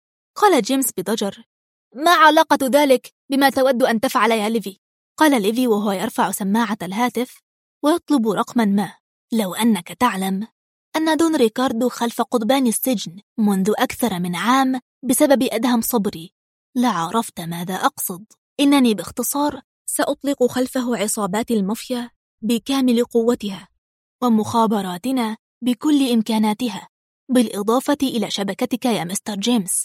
قال جيمس بضجر: ما علاقة ذلك بما تود أن تفعل يا ليفي؟ قال ليفي وهو يرفع سماعة الهاتف ويطلب رقما ما: لو أنك تعلم أن دون ريكاردو خلف قضبان السجن منذ أكثر من عام بسبب أدهم صبري لعرفت ماذا أقصد. إنني باختصار سأطلق خلفه عصابات المافيا بكامل قوتها ومخابراتنا بكل إمكاناتها، بالإضافة إلى شبكتك يا مستر جيمس.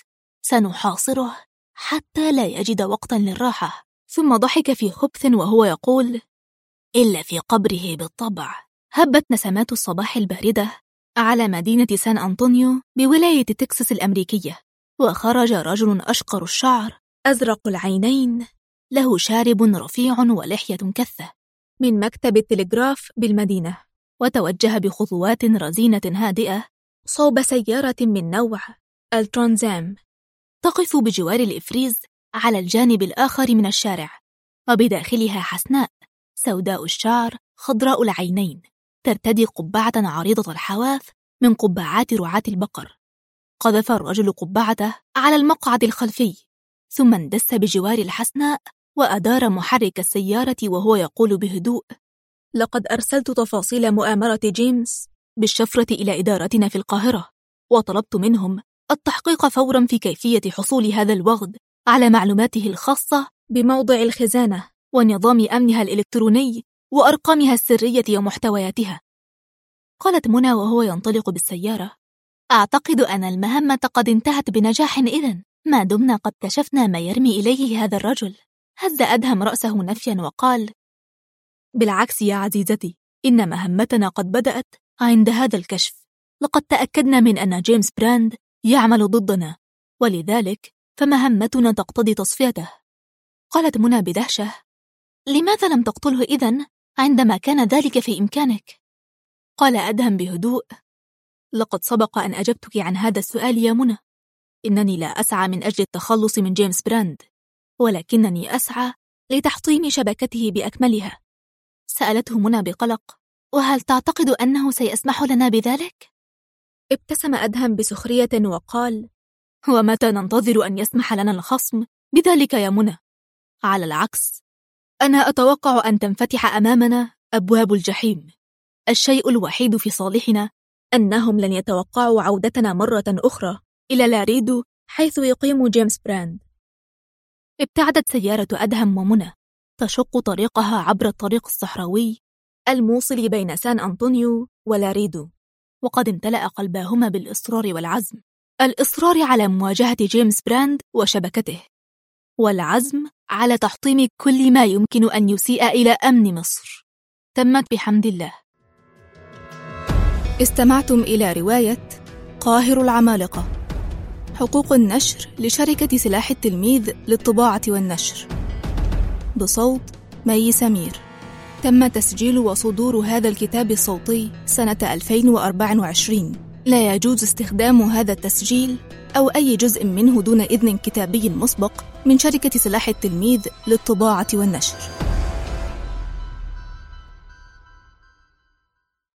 سنحاصره حتى لا يجد وقتا للراحة. ثم ضحك في خبث وهو يقول: إلا في قبره بالطبع. هبت نسمات الصباح الباردة على مدينة سان أنطونيو بولاية تكساس الأمريكية، وخرج رجل أشقر الشعر أزرق العينين له شارب رفيع ولحية كثة من مكتب التلغراف بالمدينة، وتوجه بخطوات رزينة هادئة صوب سيارة من نوع الترانزام تقف بجوار الإفريز على الجانب الآخر من الشارع، وبداخلها حسناء سوداء الشعر خضراء العينين ترتدي قبعة عريضة الحواف من قبعات رعاة البقر. قذف الرجل قبعته على المقعد الخلفي، ثم اندس بجوار الحسناء وأدار محرك السيارة وهو يقول بهدوء: لقد أرسلت تفاصيل مؤامرة جيمس بالشفرة إلى إدارتنا في القاهرة، وطلبت منهم التحقيق فورا في كيفية حصول هذا الوغد على معلوماته الخاصة بموضع الخزانة ونظام أمنها الإلكتروني وأرقامها السرية ومحتوياتها. قالت منى وهو ينطلق بالسيارة: أعتقد أن المهمة قد انتهت بنجاح إذن، ما دمنا قد كشفنا ما يرمي إليه هذا الرجل. هز أدهم رأسه نفيا وقال: بالعكس يا عزيزتي، إن مهمتنا قد بدأت عند هذا الكشف. لقد تأكدنا من أن جيمس براند يعمل ضدنا، ولذلك فمهمتنا تقتضي تصفيته. قالت منى بدهشة: لماذا لم تقتله إذن عندما كان ذلك في إمكانك؟ قال أدهم بهدوء: لقد سبق أن أجبتك عن هذا السؤال يا منى. إنني لا أسعى من أجل التخلص من جيمس براند، ولكنني أسعى لتحطيم شبكته بأكملها. سألته منى بقلق: وهل تعتقد أنه سيسمح لنا بذلك؟ ابتسم أدهم بسخرية وقال: ومتى ننتظر أن يسمح لنا الخصم بذلك يا منى؟ على العكس، أنا أتوقع أن تنفتح أمامنا أبواب الجحيم. الشيء الوحيد في صالحنا أنهم لن يتوقعوا عودتنا مرة أخرى إلى لاريدو حيث يقيم جيمس براند. ابتعدت سيارة أدهم ومنى تشق طريقها عبر الطريق الصحراوي الموصل بين سان أنطونيو ولاريدو، وقد امتلأ قلباهما بالإصرار والعزم، الإصرار على مواجهة جيمس براند وشبكته، والعزم على تحطيم كل ما يمكن أن يسيء إلى أمن مصر. تمت بحمد الله. استمعتم إلى رواية قاهر العمالقة، حقوق النشر لشركة سلاح التلميذ للطباعة والنشر، بصوت مي سمير. تم تسجيل وصدور هذا الكتاب الصوتي سنة 2024. لا يجوز استخدام هذا التسجيل أو أي جزء منه دون إذن كتابي مسبق من شركة سلاح التلميذ للطباعة والنشر.